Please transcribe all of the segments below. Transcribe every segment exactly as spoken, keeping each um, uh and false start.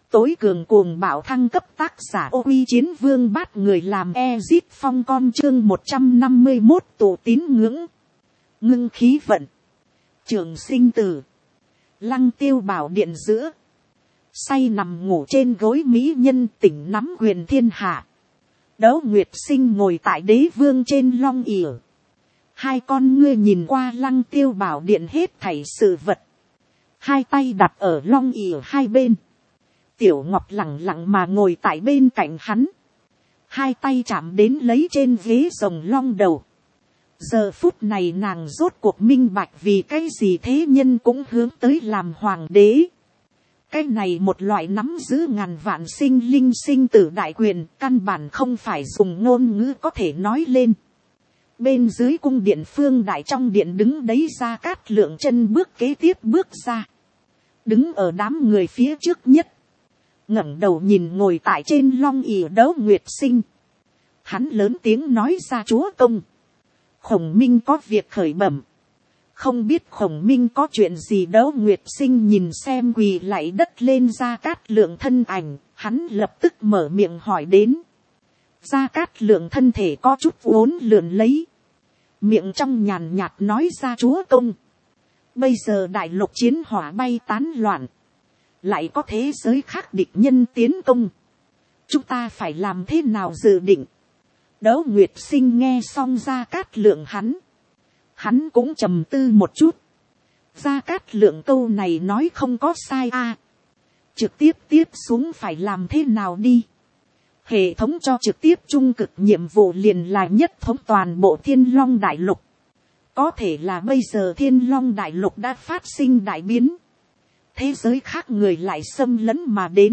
tối cường cuồng bạo thăng cấp, tác giả Ô Uy Chiến Vương Bát Người làm Ezit Phong con, chương một trăm năm mươi một tụ tín ngưỡng. Ngưng khí vận. Trường sinh tử. Lăng Tiêu bảo điện giữa. Say nằm ngủ trên gối mỹ nhân, tỉnh nắm quyền thiên hạ. Đấu Nguyệt Sinh ngồi tại đế vương trên long ỉa. Hai con ngươi nhìn qua Lăng Tiêu bảo điện hết thảy sự vật. Hai tay đặt ở long ỉa hai bên. Tiểu Ngọc lặng lặng mà ngồi tại bên cạnh hắn. Hai tay chạm đến lấy trên ghế rồng long đầu. Giờ phút này nàng rốt cuộc minh bạch vì cái gì thế nhân cũng hướng tới làm hoàng đế. Cái này một loại nắm giữ ngàn vạn sinh linh sinh tử đại quyền, căn bản không phải dùng ngôn ngữ có thể nói lên. Bên dưới cung điện phương đại trong điện đứng đấy Gia Cát Lượng chân bước kế tiếp bước ra. Đứng ở đám người phía trước nhất. Ngẩng đầu nhìn ngồi tại trên long ỷ Đấu Nguyệt Sinh. Hắn lớn tiếng nói ra: chúa công, Khổng Minh có việc khởi bẩm. Không biết Khổng Minh có chuyện gì? Đấu Nguyệt Sinh nhìn xem quỳ lạy đất lên Gia Cát Lượng thân ảnh, hắn lập tức mở miệng hỏi đến. Gia Cát Lượng thân thể có chút uốn lượn lấy, miệng trong nhàn nhạt nói ra: chúa công, bây giờ đại lục chiến hỏa bay tán loạn, lại có thế giới khác địch nhân tiến công, chúng ta phải làm thế nào dự định? Đấu Nguyệt Sinh nghe xong Gia Cát Lượng hắn, hắn cũng trầm tư một chút. Gia Cát Lượng câu này nói không có sai a. À, trực tiếp tiếp xuống phải làm thế nào đi? Hệ thống cho trực tiếp trung cực nhiệm vụ liền là nhất thống toàn bộ Thiên Long Đại Lục. Có thể là bây giờ Thiên Long Đại Lục đã phát sinh đại biến. Thế giới khác người lại xâm lấn mà đến.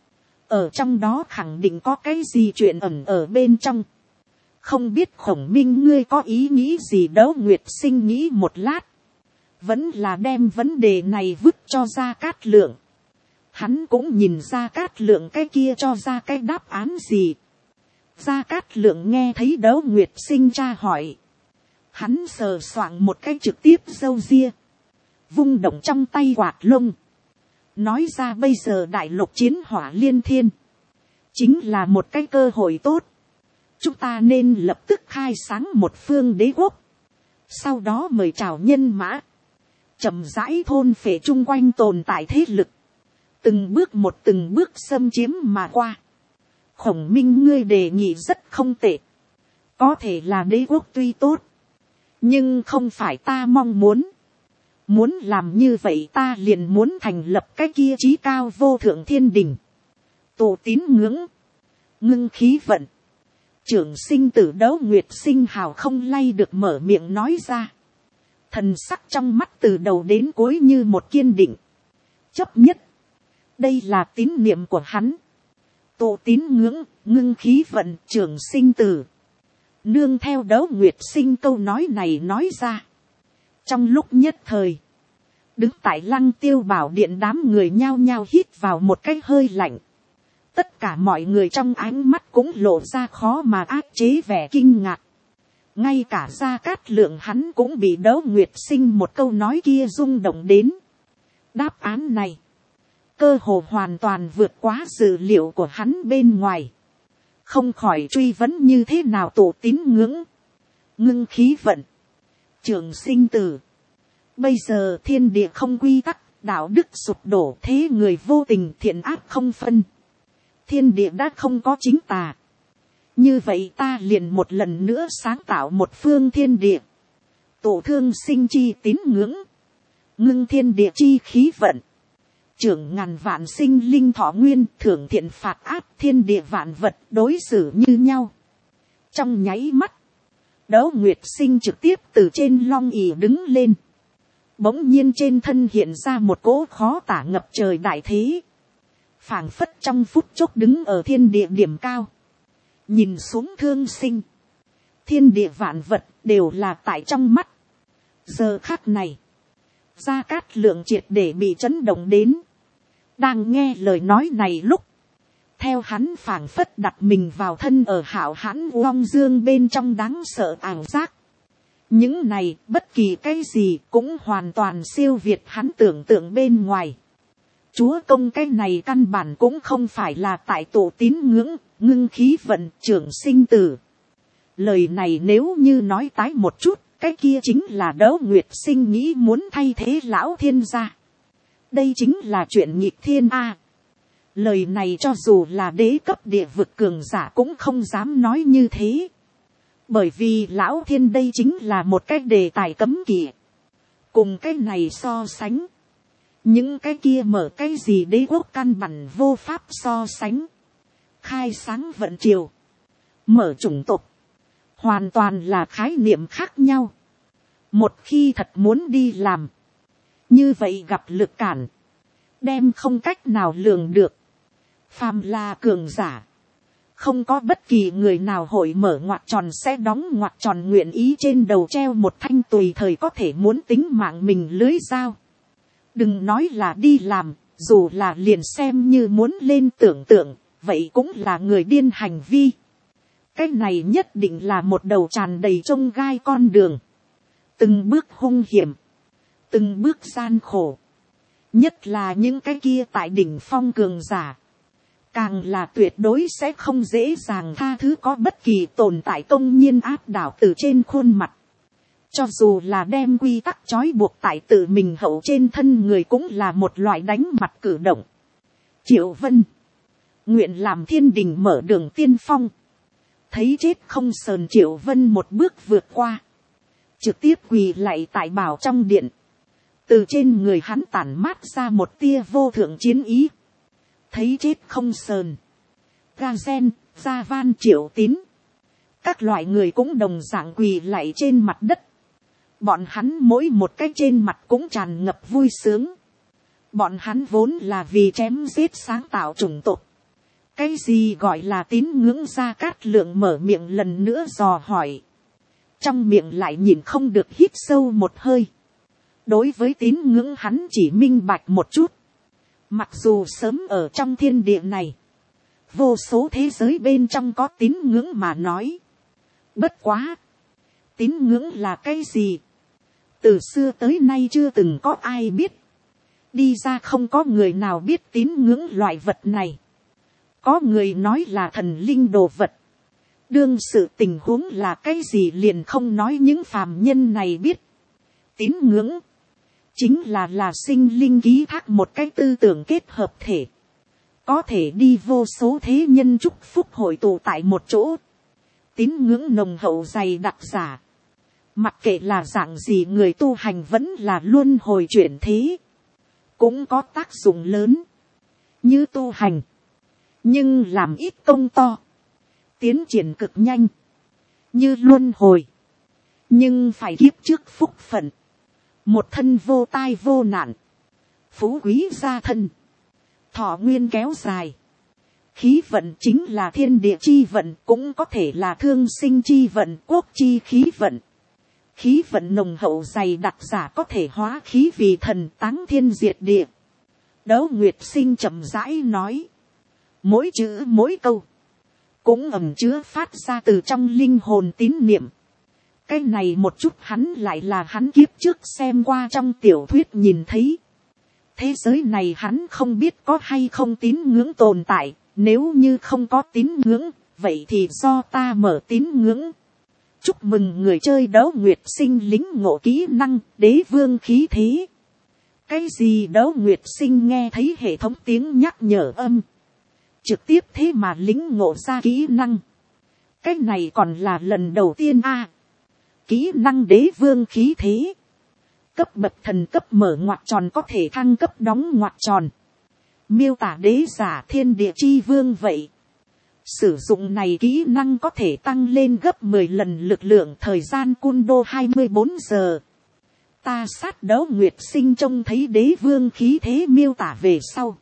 Ở trong đó khẳng định có cái gì chuyện ẩn ở bên trong. Không biết Khổng Minh ngươi có ý nghĩ gì? Đấu Nguyệt Sinh nghĩ một lát, vẫn là đem vấn đề này vứt cho Gia Cát Lượng. Hắn cũng nhìn Gia Cát Lượng cái kia cho ra cái đáp án gì. Gia Cát Lượng nghe thấy Đấu Nguyệt Sinh tra hỏi, hắn sờ soạng một cái trực tiếp râu ria, vung động trong tay quạt lông, nói ra: bây giờ đại lục chiến hỏa liên thiên, chính là một cái cơ hội tốt. Chúng ta nên lập tức khai sáng một phương đế quốc, sau đó mời chào nhân mã, chậm rãi thôn phệ chung quanh tồn tại thế lực, từng bước một từng bước xâm chiếm mà qua. Khổng Minh ngươi đề nghị rất không tệ, có thể là đế quốc tuy tốt, nhưng không phải ta mong muốn. Muốn làm như vậy ta liền muốn thành lập cái kia chí cao vô thượng thiên đình, tụ tín ngưỡng, ngưng khí vận. Trưởng sinh tử. Đấu Nguyệt Sinh hào không lay được mở miệng nói ra. Thần sắc trong mắt từ đầu đến cuối như một kiên định, chấp nhất. Đây là tín niệm của hắn. Tụ tín ngưỡng, ngưng khí vận, trưởng sinh tử. Nương theo Đấu Nguyệt Sinh câu nói này nói ra. Trong lúc nhất thời, đứng tại Lăng Tiêu bảo điện đám người nhao nhao hít vào một cái hơi lạnh. Tất cả mọi người trong ánh mắt cũng lộ ra khó mà áp chế vẻ kinh ngạc. Ngay cả Gia Cát Lượng hắn cũng bị Đấu Nguyệt Sinh một câu nói kia rung động đến. Đáp án này, cơ hồ hoàn toàn vượt quá dự liệu của hắn bên ngoài. Không khỏi truy vấn như thế nào tụ tín ngưỡng, ngưng khí vận, trường sinh tử. Bây giờ thiên địa không quy tắc, đạo đức sụp đổ, thế người vô tình, thiện ác không phân. Thiên địa đã không có chính tà. Như vậy ta liền một lần nữa sáng tạo một phương thiên địa. Tổ thương sinh chi tín ngưỡng, ngưng thiên địa chi khí vận, trưởng ngàn vạn sinh linh thọ nguyên, thưởng thiện phạt ác, thiên địa vạn vật đối xử như nhau. Trong nháy mắt, Đấu Nguyệt Sinh trực tiếp từ trên long ỷ đứng lên. Bỗng nhiên trên thân hiện ra một cỗ khó tả ngập trời đại thế. Phảng phất trong phút chốc đứng ở thiên địa điểm cao. Nhìn xuống thương sinh, thiên địa vạn vật đều là tại trong mắt. Giờ khắc này, Gia Cát Lượng triệt để bị chấn động đến. Đang nghe lời nói này lúc, theo hắn phảng phất đặt mình vào thân ở hạo hãn long dương bên trong đáng sợ ảo giác. Những này bất kỳ cái gì cũng hoàn toàn siêu việt hắn tưởng tượng bên ngoài. chúa công cái này căn bản cũng không phải là tại tổ tín ngưỡng, ngưng khí vận trưởng sinh tử. Lời này nếu như nói tái một chút, cái kia chính là Đỗ Nguyệt Sinh nghĩ muốn thay thế lão thiên gia. Đây chính là chuyện nghịch thiên a. Lời này cho dù là đế cấp địa vực cường giả cũng không dám nói như thế. Bởi vì lão thiên đây chính là một cái đề tài cấm kỵ. Cùng cái này so sánh, những cái kia mở cái gì đế quốc căn bản vô pháp so sánh. Khai sáng vận triều, mở chủng tộc, hoàn toàn là khái niệm khác nhau. Một khi thật muốn đi làm, như vậy gặp lực cản, đem không cách nào lường được. Phàm là cường giả, không có bất kỳ người nào hội mở ngoặc tròn sẽ đóng ngoặc tròn, nguyện ý trên đầu treo một thanh tùy thời có thể muốn tính mạng mình lưới dao. Đừng nói là đi làm, dù là liền xem như muốn lên tưởng tượng, vậy cũng là người điên hành vi. Cái này nhất định là một đầu tràn đầy trông gai con đường. Từng bước hung hiểm, từng bước gian khổ. Nhất là những cái kia tại đỉnh phong cường giả, càng là tuyệt đối sẽ không dễ dàng tha thứ có bất kỳ tồn tại công nhiên áp đảo từ trên khuôn mặt. Cho dù là đem quy tắc trói buộc tại tự mình hậu trên thân người cũng là một loại đánh mặt cử động. Triệu Vân, nguyện làm thiên đình mở đường tiên phong. Thấy chết không sờn, Triệu Vân một bước vượt qua, trực tiếp quỳ lạy tại bảo trong điện. Từ trên người hắn tản mát ra một tia vô thượng chiến ý. Thấy chết không sờn, Ga Gen, Gia Van, Triệu Tín, các loại người cũng đồng dạng quỳ lạy trên mặt đất. Bọn hắn mỗi một cái trên mặt cũng tràn ngập vui sướng. Bọn hắn vốn là vì chém giết sáng tạo chủng tộc. Cái gì gọi là tín ngưỡng? Gia Cát Lượng mở miệng lần nữa dò hỏi. Trong miệng lại nhìn không được hít sâu một hơi. Đối với tín ngưỡng hắn chỉ minh bạch một chút. Mặc dù sớm ở trong thiên địa này, vô số thế giới bên trong có tín ngưỡng mà nói. Bất quá, tín ngưỡng là cái gì? Từ xưa tới nay chưa từng có ai biết. Đi ra không có người nào biết tín ngưỡng loại vật này. Có người nói là thần linh đồ vật. Đương sự tình huống là cái gì liền không nói những phàm nhân này biết. Tín ngưỡng chính là là sinh linh ký thác một cái tư tưởng kết hợp thể. Có thể đi vô số thế nhân chúc phúc hội tụ tại một chỗ. Tín ngưỡng nồng hậu dày đặc giả. Mặc kệ là dạng gì người tu hành vẫn là luân hồi chuyển thế. Cũng có tác dụng lớn. Như tu hành. Nhưng làm ít công to. Tiến triển cực nhanh. Như luân hồi. Nhưng phải kiếp trước phúc phận. Một thân vô tai vô nạn. Phú quý gia thân. Thọ nguyên kéo dài. Khí vận chính là thiên địa chi vận. Cũng có thể là thương sinh chi vận, quốc chi khí vận. Khí vận nồng hậu dày đặc giả có thể hóa khí vì thần, táng thiên diệt địa. Đỗ Nguyệt Sinh chậm rãi nói. Mỗi chữ mỗi câu cũng ẩn chứa phát ra từ trong linh hồn tín niệm. Cái này một chút hắn lại là hắn kiếp trước xem qua trong tiểu thuyết nhìn thấy. Thế giới này hắn không biết có hay không tín ngưỡng tồn tại. Nếu như không có tín ngưỡng, vậy thì do ta mở tín ngưỡng. Chúc mừng người chơi Đỗ Nguyệt Sinh lính ngộ kỹ năng đế vương khí thế. Cái gì? Đỗ Nguyệt Sinh nghe thấy hệ thống tiếng nhắc nhở âm. Trực tiếp thế mà lính ngộ ra kỹ năng. Cái này còn là lần đầu tiên a. À, kỹ năng đế vương khí thế. Cấp bậc thần cấp mở ngoặc tròn có thể thăng cấp đóng ngoặc tròn. Miêu tả đế giả thiên địa chi vương vậy. Sử dụng này kỹ năng có thể tăng lên gấp mười lần lực lượng, thời gian cun đô hai mươi bốn giờ. Ta sát Đỗ Nguyệt Sinh trông thấy đế vương khí thế miêu tả về sau.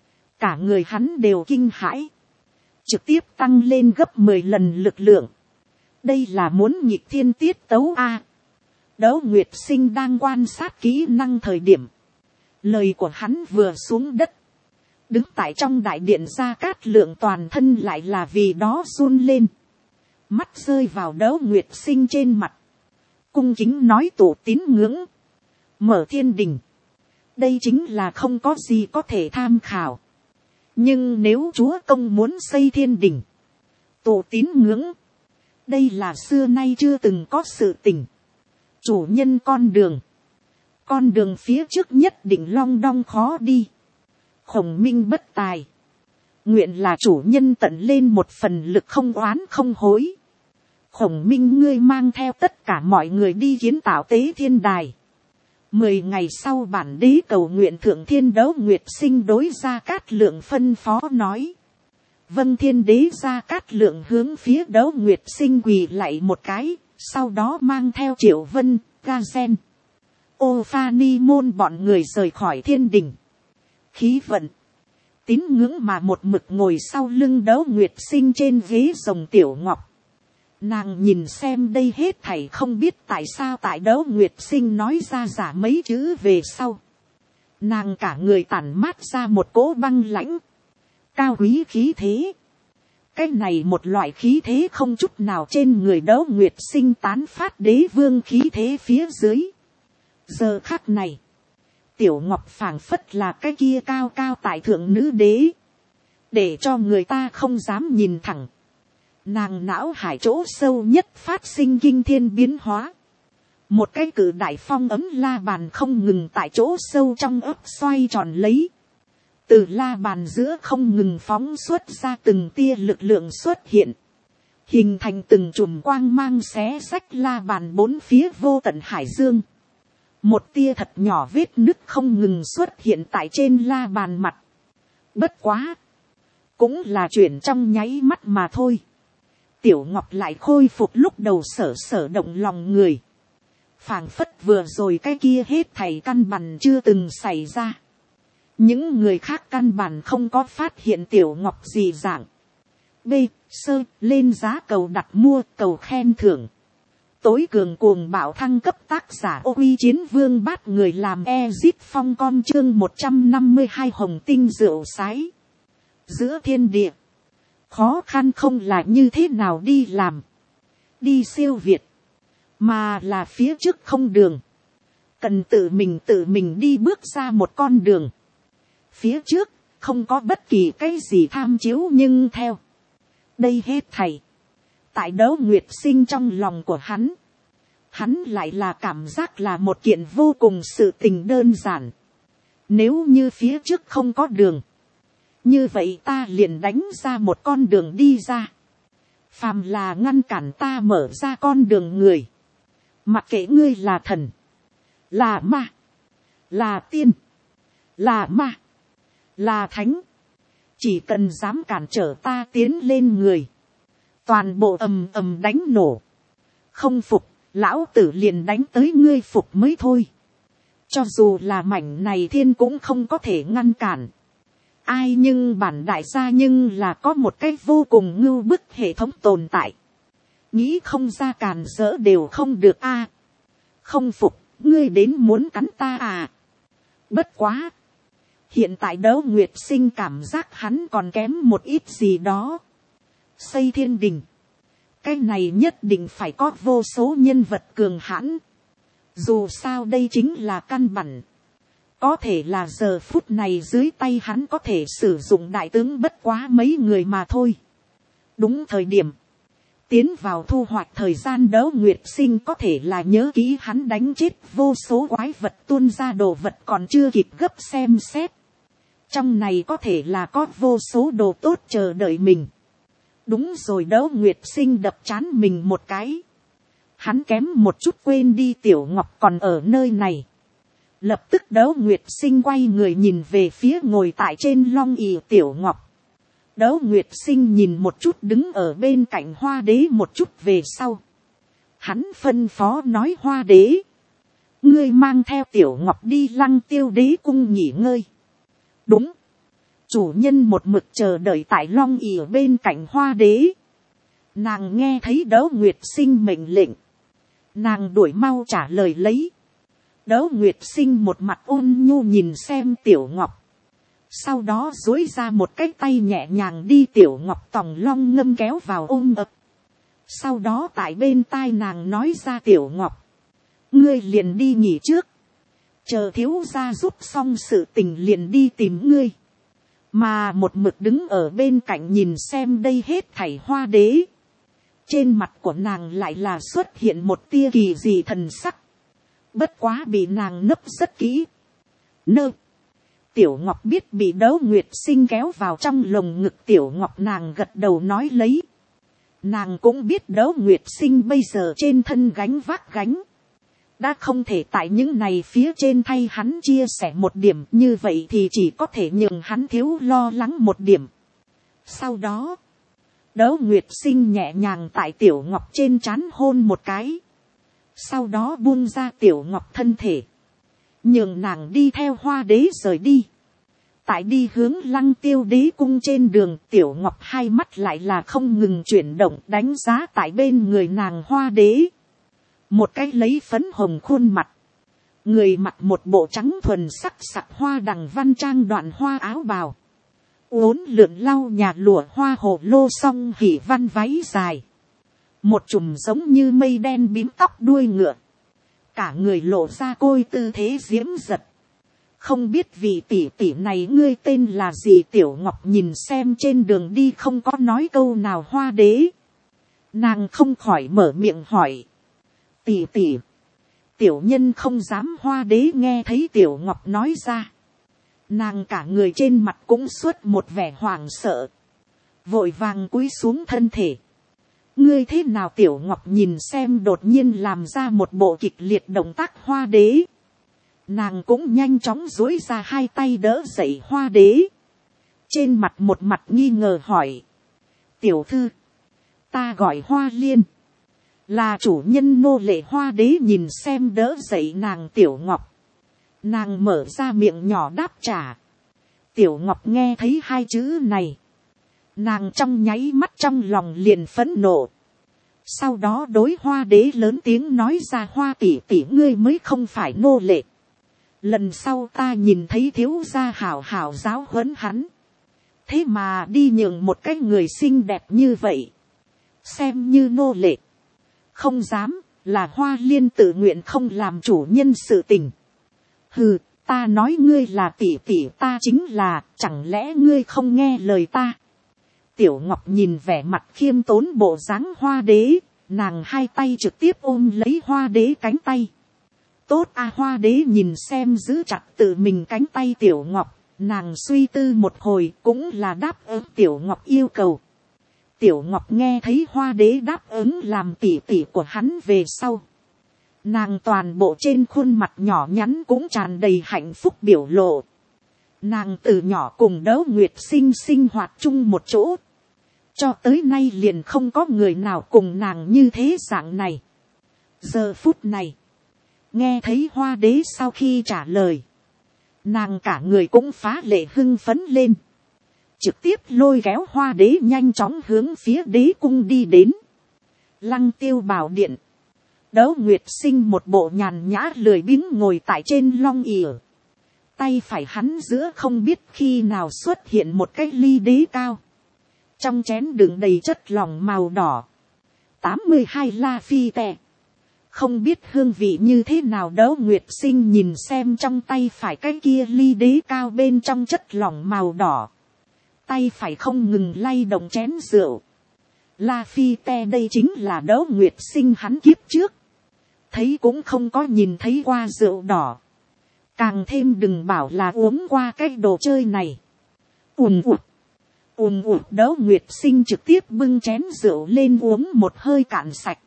Cả người hắn đều kinh hãi. Trực tiếp tăng lên gấp mười lần lực lượng. Đây là muốn nghịch thiên tiết tấu a. À, Đỗ Nguyệt Sinh đang quan sát kỹ năng thời điểm. Lời của hắn vừa xuống đất. Đứng tại trong đại điện Gia Cát Lượng toàn thân lại là vì đó run lên. Mắt rơi vào Đỗ Nguyệt Sinh trên mặt. Cung kính nói tổ tín ngưỡng. Mở thiên đình. đây chính là không có gì có thể tham khảo. Nhưng nếu chúa công muốn xây thiên đình, tụ tín ngưỡng, đây là xưa nay chưa từng có sự tình. Chủ nhân con đường, con đường phía trước nhất định long đong khó đi. Khổng Minh bất tài, nguyện là chủ nhân tận lên một phần lực, không oán không hối. Khổng Minh, ngươi mang theo tất cả mọi người đi kiến tạo tế thiên đài. Mười ngày sau, bản đế cầu nguyện thượng thiên Đấu Nguyệt Sinh đối Gia Cát Lượng phân phó nói. Vâng, thiên đế. Gia Cát Lượng hướng phía Đấu Nguyệt Sinh quỳ lạy một cái, sau đó mang theo Triệu Vân, Ga Gen, Ô Pha Ni Môn bọn người rời khỏi thiên đình. Khí vận, tín ngưỡng mà một mực ngồi sau lưng Đấu Nguyệt Sinh trên ghế rồng Tiểu Ngọc. Nàng nhìn xem đây hết thảy, không biết tại sao tại Đấu Nguyệt Sinh nói ra giả mấy chữ về sau, nàng cả người tản mát ra một cỗ băng lãnh, cao quý khí thế. Cái này một loại khí thế không chút nào trên người Đấu Nguyệt Sinh tán phát đế vương khí thế phía dưới. Giờ khắc này, Tiểu Ngọc phảng phất là cái kia cao cao tại thượng nữ đế, để cho người ta không dám nhìn thẳng. Nàng não hải chỗ sâu nhất phát sinh kinh thiên biến hóa. Một cái cử đại phong ấm la bàn không ngừng tại chỗ sâu trong ấp xoay tròn lấy. Từ la bàn giữa không ngừng phóng xuất ra từng tia lực lượng xuất hiện, hình thành từng chùm quang mang xé xách la bàn bốn phía vô tận hải dương. Một tia thật nhỏ vết nứt không ngừng xuất hiện tại trên la bàn mặt. Bất quá, cũng là chuyện trong nháy mắt mà thôi. Tiểu Ngọc lại khôi phục lúc đầu sở sở động lòng người. Phảng phất vừa rồi cái kia hết thảy căn bản chưa từng xảy ra. Những người khác căn bản không có phát hiện Tiểu Ngọc gì dạng. B. Sơ, lên giá cầu đặt mua, cầu khen thưởng. Tối cường cuồng bạo thăng cấp, tác giả Ô Uy Chiến Vương Bát người làm Ezit Phong con, chương một trăm năm mươi hai hồng tinh rượu sái. Giữa thiên địa, khó khăn không là như thế nào đi làm, đi siêu việt, mà là phía trước không đường. Cần tự mình tự mình đi bước ra một con đường. Phía trước, không có bất kỳ cái gì tham chiếu nhưng theo. Đây hết thảy. Tại Đấu Nguyệt Sinh trong lòng của hắn, hắn lại là cảm giác là một kiện vô cùng sự tình đơn giản. Nếu như phía trước không có đường, như vậy ta liền đánh ra một con đường đi ra. Phàm là ngăn cản ta mở ra con đường người, mặc kệ ngươi là thần, là ma, là tiên, là ma, là thánh, chỉ cần dám cản trở ta tiến lên người, toàn bộ ầm ầm đánh nổ. Không phục, lão tử liền đánh tới ngươi phục mới thôi. Cho dù là mảnh này thiên cũng không có thể ngăn cản. Ai, nhưng bản đại gia nhưng là có một cái vô cùng ngưu bức hệ thống tồn tại. Nghĩ không ra càn dỡ đều không được a. À, không phục, ngươi đến muốn cắn ta à. Bất quá, hiện tại Đấu Nguyệt Sinh cảm giác hắn còn kém một ít gì đó. Xây thiên đình, cái này nhất định phải có vô số nhân vật cường hãn. Dù sao đây chính là căn bản. Có thể là giờ phút này dưới tay hắn có thể sử dụng đại tướng bất quá mấy người mà thôi. Đúng thời điểm, tiến vào thu hoạch thời gian, Đấu Nguyệt Sinh có thể là nhớ kỹ hắn đánh chết vô số quái vật tuôn ra đồ vật còn chưa kịp gấp xem xét. Trong này có thể là có vô số đồ tốt chờ đợi mình. Đúng rồi, Đấu Nguyệt Sinh đập chán mình một cái. Hắn kém một chút quên đi Tiểu Ngọc còn ở nơi này. Lập tức Đấu Nguyệt Sinh quay người nhìn về phía ngồi tại trên long ỷ Tiểu Ngọc. Đấu Nguyệt Sinh nhìn một chút đứng ở bên cạnh Hoa Đế một chút về sau. Hắn phân phó nói, Hoa Đế, ngươi mang theo Tiểu Ngọc đi Lăng Tiêu Đế cung nghỉ ngơi. Đúng. Chủ nhân một mực chờ đợi tại long ỷ bên cạnh Hoa Đế. Nàng nghe thấy Đấu Nguyệt Sinh mệnh lệnh, nàng đuổi mau trả lời lấy. Đấu Nguyệt Sinh một mặt ôn nhu nhìn xem Tiểu Ngọc, sau đó duỗi ra một cái tay nhẹ nhàng đi Tiểu Ngọc tòng long ngâm kéo vào ôm ập. Sau đó tại bên tai nàng nói ra, Tiểu Ngọc, ngươi liền đi nghỉ trước, chờ thiếu gia giúp xong sự tình liền đi tìm ngươi, mà một mực đứng ở bên cạnh nhìn xem đây hết thảy hoa đế. Trên mặt của nàng lại là xuất hiện một tia kỳ dị thần sắc, bất quá bị nàng nấp rất kỹ. Nơ, Tiểu Ngọc biết bị Đấu Nguyệt Sinh kéo vào trong lồng ngực Tiểu Ngọc, nàng gật đầu nói lấy. Nàng cũng biết Đấu Nguyệt Sinh bây giờ trên thân gánh vác gánh, đã không thể tại những này phía trên thay hắn chia sẻ một điểm, như vậy thì chỉ có thể nhường hắn thiếu lo lắng một điểm. Sau đó, Đấu Nguyệt Sinh nhẹ nhàng tại Tiểu Ngọc trên trán hôn một cái, sau đó buông ra Tiểu Ngọc thân thể, nhường nàng đi theo hoa đế rời đi. Tại đi hướng Lăng Tiêu đế cung trên đường, Tiểu Ngọc hai mắt lại là không ngừng chuyển động đánh giá tại bên người nàng hoa đế. Một cái lấy phấn hồng khuôn mặt, người mặc một bộ trắng thuần sắc sặc hoa đằng văn trang đoạn hoa áo bào, uốn lượn lau nhà lụa hoa hồ lô song hỉ văn váy dài, một chùm giống như mây đen bím tóc đuôi ngựa, cả người lộ ra côi tư thế diễm giật. Không biết vị tỷ tỷ này ngươi tên là gì? Tiểu Ngọc nhìn xem trên đường đi không có nói câu nào hoa đế, nàng không khỏi mở miệng hỏi. Tỷ tỷ, tiểu nhân không dám. Hoa đế nghe thấy Tiểu Ngọc nói ra, nàng cả người trên mặt cũng xuất một vẻ hoảng sợ, vội vàng cúi xuống thân thể. Ngươi thế nào? Tiểu Ngọc nhìn xem đột nhiên làm ra một bộ kịch liệt động tác hoa đế, nàng cũng nhanh chóng duỗi ra hai tay đỡ dậy hoa đế, trên mặt một mặt nghi ngờ hỏi. Tiểu thư, ta gọi Hoa Liên, là chủ nhân nô lệ. Hoa đế nhìn xem đỡ dậy nàng Tiểu Ngọc, nàng mở ra miệng nhỏ đáp trả. Tiểu Ngọc nghe thấy hai chữ này, nàng trong nháy mắt trong lòng liền phẫn nộ, sau đó đối hoa đế lớn tiếng nói ra. Hoa tỷ tỷ, ngươi mới không phải nô lệ, lần sau ta nhìn thấy thiếu gia hảo hảo giáo huấn hắn, thế mà đi nhường một cái người xinh đẹp như vậy xem như nô lệ. Không dám, là Hoa Liên tự nguyện không làm chủ nhân sự tình. Hừ, ta nói ngươi là tỷ tỷ ta chính là, chẳng lẽ ngươi không nghe lời ta? Tiểu Ngọc nhìn vẻ mặt khiêm tốn bộ dáng hoa đế, nàng hai tay trực tiếp ôm lấy hoa đế cánh tay. Tốt a. Hoa đế nhìn xem giữ chặt tự mình cánh tay Tiểu Ngọc, nàng suy tư một hồi cũng là đáp ứng Tiểu Ngọc yêu cầu. Tiểu Ngọc nghe thấy hoa đế đáp ứng làm tỷ tỷ của hắn về sau, nàng toàn bộ trên khuôn mặt nhỏ nhắn cũng tràn đầy hạnh phúc biểu lộ. Nàng từ nhỏ cùng Đấu Nguyệt Sinh sinh hoạt chung một chỗ, cho tới nay liền không có người nào cùng nàng như thế dạng này. Giờ phút này, nghe thấy hoa đế sau khi trả lời, nàng cả người cũng phá lệ hưng phấn lên, trực tiếp lôi kéo hoa đế nhanh chóng hướng phía đế cung đi đến. Lăng Tiêu bảo điện, Đấu Nguyệt Sinh một bộ nhàn nhã lười biếng ngồi tại trên long ỉa, tay phải hắn giữa không biết khi nào xuất hiện một cái ly đế cao, trong chén đựng đầy chất lỏng màu đỏ, tám mươi hai la phi tè, không biết hương vị như thế nào. Đấu Nguyệt Sinh nhìn xem trong tay phải cái kia ly đế cao bên trong chất lỏng màu đỏ, tay phải không ngừng lay động chén rượu. La phi te đây chính là Đấu Nguyệt Sinh hắn kiếp trước, thấy cũng không có nhìn thấy qua rượu đỏ, càng thêm đừng bảo là uống qua cái đồ chơi này. Ùm ụt, ùm ụt. Đấu Nguyệt Sinh trực tiếp bưng chén rượu lên uống một hơi cạn sạch,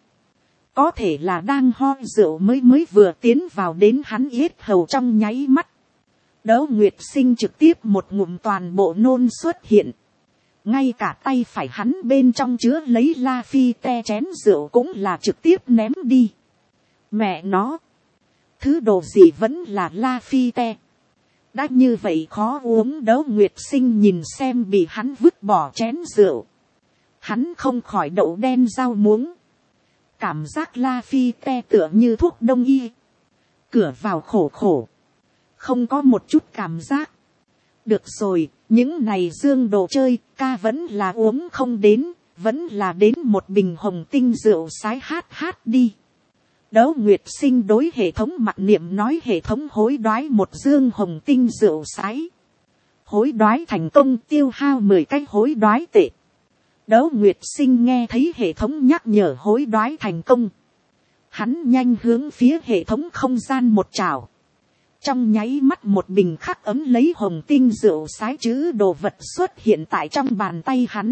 có thể là đang ho rượu mới mới vừa tiến vào đến hắn yết hầu trong nháy mắt, Đấu Nguyệt Sinh trực tiếp một ngụm toàn bộ nôn xuất hiện, ngay cả tay phải hắn bên trong chứa lấy la phi te chén rượu cũng là trực tiếp ném đi. Mẹ nó, thứ đồ gì vẫn là la phi te, đã như vậy khó uống. Đấu Nguyệt Sinh nhìn xem bị hắn vứt bỏ chén rượu, hắn không khỏi đậu đen rau muống, cảm giác la phi te tựa như thuốc đông y, cửa vào khổ khổ, không có một chút cảm giác. Được rồi, những này dương đồ chơi ca vẫn là uống không đến, vẫn là đến một bình hồng tinh rượu sái hát hát đi. Đỗ Nguyệt Sinh đối hệ thống mặc niệm nói hệ thống hối đoái một dương hồng tinh rượu sái. Hối đoái thành công, tiêu hao mười cái hối đoái tệ. Đỗ Nguyệt Sinh nghe thấy hệ thống nhắc nhở hối đoái thành công. Hắn nhanh hướng phía hệ thống không gian một trào. Trong nháy mắt một bình khắc ấm lấy hồng tinh rượu sái chữ đồ vật xuất hiện tại trong bàn tay hắn.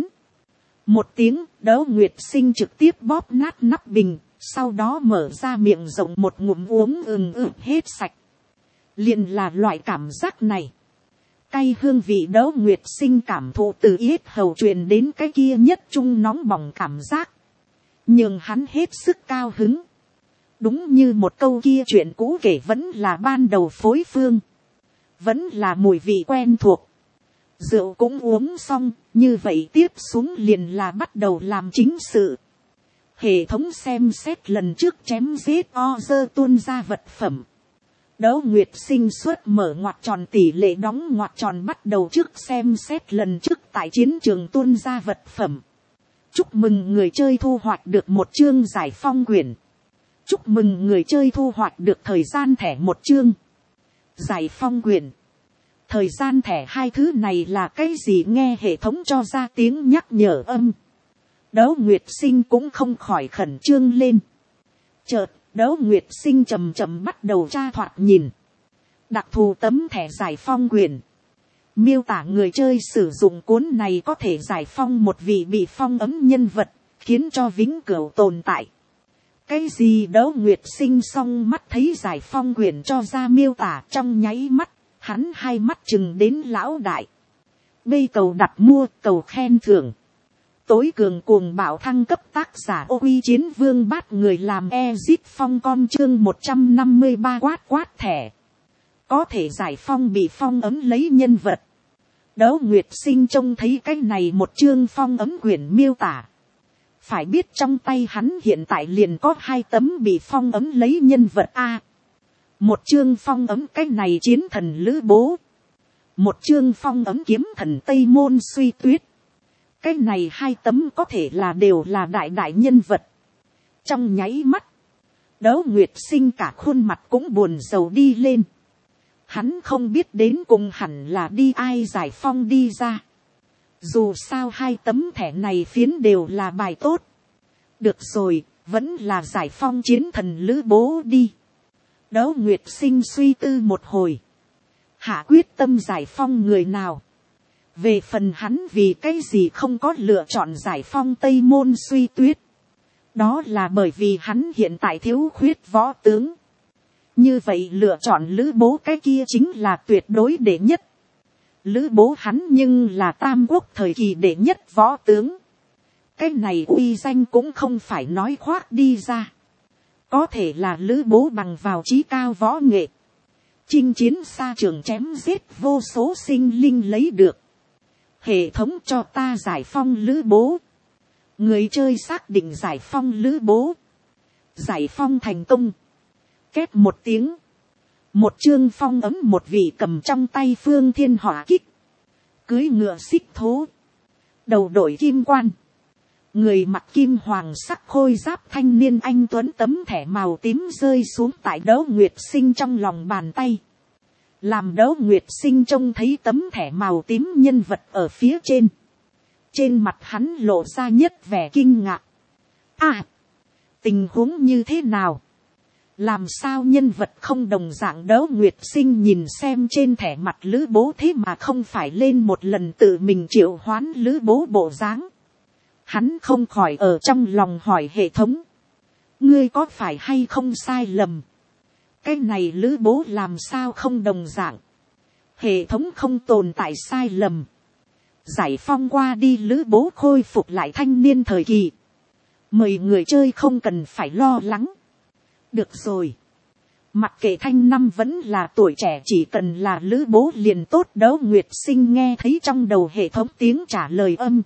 Một tiếng, Đỗ Nguyệt Sinh trực tiếp bóp nát nắp bình, sau đó mở ra miệng rộng một ngụm uống ừng ực hết sạch. Liền là loại cảm giác này. Cay hương vị Đỗ Nguyệt Sinh cảm thụ từ yết hầu truyền đến cái kia nhất trung nóng bỏng cảm giác. Nhưng hắn hết sức cao hứng. Đúng như một câu kia chuyện cũ kể vẫn là ban đầu phối phương. Vẫn là mùi vị quen thuộc. Rượu cũng uống xong, như vậy tiếp xuống liền là bắt đầu làm chính sự. Hệ thống xem xét lần trước chém giết o dơ tuôn ra vật phẩm. Đỗ Nguyệt Sinh suốt mở ngoặc tròn tỷ lệ đóng ngoặc tròn bắt đầu trước xem xét lần trước tại chiến trường tuôn ra vật phẩm. Chúc mừng người chơi thu hoạch được một chương giải phong quyển. Chúc mừng người chơi thu hoạch được thời gian thẻ một chương. Giải phong quyển. Thời gian thẻ hai thứ này là cái gì nghe hệ thống cho ra tiếng nhắc nhở âm. Đỗ Nguyệt Sinh cũng không khỏi khẩn trương lên. Chợt, Đỗ Nguyệt Sinh chậm chậm bắt đầu tra thoạt nhìn. Đặc thù tấm thẻ giải phong quyển. Miêu tả người chơi sử dụng cuốn này có thể giải phong một vị bị phong ấm nhân vật, khiến cho vĩnh cửu tồn tại. Cái gì Đỗ Nguyệt Sinh xong mắt thấy giải phong quyển cho ra miêu tả trong nháy mắt, hắn hai mắt chừng đến lão đại. Bây cầu đặt mua, cầu khen thưởng. Tối cường cuồng bạo thăng cấp tác giả ô uy chiến vương bát người làm Exit phong con chương một trăm năm mươi ba quát quát thẻ. Có thể giải phong bị phong ấm lấy nhân vật. Đỗ Nguyệt Sinh trông thấy cái này một chương phong ấm quyển miêu tả. Phải biết trong tay hắn hiện tại liền có hai tấm bị phong ấm lấy nhân vật A. Một chương phong ấm cái này chiến thần Lữ Bố. Một chương phong ấm kiếm thần Tây Môn Suy Tuyết. Cái này hai tấm có thể là đều là đại đại nhân vật. Trong nháy mắt, Đỗ Nguyệt Sinh cả khuôn mặt cũng buồn rầu đi lên. Hắn không biết đến cùng hẳn là đi ai giải phong đi ra. Dù sao hai tấm thẻ này phiến đều là bài tốt. Được rồi, vẫn là giải phong chiến thần Lữ Bố đi. Đỗ Nguyệt Sinh suy tư một hồi. Hạ quyết tâm giải phong người nào. Về phần hắn vì cái gì không có lựa chọn giải phong Tây Môn Suy Tuyết. Đó là bởi vì hắn hiện tại thiếu khuyết võ tướng. Như vậy lựa chọn Lữ Bố cái kia chính là tuyệt đối đệ nhất. Lữ Bố hắn nhưng là tam quốc thời kỳ đệ nhất võ tướng. Cái này uy danh cũng không phải nói khoác đi ra. Có thể là Lữ Bố bằng vào trí cao võ nghệ. Chinh chiến xa trường chém giết vô số sinh linh lấy được. Hệ thống cho ta giải phong Lữ Bố. Người chơi xác định giải phong Lữ Bố. Giải phong thành công. Két một tiếng. Một chương phong ấm một vị cầm trong tay phương thiên hỏa kích. Cưới ngựa xích thố. Đầu đội kim quan. Người mặc kim hoàng sắc khôi giáp thanh niên anh tuấn tấm thẻ màu tím rơi xuống tại Đỗ Nguyệt Sinh trong lòng bàn tay. Làm Đỗ Nguyệt Sinh trông thấy tấm thẻ màu tím nhân vật ở phía trên. Trên mặt hắn lộ ra nhất vẻ kinh ngạc. À! Tình huống như thế nào? Làm sao nhân vật không đồng dạng? Đỗ Nguyệt Sinh nhìn xem trên thẻ mặt Lữ Bố thế mà không phải lên một lần tự mình triệu hoán Lữ Bố bộ dáng. Hắn không khỏi ở trong lòng hỏi hệ thống. Ngươi có phải hay không sai lầm? Cái này Lữ Bố làm sao không đồng dạng? Hệ thống không tồn tại sai lầm. Giải phong qua đi Lữ Bố khôi phục lại thanh niên thời kỳ. Mời người chơi không cần phải lo lắng. Được rồi. Mặc kệ thanh năm vẫn là tuổi trẻ, chỉ cần là Lữ Bố liền tốt. Đỗ Nguyệt Sinh nghe thấy trong đầu hệ thống tiếng trả lời âm.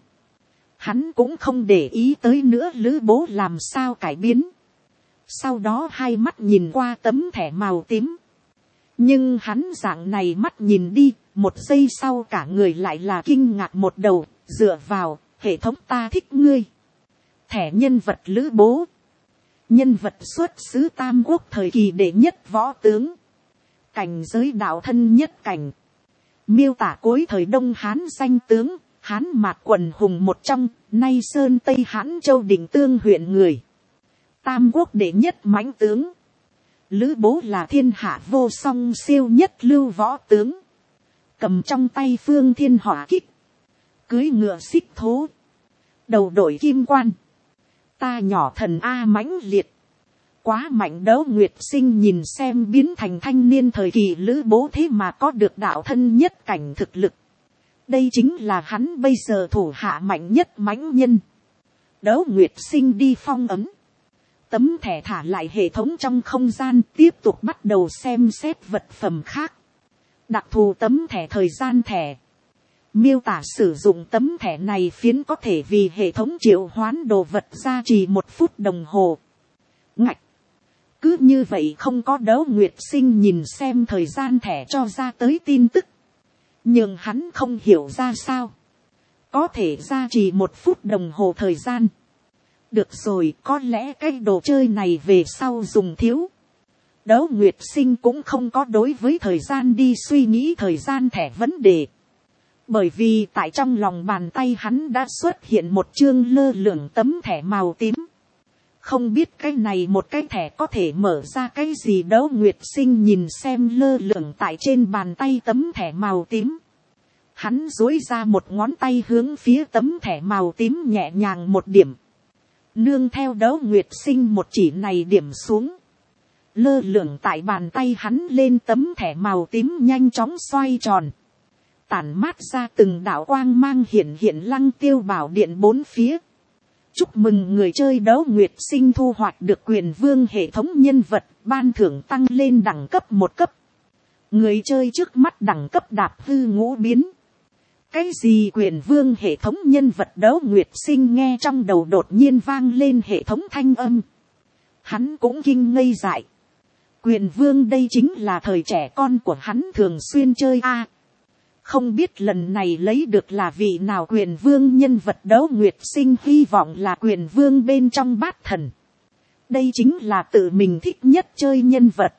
Hắn cũng không để ý tới nữa Lữ Bố làm sao cải biến. Sau đó hai mắt nhìn qua tấm thẻ màu tím. Nhưng hắn dạng này mắt nhìn đi, một giây sau cả người lại là kinh ngạc một đầu, dựa vào, hệ thống ta thích ngươi. Thẻ nhân vật Lữ Bố. Nhân vật xuất xứ Tam Quốc thời kỳ đệ nhất võ tướng. Cảnh giới đạo thân nhất cảnh. Miêu tả cuối thời Đông Hán danh tướng, Hán Mạc quần hùng một trong, nay Sơn Tây Hán Châu Định Tương huyện người. Tam Quốc đệ nhất mãnh tướng. Lữ Bố là thiên hạ vô song siêu nhất lưu võ tướng. Cầm trong tay phương thiên hỏa kích. Cưới ngựa xích thố. Đầu đội kim quan. Ta nhỏ thần A mãnh liệt. Quá mạnh. Đấu Nguyệt Sinh nhìn xem biến thành thanh niên thời kỳ Lữ Bố thế mà có được đạo thân nhất cảnh thực lực. Đây chính là hắn bây giờ thủ hạ mạnh nhất mãnh nhân. Đấu Nguyệt Sinh đi phong ấn. Tấm thẻ thả lại hệ thống trong không gian, tiếp tục bắt đầu xem xét vật phẩm khác. Đặc thù tấm thẻ thời gian thẻ. Miêu tả sử dụng tấm thẻ này phiến có thể vì hệ thống triệu hoán đồ vật gia trì một phút đồng hồ. Ngạch. Cứ như vậy không có Đấu Nguyệt Sinh nhìn xem thời gian thẻ cho ra tới tin tức. Nhưng hắn không hiểu ra sao. Có thể gia trì một phút đồng hồ thời gian. Được rồi, có lẽ cái đồ chơi này về sau dùng thiếu. Đấu Nguyệt Sinh cũng không có đối với thời gian đi suy nghĩ thời gian thẻ vấn đề. Bởi vì tại trong lòng bàn tay hắn đã xuất hiện một chương lơ lửng tấm thẻ màu tím. Không biết cái này một cái thẻ có thể mở ra cái gì. Đấu Nguyệt Sinh nhìn xem lơ lửng tại trên bàn tay tấm thẻ màu tím. Hắn duỗi ra một ngón tay hướng phía tấm thẻ màu tím nhẹ nhàng một điểm. Nương theo Đấu Nguyệt Sinh một chỉ này điểm xuống. Lơ lửng tại bàn tay hắn lên tấm thẻ màu tím nhanh chóng xoay tròn. Tản mát ra từng đạo quang mang hiện hiện Lăng Tiêu Bảo Điện bốn phía. Chúc mừng người chơi Đấu Nguyệt Sinh thu hoạch được Quyền Vương hệ thống nhân vật, ban thưởng tăng lên đẳng cấp một cấp. Người chơi trước mắt đẳng cấp đạp hư ngũ biến. Cái gì Quyền Vương hệ thống nhân vật? Đấu Nguyệt Sinh nghe trong đầu đột nhiên vang lên hệ thống thanh âm. Hắn cũng kinh ngây dại. Quyền Vương đây chính là thời trẻ con của hắn thường xuyên chơi a. Không biết lần này lấy được là vị nào Quyền Vương nhân vật? Đấu Nguyệt Sinh hy vọng là Quyền Vương bên trong Bát Thần. Đây chính là tự mình thích nhất chơi nhân vật.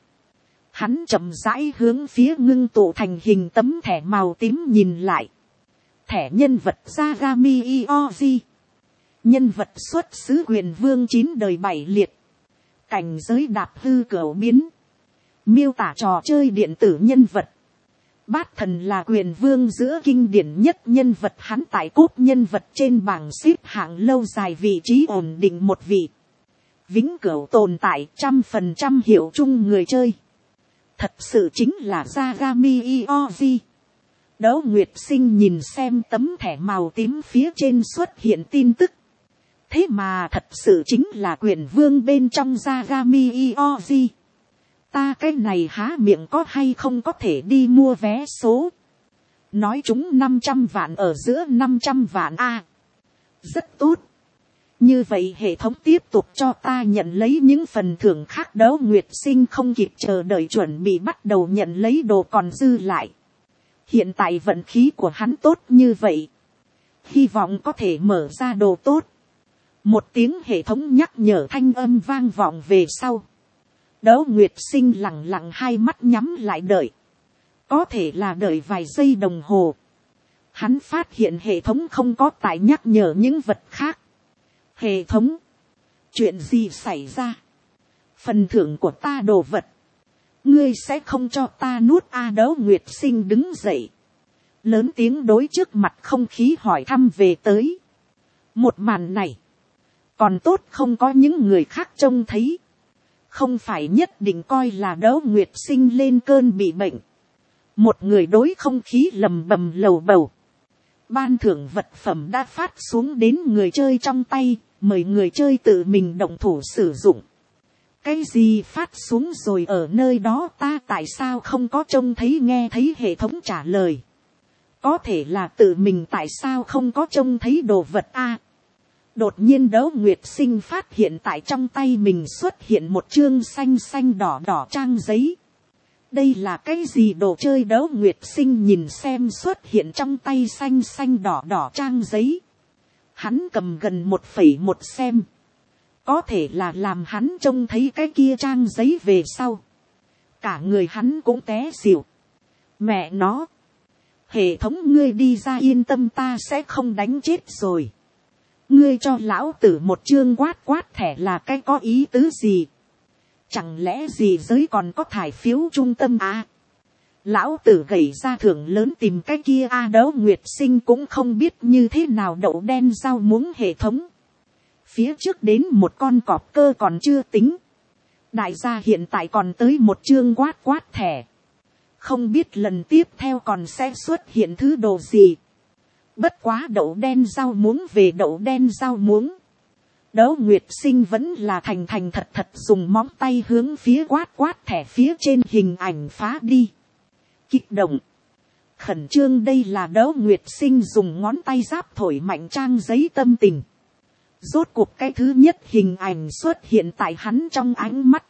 Hắn chậm rãi hướng phía ngưng tụ thành hình tấm thẻ màu tím nhìn lại. Thẻ nhân vật Zagami Ioji. Nhân vật xuất xứ Quyền Vương chín đời bảy liệt. Cảnh giới đạp hư cửu biến. Miêu tả trò chơi điện tử nhân vật. Bát Thần là Quyền Vương giữa kinh điển nhất nhân vật, hắn tại cúp nhân vật trên bảng xếp hạng lâu dài vị trí ổn định một vị. Vĩnh cửu tồn tại, trăm phần trăm hiệu chung người chơi. Thật sự chính là Zagami Ioji. Đấu Nguyệt Sinh nhìn xem tấm thẻ màu tím phía trên xuất hiện tin tức. Thế mà thật sự chính là Quyền Vương bên trong Zagami Ioji. Ta cái này há miệng có hay không có thể đi mua vé số. Nói chúng năm trăm vạn ở giữa năm trăm vạn a. À, rất tốt. Như vậy hệ thống tiếp tục cho ta nhận lấy những phần thưởng khác. Đấu Nguyệt Sinh không kịp chờ đợi chuẩn bị bắt đầu nhận lấy đồ còn dư lại. Hiện tại vận khí của hắn tốt như vậy. Hy vọng có thể mở ra đồ tốt. Một tiếng hệ thống nhắc nhở thanh âm vang vọng về sau. Đấu Nguyệt Sinh lặng lặng hai mắt nhắm lại đợi. Có thể là đợi vài giây đồng hồ. Hắn phát hiện hệ thống không có tại nhắc nhở những vật khác. Hệ thống. Chuyện gì xảy ra? Phần thưởng của ta đồ vật. Ngươi sẽ không cho ta nuốt a? Đấu Nguyệt Sinh đứng dậy. Lớn tiếng đối trước mặt không khí hỏi thăm về tới. Một màn này. Còn tốt không có những người khác trông thấy. Không phải nhất định coi là Đấu Nguyệt Sinh lên cơn bị bệnh. Một người đối không khí lầm bầm lầu bầu. Ban thưởng vật phẩm đã phát xuống đến người chơi trong tay. Mời người chơi tự mình động thủ sử dụng. Cái gì phát xuống rồi ở nơi đó ta tại sao không có trông thấy nghe thấy hệ thống trả lời. Có thể là tự mình tại sao không có trông thấy đồ vật a. Đột nhiên Đấu Nguyệt Sinh phát hiện tại trong tay mình xuất hiện một chương xanh xanh đỏ đỏ trang giấy. Đây là cái gì đồ chơi? Đấu Nguyệt Sinh nhìn xem xuất hiện trong tay xanh xanh đỏ đỏ trang giấy. Hắn cầm gần một phẩy một xem. Có thể là làm hắn trông thấy cái kia trang giấy về sau. Cả người hắn cũng té xỉu. Mẹ nó. Hệ thống ngươi đi ra yên tâm, ta sẽ không đánh chết rồi. Ngươi cho lão tử một chương quát quát thẻ là cái có ý tứ gì? Chẳng lẽ gì giới còn có thải phiếu trung tâm à? Lão tử gầy ra thưởng lớn tìm cái kia a à, Đấu Nguyệt Sinh cũng không biết như thế nào đậu đen rau muống hệ thống. Phía trước đến một con cọp cơ còn chưa tính. Đại gia hiện tại còn tới một chương quát quát thẻ. Không biết lần tiếp theo còn sẽ xuất hiện thứ đồ gì. Bất quá đậu đen rau muống về đậu đen rau muống. Đấu Nguyệt Sinh vẫn là thành thành thật thật dùng móng tay hướng phía quát quát thẻ phía trên hình ảnh phá đi. Kích động. Khẩn trương, đây là Đấu Nguyệt Sinh dùng ngón tay giáp thổi mạnh trang giấy tâm tình. Rốt cuộc cái thứ nhất hình ảnh xuất hiện tại hắn trong ánh mắt.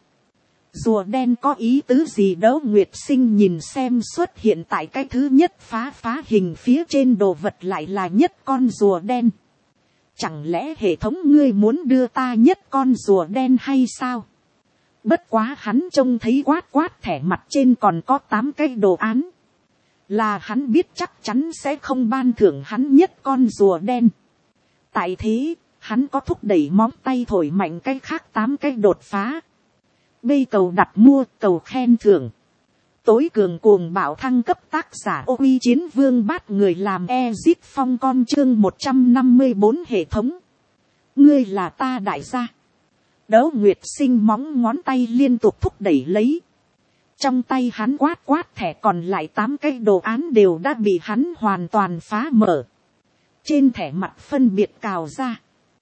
Rùa đen có ý tứ gì? Đấu Nguyệt Sinh nhìn xem xuất hiện tại cái thứ nhất phá phá hình phía trên đồ vật lại là nhất con rùa đen. Chẳng lẽ hệ thống ngươi muốn đưa ta nhất con rùa đen hay sao? Bất quá hắn trông thấy quát quát thẻ mặt trên còn có tám cái đồ án. Là hắn biết chắc chắn sẽ không ban thưởng hắn nhất con rùa đen. Tại thế, hắn có thúc đẩy móng tay thổi mạnh cái khác tám cái đột phá. Bây cầu đặt mua, cầu khen thưởng. Tối cường cuồng bạo thăng cấp, tác giả Ô Uy Chiến Vương Bát người làm Ezit Phong con chương một trăm năm mươi bốn hệ thống. Ngươi là ta đại gia. Đấu Nguyệt Sinh móng ngón tay liên tục thúc đẩy lấy. Trong tay hắn quát quát thẻ còn lại tám cái đồ án đều đã bị hắn hoàn toàn phá mở. Trên thẻ mặt phân biệt cào ra.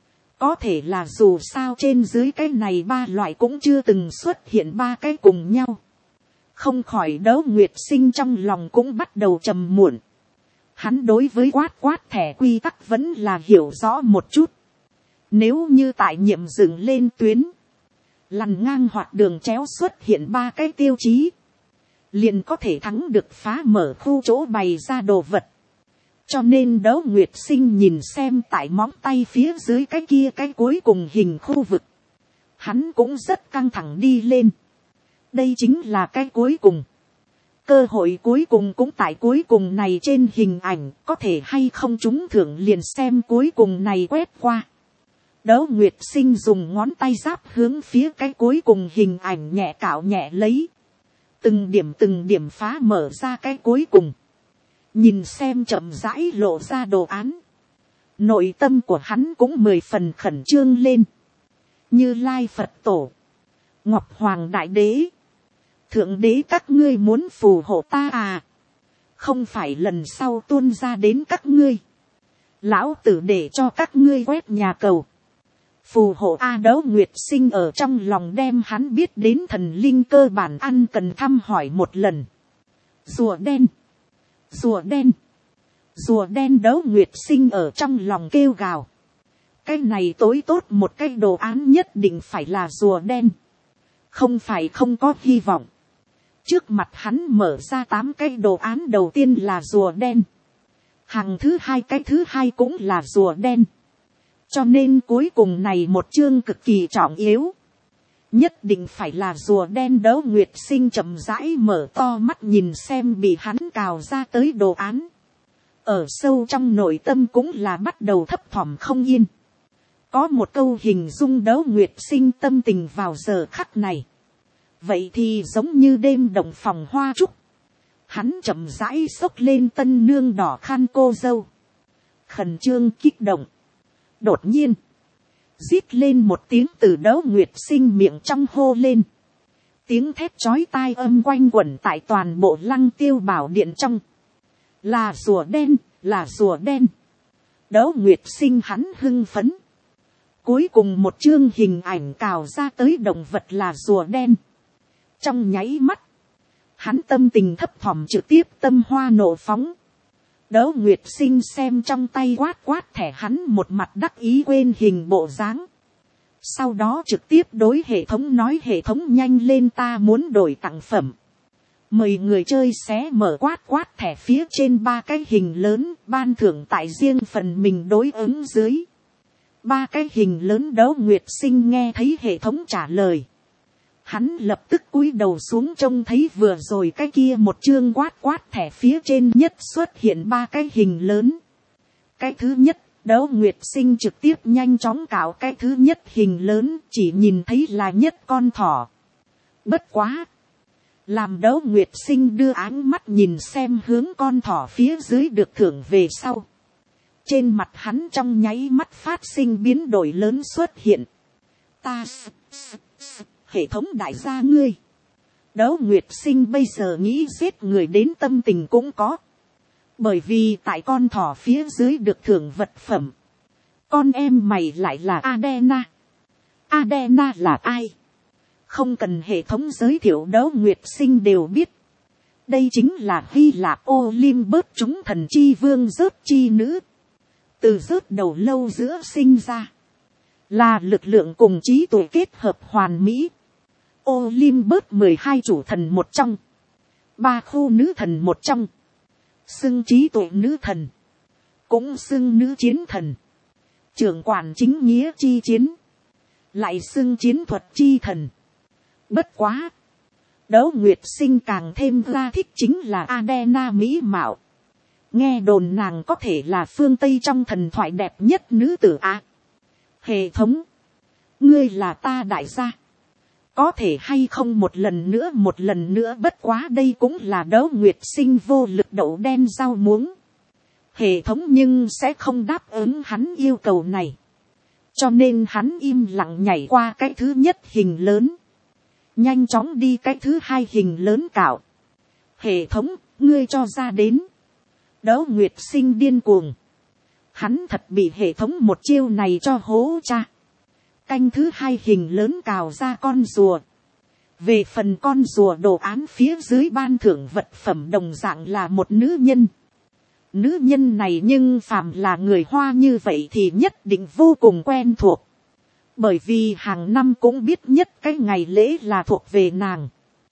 Có thể là dù sao trên dưới cái này ba loại cũng chưa từng xuất hiện ba cái cùng nhau. Không khỏi Đấu Nguyệt Sinh trong lòng cũng bắt đầu trầm muộn. Hắn đối với quát quát thẻ quy tắc vẫn là hiểu rõ một chút. Nếu như tại nhiệm dựng lên tuyến, lằn ngang hoặc đường chéo xuất hiện ba cái tiêu chí, liền có thể thắng được phá mở khu chỗ bày ra đồ vật. Cho nên Đấu Nguyệt Sinh nhìn xem tại móng tay phía dưới cái kia cái cuối cùng hình khu vực. Hắn cũng rất căng thẳng đi lên. Đây chính là cái cuối cùng. Cơ hội cuối cùng cũng tại cuối cùng này trên hình ảnh, có thể hay không trúng thưởng liền xem cuối cùng này quét qua. Đấu Nguyệt Sinh dùng ngón tay giáp hướng phía cái cuối cùng hình ảnh nhẹ cạo nhẹ lấy. Từng điểm từng điểm phá mở ra cái cuối cùng. Nhìn xem chậm rãi lộ ra đồ án. Nội tâm của hắn cũng mười phần khẩn trương lên. Như Lai Phật Tổ, Ngọc Hoàng Đại Đế, Thượng Đế các ngươi muốn phù hộ ta à? Không phải lần sau tuôn ra đến các ngươi. Lão tử để cho các ngươi quét nhà cầu. Phù hộ A. Đấu Nguyệt Sinh ở trong lòng đem hắn biết đến thần linh cơ bản ăn cần thăm hỏi một lần. Rùa đen. Rùa đen. Rùa đen. Đấu Nguyệt Sinh ở trong lòng kêu gào. Cái này tối tốt một cái đồ án nhất định phải là rùa đen. Không phải không có hy vọng. Trước mặt hắn mở ra tám cái đồ án, đầu tiên là rùa đen. Hàng thứ hai cái thứ hai cũng là rùa đen. Cho nên cuối cùng này một chương cực kỳ trọng yếu. Nhất định phải là rùa đen. Đấu Nguyệt Sinh chậm rãi mở to mắt nhìn xem bị hắn cào ra tới đồ án. Ở sâu trong nội tâm cũng là bắt đầu thấp thỏm không yên. Có một câu hình dung Đấu Nguyệt Sinh tâm tình vào giờ khắc này. Vậy thì giống như đêm động phòng hoa trúc. Hắn chậm rãi xốc lên tân nương đỏ khăn cô dâu. Khẩn trương kích động. Đột nhiên. Rít lên một tiếng từ Đấu Nguyệt Sinh miệng trong hô lên. Tiếng thét chói tai âm quanh quẩn tại toàn bộ Lăng Tiêu Bảo Điện trong. Là rùa đen, là rùa đen. Đấu Nguyệt Sinh hắn hưng phấn. Cuối cùng một chương hình ảnh cào ra tới động vật là rùa đen. Trong nháy mắt. Hắn tâm tình thấp thỏm trực tiếp tâm hoa nộ phóng. Đấu Nguyệt Sinh xem trong tay quát quát thẻ hắn một mặt đắc ý quên hình bộ dáng. Sau đó trực tiếp đối hệ thống nói hệ thống nhanh lên ta muốn đổi tặng phẩm. Mời người chơi xé mở quát quát thẻ phía trên ba cái hình lớn ban thưởng tại riêng phần mình đối ứng dưới. Ba cái hình lớn Đỗ Nguyệt Sinh nghe thấy hệ thống trả lời. Hắn lập tức cúi đầu xuống trông thấy vừa rồi cái kia một chương quát quát thẻ phía trên nhất xuất hiện ba cái hình lớn. Cái thứ nhất, Đỗ Nguyệt Sinh trực tiếp nhanh chóng cạo cái thứ nhất hình lớn, chỉ nhìn thấy là nhất con thỏ. Bất quá. Làm Đỗ Nguyệt Sinh đưa ánh mắt nhìn xem hướng con thỏ phía dưới được thưởng về sau. Trên mặt hắn trong nháy mắt phát sinh biến đổi lớn xuất hiện. Ta hệ thống đại gia ngươi. Đỗ Nguyệt Sinh bây giờ nghĩ giết người đến tâm tình cũng có. Bởi vì tại con thỏ phía dưới được thưởng vật phẩm. Con em mày lại là Adena. Adena là ai? Không cần hệ thống giới thiệu Đỗ Nguyệt Sinh đều biết. Đây chính là Hy Lạp Olympus chúng thần chi vương Rớt chi nữ. Từ rớt đầu lâu giữa sinh ra. Là lực lượng cùng trí tuệ kết hợp hoàn mỹ. Olympus mười hai chủ thần một trong. Ba khu nữ thần một trong. Xưng trí tuệ nữ thần. Cũng xưng nữ chiến thần. Trưởng quản chính nghĩa chi chiến. Lại xưng chiến thuật chi thần. Bất quá. Đỗ Nguyệt Sinh càng thêm ra thích chính là Adena mỹ mạo. Nghe đồn nàng có thể là phương Tây trong thần thoại đẹp nhất nữ tử á. Hệ thống. Ngươi là ta đại gia. Có thể hay không một lần nữa một lần nữa bất quá đây cũng là Đỗ Nguyệt Sinh vô lực đậu đen rau muống. Hệ thống nhưng sẽ không đáp ứng hắn yêu cầu này. Cho nên hắn im lặng nhảy qua cái thứ nhất hình lớn. Nhanh chóng đi cái thứ hai hình lớn cạo. Hệ thống, ngươi cho ra đến. Đỗ Nguyệt Sinh điên cuồng. Hắn thật bị hệ thống một chiêu này cho hố cha. Canh thứ hai hình lớn cào ra con rùa. Về phần con rùa đồ án phía dưới ban thưởng vật phẩm đồng dạng là một nữ nhân. Nữ nhân này nhưng phàm là người Hoa như vậy thì nhất định vô cùng quen thuộc. Bởi vì hàng năm cũng biết nhất cái ngày lễ là thuộc về nàng.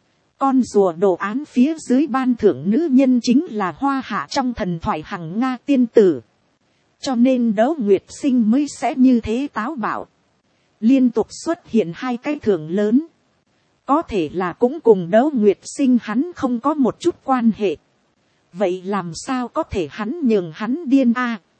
Con rùa đồ án phía dưới ban thưởng nữ nhân chính là Hoa Hạ trong thần thoại Hằng Nga tiên tử. Cho nên Đỗ Nguyệt Sinh mới sẽ như thế táo bạo. Liên tục xuất hiện hai cái thưởng lớn. Có thể là cũng cùng Đỗ Nguyệt Sinh hắn không có một chút quan hệ. Vậy làm sao có thể hắn nhường hắn điên a? À,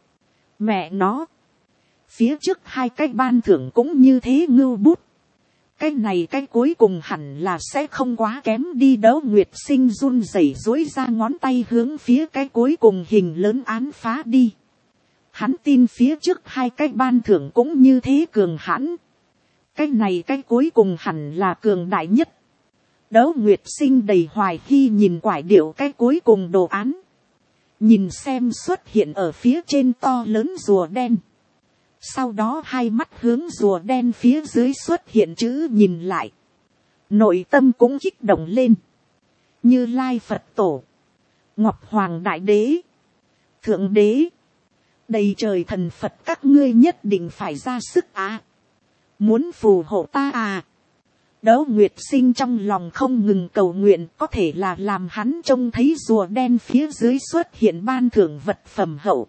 mẹ nó. Phía trước hai cái ban thưởng cũng như thế ngưu bút. Cái này cái cuối cùng hẳn là sẽ không quá kém đi. Đỗ Nguyệt Sinh run rẩy duỗi ra ngón tay hướng phía cái cuối cùng hình lớn án phá đi. Hắn tin phía trước hai cái ban thưởng cũng như thế cường hãn. Cái này cái cuối cùng hẳn là cường đại nhất. Đỗ Nguyệt Sinh đầy hoài khi nhìn quải điệu cái cuối cùng đồ án. Nhìn xem xuất hiện ở phía trên to lớn rùa đen. Sau đó hai mắt hướng rùa đen phía dưới xuất hiện chữ nhìn lại. Nội tâm cũng kích động lên. Như Lai Phật Tổ. Ngọc Hoàng Đại Đế. Thượng Đế. Đầy trời thần Phật các ngươi nhất định phải ra sức á. Muốn phù hộ ta à. Đỗ Nguyệt Sinh trong lòng không ngừng cầu nguyện, có thể là làm hắn trông thấy rùa đen phía dưới xuất hiện ban thưởng vật phẩm hậu.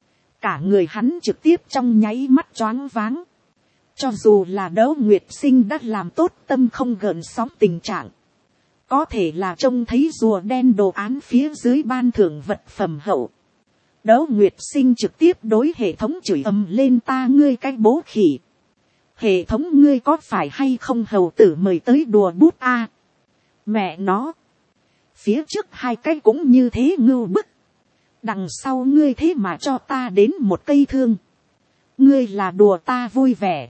Cả người hắn trực tiếp trong nháy mắt choáng váng. Cho dù là Đỗ Nguyệt Sinh đã làm tốt tâm không gợn sóng tình trạng. Có thể là trông thấy rùa đen đồ án phía dưới ban thưởng vật phẩm hậu. Đỗ Nguyệt Sinh trực tiếp đối hệ thống chửi ầm lên ta ngươi cái bố khỉ. Hệ thống ngươi có phải hay không hầu tử mời tới đùa bút a? À? Mẹ nó. Phía trước hai cái cũng như thế ngưu bức. Đằng sau ngươi thế mà cho ta đến một cây thương. Ngươi là đùa ta vui vẻ.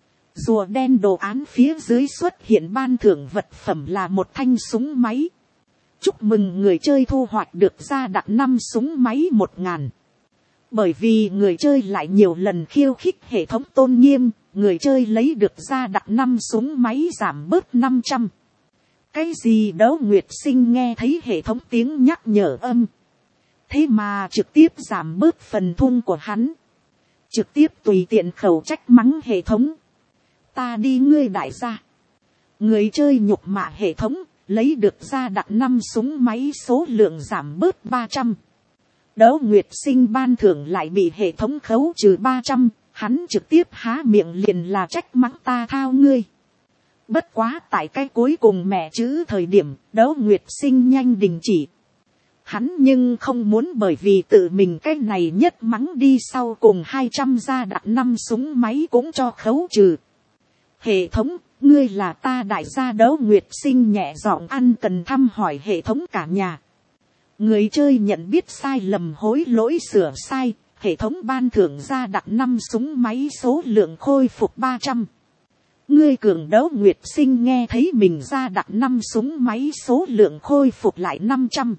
Rùa đen đồ án phía dưới xuất hiện ban thưởng vật phẩm là một thanh súng máy. Chúc mừng người chơi thu hoạch được ra đặt năm súng máy một ngàn. Bởi vì người chơi lại nhiều lần khiêu khích hệ thống tôn nghiêm, người chơi lấy được ra đặt năm súng máy giảm bớt năm trăm. Cái gì Đỗ Nguyệt Sinh nghe thấy hệ thống tiếng nhắc nhở âm. Thế mà trực tiếp giảm bớt phần thun của hắn. Trực tiếp tùy tiện khẩu trách mắng hệ thống. Ta đi ngươi đại gia. Người chơi nhục mạ hệ thống, lấy được ra đặt năm súng máy số lượng giảm bớt ba trăm. Đỗ Nguyệt Sinh ban thưởng lại bị hệ thống khấu trừ ba trăm, hắn trực tiếp há miệng liền là trách mắng ta thao ngươi. Bất quá tại cái cuối cùng mẹ chữ thời điểm, Đấu Nguyệt Sinh nhanh đình chỉ. Hắn nhưng không muốn bởi vì tự mình cái này nhất mắng đi sau cùng hai trăm gia đặt năm súng máy cũng cho khấu trừ. Hệ thống, ngươi là ta đại gia. Đấu Nguyệt Sinh nhẹ giọng ăn cần thăm hỏi hệ thống cả nhà. Người chơi nhận biết sai lầm hối lỗi sửa sai, hệ thống ban thưởng gia đặt năm súng máy số lượng khôi phục ba trăm. Ngươi cường. Đấu Nguyệt Sinh nghe thấy mình gia đặt năm súng máy số lượng khôi phục lại năm trăm.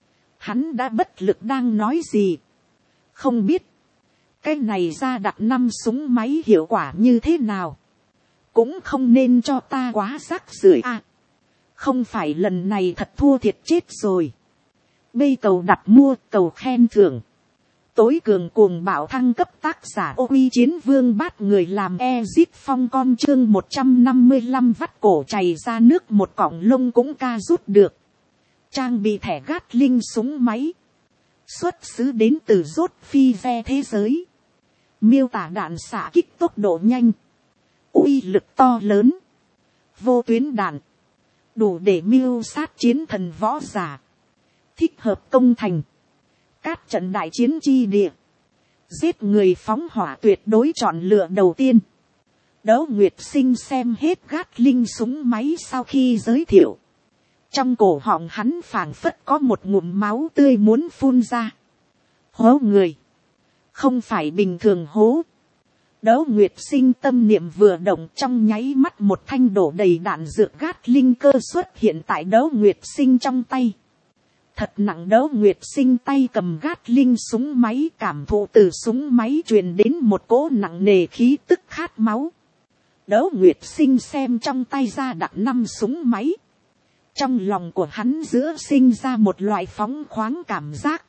Hắn đã bất lực đang nói gì. Không biết. Cái này gia đặt năm súng máy hiệu quả như thế nào. Cũng không nên cho ta quá rác rưởi à. Không phải lần này thật thua thiệt chết rồi. Bây cầu đặt mua cầu khen thưởng. Tối cường cuồng bạo thăng cấp tác giả ô uy chiến vương bát người làm Ezit Phong con chương một trăm năm mươi lăm vắt cổ chảy ra nước một cọng lông cũng ca rút được. Trang bị thẻ gát linh súng máy. Xuất xứ đến từ rốt phi ve thế giới. Miêu tả đạn xạ kích tốc độ nhanh. Uy lực to lớn. Vô tuyến đạn. Đủ để mưu sát chiến thần võ giả. Thích hợp công thành. Cát trận đại chiến chi địa. Giết người phóng hỏa tuyệt đối chọn lựa đầu tiên. Đấu Nguyệt Sinh xem hết gát linh súng máy sau khi giới thiệu. Trong cổ họng hắn phảng phất có một ngụm máu tươi muốn phun ra. Hố người. Không phải bình thường hố. Đấu Nguyệt Sinh tâm niệm vừa động trong nháy mắt một thanh đổ đầy đạn dược gát linh cơ xuất hiện tại Đấu Nguyệt Sinh trong tay. Thật nặng. Đấu Nguyệt Sinh tay cầm gát linh súng máy cảm thụ từ súng máy truyền đến một cỗ nặng nề khí tức khát máu. Đấu Nguyệt Sinh xem trong tay ra đặt năm súng máy. Trong lòng của hắn giữa sinh ra một loại phóng khoáng cảm giác.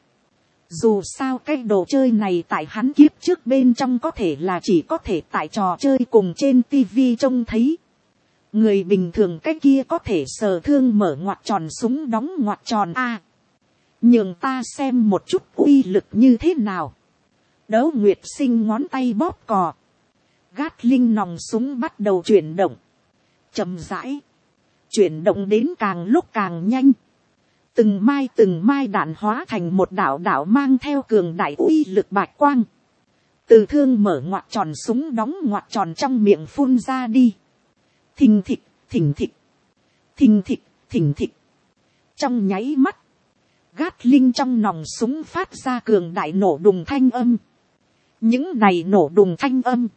Dù sao cái đồ chơi này tại hắn kiếp trước bên trong có thể là chỉ có thể tại trò chơi cùng trên tivi trông thấy. Người bình thường cái kia có thể sờ thương mở ngoặt tròn súng đóng ngoặt tròn a. Nhường ta xem một chút uy lực như thế nào. Đấu Nguyệt Sinh ngón tay bóp cò. Gát linh nòng súng bắt đầu chuyển động. Chậm rãi. Chuyển động đến càng lúc càng nhanh. Từng mai từng mai đạn hóa thành một đạo đạo mang theo cường đại uy lực bạch quang. Từ thương mở ngoặt tròn súng đóng ngoặt tròn trong miệng phun ra đi. Thình thịch, thình thịch. Thình thịch, thình thịch. Trong nháy mắt. Gát linh trong nòng súng phát ra cường đại nổ đùng thanh âm. Những này nổ đùng thanh âm.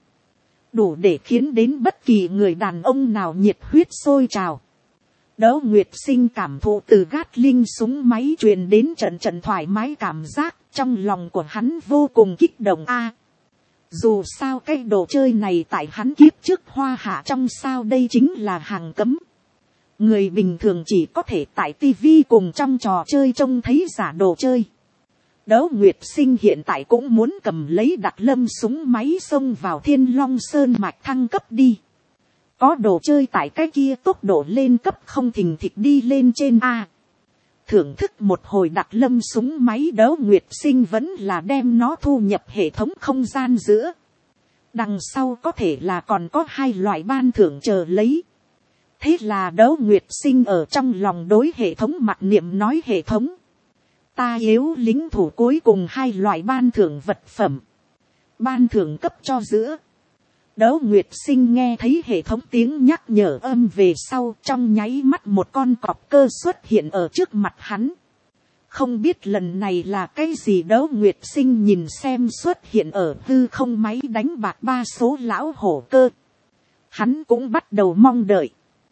Đủ để khiến đến bất kỳ người đàn ông nào nhiệt huyết sôi trào. Đấu Nguyệt Sinh cảm thụ từ gát linh súng máy truyền đến trận trận thoải mái cảm giác. Trong lòng của hắn vô cùng kích động a. Dù sao cái đồ chơi này tại hắn kiếp trước hoa hạ trong sao đây chính là hàng cấm. Người bình thường chỉ có thể tại tivi cùng trong trò chơi trông thấy giả đồ chơi. Đấu Nguyệt Sinh hiện tại cũng muốn cầm lấy đặt lâm súng máy xông vào Thiên Long Sơn mạch thăng cấp đi. Có đồ chơi tại cái kia tốc độ lên cấp không thình thịch đi lên trên A. Thưởng thức một hồi đặt lâm súng máy Đấu Nguyệt Sinh vẫn là đem nó thu nhập hệ thống không gian giữa. Đằng sau có thể là còn có hai loại ban thưởng chờ lấy. Thế là Đấu Nguyệt Sinh ở trong lòng đối hệ thống mặc niệm nói hệ thống. Ta yếu lính thủ cuối cùng hai loại ban thưởng vật phẩm. Ban thưởng cấp cho giữa. Đấu Nguyệt Sinh nghe thấy hệ thống tiếng nhắc nhở âm về sau trong nháy mắt một con cọp cơ xuất hiện ở trước mặt hắn. Không biết lần này là cái gì. Đấu Nguyệt Sinh nhìn xem xuất hiện ở hư không máy đánh bạc ba số lão hổ cơ. Hắn cũng bắt đầu mong đợi.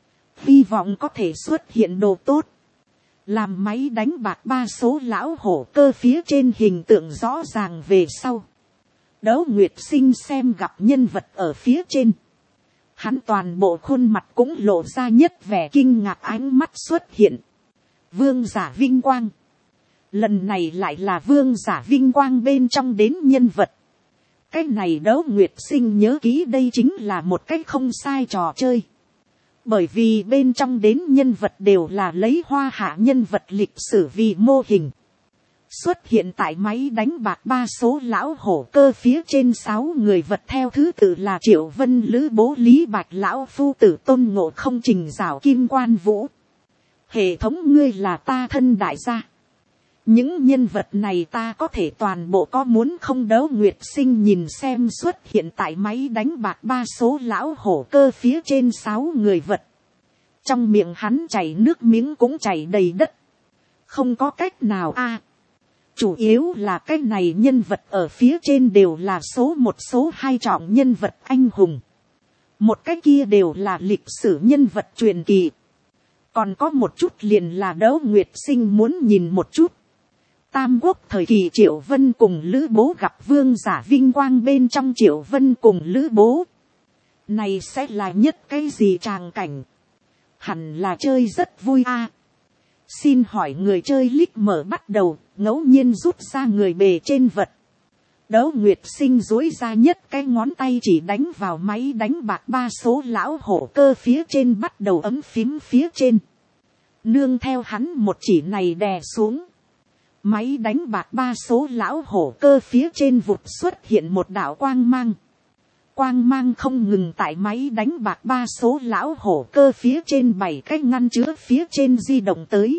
Hy vọng có thể xuất hiện đồ tốt. Làm máy đánh bạc ba số lão hổ cơ phía trên hình tượng rõ ràng về sau. Đấu Nguyệt Sinh xem gặp nhân vật ở phía trên. Hắn toàn bộ khuôn mặt cũng lộ ra nhất vẻ kinh ngạc ánh mắt xuất hiện. Vương giả vinh quang. Lần này lại là vương giả vinh quang bên trong đến nhân vật. Cái này Đấu Nguyệt Sinh nhớ kỹ đây chính là một cái không sai trò chơi. Bởi vì bên trong đến nhân vật đều là lấy hoa hạ nhân vật lịch sử vì mô hình. xuất hiện tại máy đánh bạc ba số lão hổ cơ phía trên sáu người vật theo thứ tự là Triệu Vân, Lữ Bố, Lý Bạch, lão phu tử Tôn Ngộ Không, Trình Giảo, Kim Quan Vũ. Hệ thống ngươi là ta thân đại gia. Những nhân vật này ta có thể toàn bộ có muốn không? Đấu Nguyệt Sinh nhìn xem xuất hiện tại máy đánh bạc ba số lão hổ cơ phía trên sáu người vật. Trong miệng hắn chảy nước miếng cũng chảy đầy đất. Không có cách nào a. Chủ yếu là cái này nhân vật ở phía trên đều là số một số hai trọng nhân vật anh hùng. Một cái kia đều là lịch sử nhân vật truyền kỳ. Còn có một chút liền là Đấu Nguyệt Sinh muốn nhìn một chút. Tam Quốc thời kỳ Triệu Vân cùng Lữ Bố gặp vương giả vinh quang bên trong Triệu Vân cùng Lữ Bố. Này sẽ là nhất cái gì tràng cảnh? Hẳn là chơi rất vui a. Xin hỏi người chơi lích mở bắt đầu, ngẫu nhiên rút ra người bề trên vật. Đấu Nguyệt Sinh dối ra nhất cái ngón tay chỉ đánh vào máy đánh bạc ba số lão hổ cơ phía trên, bắt đầu ấm phím phía trên. Nương theo hắn một chỉ này đè xuống. Máy đánh bạc ba số lão hổ cơ phía trên vụt xuất hiện một đạo quang mang. Quang mang không ngừng tại máy đánh bạc ba số lão hổ cơ phía trên bảy cái ngăn chứa phía trên di động tới.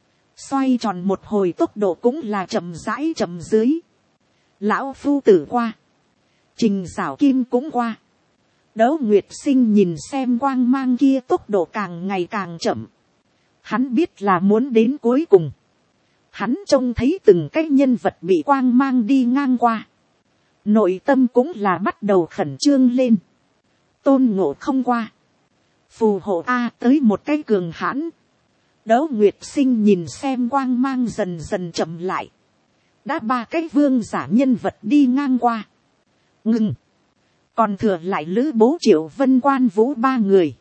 Xoay tròn một hồi tốc độ cũng là chậm rãi chậm dưới. Lão phu tử qua. Trình Giảo Kim cũng qua. Đấu Nguyệt Sinh nhìn xem quang mang kia tốc độ càng ngày càng chậm. Hắn biết là muốn đến cuối cùng. Hắn trông thấy từng cái nhân vật bị quang mang đi ngang qua. Nội tâm cũng là bắt đầu khẩn trương lên. Tôn Ngộ Không qua. Phù hộ A tới một cái cường hãn. Đấu Nguyệt Sinh nhìn xem quang mang dần dần chậm lại. Đã ba cái vương giả nhân vật đi ngang qua. Ngừng. Còn thừa lại Lữ Bố, Triệu Vân, Quan Vũ ba người.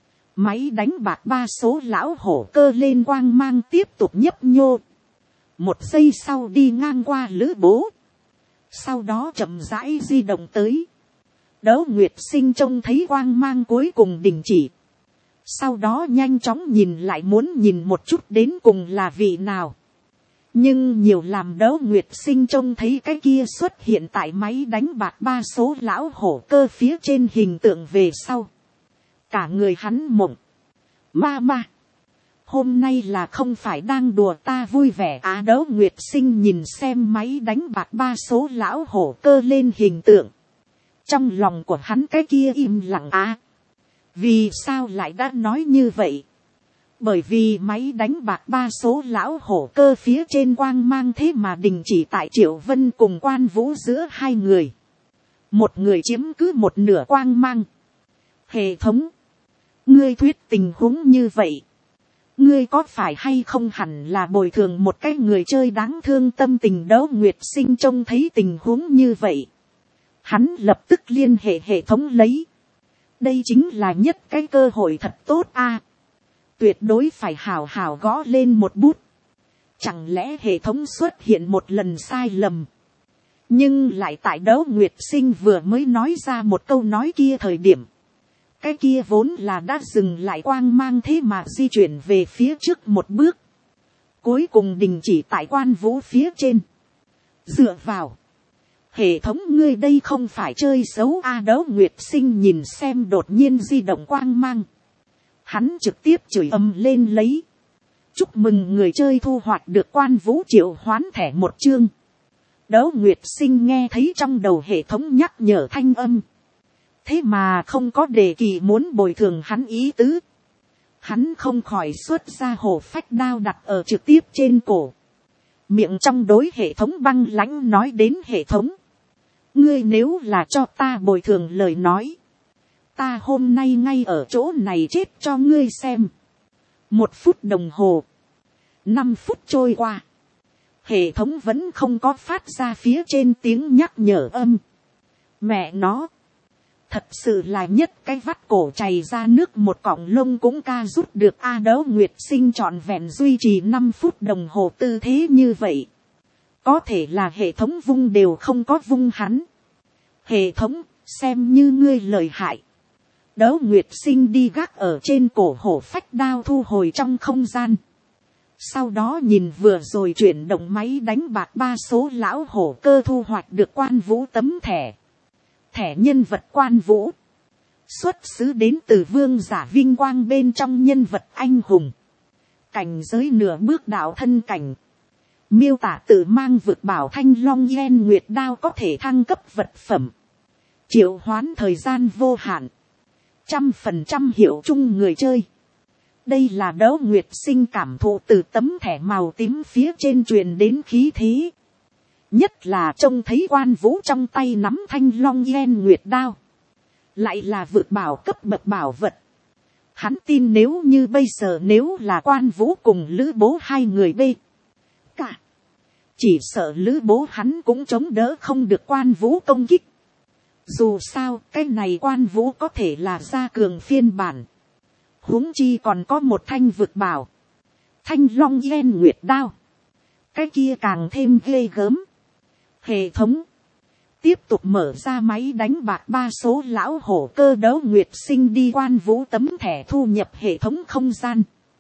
Máy đánh bạc ba số lão hổ cơ lên quang mang tiếp tục nhấp nhô. Một giây sau đi ngang qua Lữ Bố. Sau đó chậm rãi di động tới. Đấu Nguyệt Sinh trông thấy quang mang cuối cùng đình chỉ. Sau đó nhanh chóng nhìn lại muốn nhìn một chút đến cùng là vị nào. Nhưng nhiều làm Đấu Nguyệt Sinh trông thấy cái kia xuất hiện tại máy đánh bạc ba số lão hổ cơ phía trên hình tượng về sau. Cả người hắn mộng. Ma ma. Hôm nay là không phải đang đùa ta vui vẻ á. À, Đấu Nguyệt Sinh nhìn xem máy đánh bạc ba số lão hổ cơ lên hình tượng. Trong lòng của hắn cái kia im lặng á. À, vì sao lại đã nói như vậy? Bởi vì máy đánh bạc ba số lão hổ cơ phía trên quang mang thế mà đình chỉ tại Triệu Vân cùng Quan Vũ giữa hai người. Một người chiếm cứ một nửa quang mang. Hệ thống. Ngươi thuyết tình huống như vậy. Ngươi có phải hay không hẳn là bồi thường một cái người chơi đáng thương tâm tình. Đấu Nguyệt Sinh trông thấy tình huống như vậy. Hắn lập tức liên hệ hệ thống lấy. Đây chính là nhất cái cơ hội thật tốt a. À, tuyệt đối phải hào hào gõ lên một bút. Chẳng lẽ hệ thống xuất hiện một lần sai lầm. Nhưng lại tại Đấu Nguyệt Sinh vừa mới nói ra một câu nói kia thời điểm. Cái kia vốn là đã dừng lại quang mang thế mà di chuyển về phía trước một bước. Cuối cùng đình chỉ tại Quan Vũ phía trên. Dựa vào. Hệ thống ngươi đây không phải chơi xấu a. À, Đấu Nguyệt Sinh nhìn xem đột nhiên di động quang mang. Hắn trực tiếp chửi ầm lên lấy. Chúc mừng người chơi thu hoạch được Quan Vũ triệu hoán thẻ một chương. Đấu Nguyệt Sinh nghe thấy trong đầu hệ thống nhắc nhở thanh âm. Thế mà không có đề kỳ muốn bồi thường hắn ý tứ. Hắn không khỏi xuất ra hổ phách đao đặt ở trực tiếp trên cổ. Miệng trong đối hệ thống băng lãnh nói đến hệ thống. Ngươi nếu là cho ta bồi thường lời nói. Ta hôm nay ngay ở chỗ này chết cho ngươi xem. Một phút đồng hồ. Năm phút trôi qua. Hệ thống vẫn không có phát ra phía trên tiếng nhắc nhở âm. Mẹ nó. Thật sự là nhất cái vắt cổ chảy ra nước một cọng lông cũng ca rút được. A. Đấu Nguyệt Sinh trọn vẹn duy trì năm phút đồng hồ tư thế như vậy. Có thể là hệ thống vung đều không có vung hắn. Hệ thống, xem như ngươi lợi hại. Đấu Nguyệt Sinh đi gác ở trên cổ hổ phách đao thu hồi trong không gian. Sau đó nhìn vừa rồi chuyển động máy đánh bạc ba số lão hổ cơ thu hoạch được quan vũ tấm thẻ. Thẻ nhân vật quan vũ. Xuất xứ đến từ vương giả vinh quang bên trong nhân vật anh hùng. Cảnh giới nửa bước đạo thân cảnh. Miêu tả tự mang vực bảo thanh long yen nguyệt đao có thể thăng cấp vật phẩm. Triệu hoán thời gian vô hạn. Trăm phần trăm hiệu chung người chơi. Đây là Đấu Nguyệt Sinh cảm thụ từ tấm thẻ màu tím phía trên truyền đến khí thế. Nhất là trông thấy quan vũ trong tay nắm thanh long yen nguyệt đao. Lại là vượt bảo cấp bậc bảo vật. Hắn tin nếu như bây giờ nếu là quan vũ cùng lữ bố hai người bê. Cả. Chỉ sợ lữ bố hắn cũng chống đỡ không được quan vũ công kích. Dù sao cái này quan vũ có thể là gia cường phiên bản. Huống chi còn có một thanh vực bảo. Thanh long yen nguyệt đao. Cái kia càng thêm ghê gớm. Hệ thống. Tiếp tục mở ra máy đánh bạc ba số lão hổ cơ Đấu Nguyệt Sinh đi quan vũ tấm thẻ thu nhập hệ thống không gian.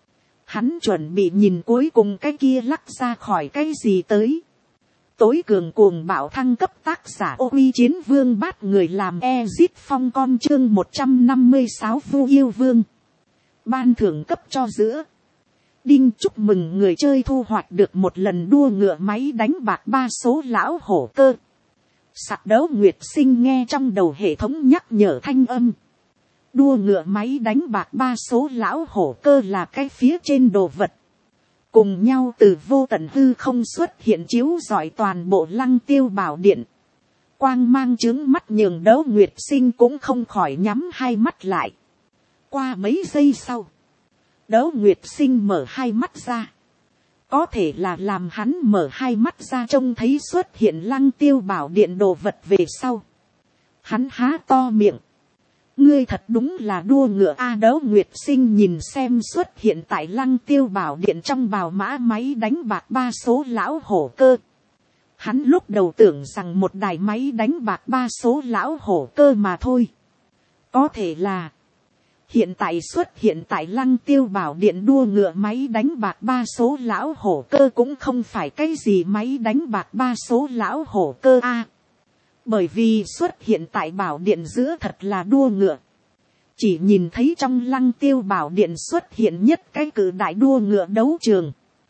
Hắn chuẩn bị nhìn cuối cùng cái kia lắc ra khỏi cái gì tới. Tối cường cuồng bạo thăng cấp tác giả ô uy chiến vương bát người làm Ezit Phong con chương một trăm năm mươi sáu Vu Yêu Vương. Ban thưởng cấp cho giữa. Đinh chúc mừng người chơi thu hoạch được một lần đua ngựa máy đánh bạc ba số lão hổ cơ. Sặc Đấu Nguyệt Sinh nghe trong đầu hệ thống nhắc nhở thanh âm. Đua ngựa máy đánh bạc ba số lão hổ cơ là cái phía trên đồ vật. Cùng nhau từ vô tận hư không xuất hiện chiếu rọi toàn bộ Lăng Tiêu Bảo Điện. Quang mang chướng mắt nhường Đấu Nguyệt Sinh cũng không khỏi nhắm hai mắt lại. Qua mấy giây sau. Đấu Nguyệt Sinh mở hai mắt ra. Có thể là làm hắn mở hai mắt ra trông thấy xuất hiện Lăng Tiêu Bảo Điện đồ vật về sau. Hắn há to miệng. Ngươi thật đúng là đua ngựa A. Đấu Nguyệt Sinh nhìn xem xuất hiện tại Lăng Tiêu Bảo Điện trong bào mã máy đánh bạc ba số lão hổ cơ. Hắn lúc đầu tưởng rằng một đài máy đánh bạc ba số lão hổ cơ mà thôi. Có thể là hiện tại xuất hiện tại Lăng Tiêu Bảo Điện đua ngựa máy đánh bạc ba số lão hổ cơ cũng không phải cái gì máy đánh bạc ba số lão hổ cơ A. Bởi vì xuất hiện tại Bảo Điện giữa thật là đua ngựa. Chỉ nhìn thấy trong Lăng Tiêu Bảo Điện xuất hiện nhất cái cử đại đua ngựa đấu trường.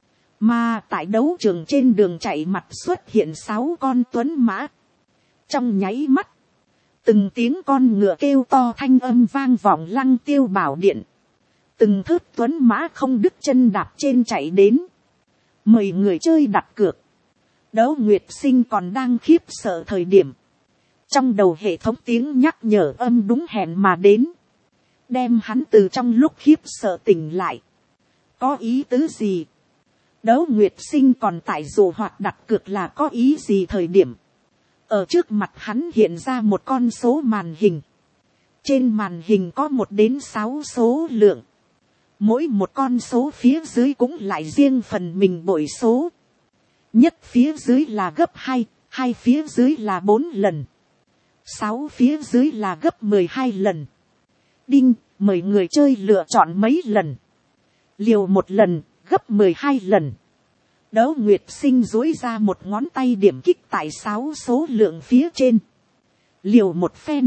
Mà tại đấu trường trên đường chạy mặt xuất hiện sáu con tuấn mã. Trong nháy mắt. Từng tiếng con ngựa kêu to thanh âm vang vọng Lăng Tiêu Bảo Điện. Từng thớt tuấn mã không đứt chân đạp trên chạy đến. Mời người chơi đặt cược. Đấu Nguyệt Sinh còn đang khiếp sợ thời điểm. Trong đầu hệ thống tiếng nhắc nhở âm đúng hẹn mà đến. Đem hắn từ trong lúc khiếp sợ tỉnh lại. Có ý tứ gì? Đấu Nguyệt Sinh còn tại dù hoặc đặt cược là có ý gì thời điểm. Ở trước mặt hắn hiện ra một con số màn hình. Trên màn hình có một đến sáu số lượng. Mỗi một con số phía dưới cũng lại riêng phần mình bội số. Nhất phía dưới là gấp hai, hai phía dưới là bốn lần. Sáu phía dưới là gấp mười hai lần. Đinh, mời người chơi lựa chọn mấy lần. Liều một lần, gấp mười hai lần. Đấu Nguyệt Sinh duỗi ra một ngón tay điểm kích tại sáu số lượng phía trên. Liều một phen.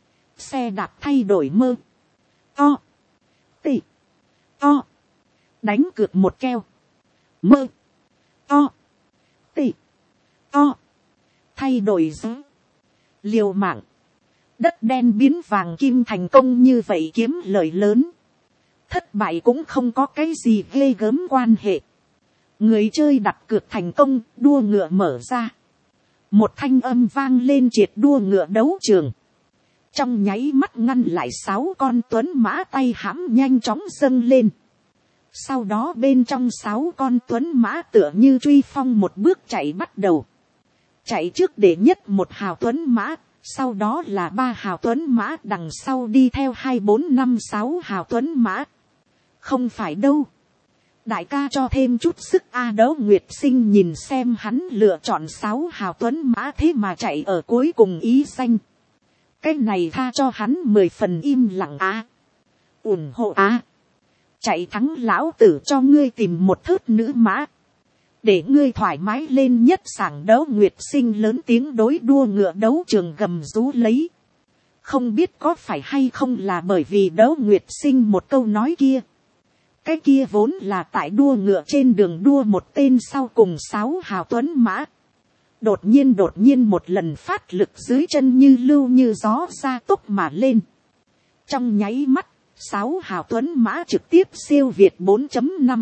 Xe đạp thay đổi mơ. To. Tị. To. Đánh cược một keo. Mơ. To. Tị. To. Thay đổi giá. Liều mạng. Đất đen biến vàng kim thành công như vậy kiếm lời lớn. Thất bại cũng không có cái gì ghê gớm quan hệ. Người chơi đặt cược thành công, đua ngựa mở ra. Một thanh âm vang lên triệt đua ngựa đấu trường. Trong nháy mắt ngăn lại sáu con tuấn mã tay hãm nhanh chóng dâng lên. Sau đó bên trong sáu con tuấn mã tựa như truy phong một bước chạy bắt đầu. Chạy trước để nhất một hào tuấn mã, sau đó là ba hào tuấn mã, đằng sau đi theo hai bốn năm sáu hào tuấn mã. Không phải đâu. Đại ca cho thêm chút sức A. Đấu Nguyệt Sinh nhìn xem hắn lựa chọn sáu hào tuấn mã thế mà chạy ở cuối cùng ý danh. Cái này tha cho hắn mười phần im lặng á. ủng hộ á. chạy thắng lão tử cho ngươi tìm một thớt nữ mã, để ngươi thoải mái lên nhất sảng. Đấu Nguyệt Sinh lớn tiếng đối đua ngựa đấu trường gầm rú lấy. Không biết có phải hay không là bởi vì Đấu Nguyệt Sinh một câu nói kia. Cái kia vốn là tại đua ngựa trên đường đua một tên sau cùng sáu hào tuấn mã. Đột nhiên đột nhiên một lần phát lực dưới chân như lưu như gió ra tốc mà lên. Trong nháy mắt, sáu hào tuấn mã trực tiếp siêu việt bốn chấm năm.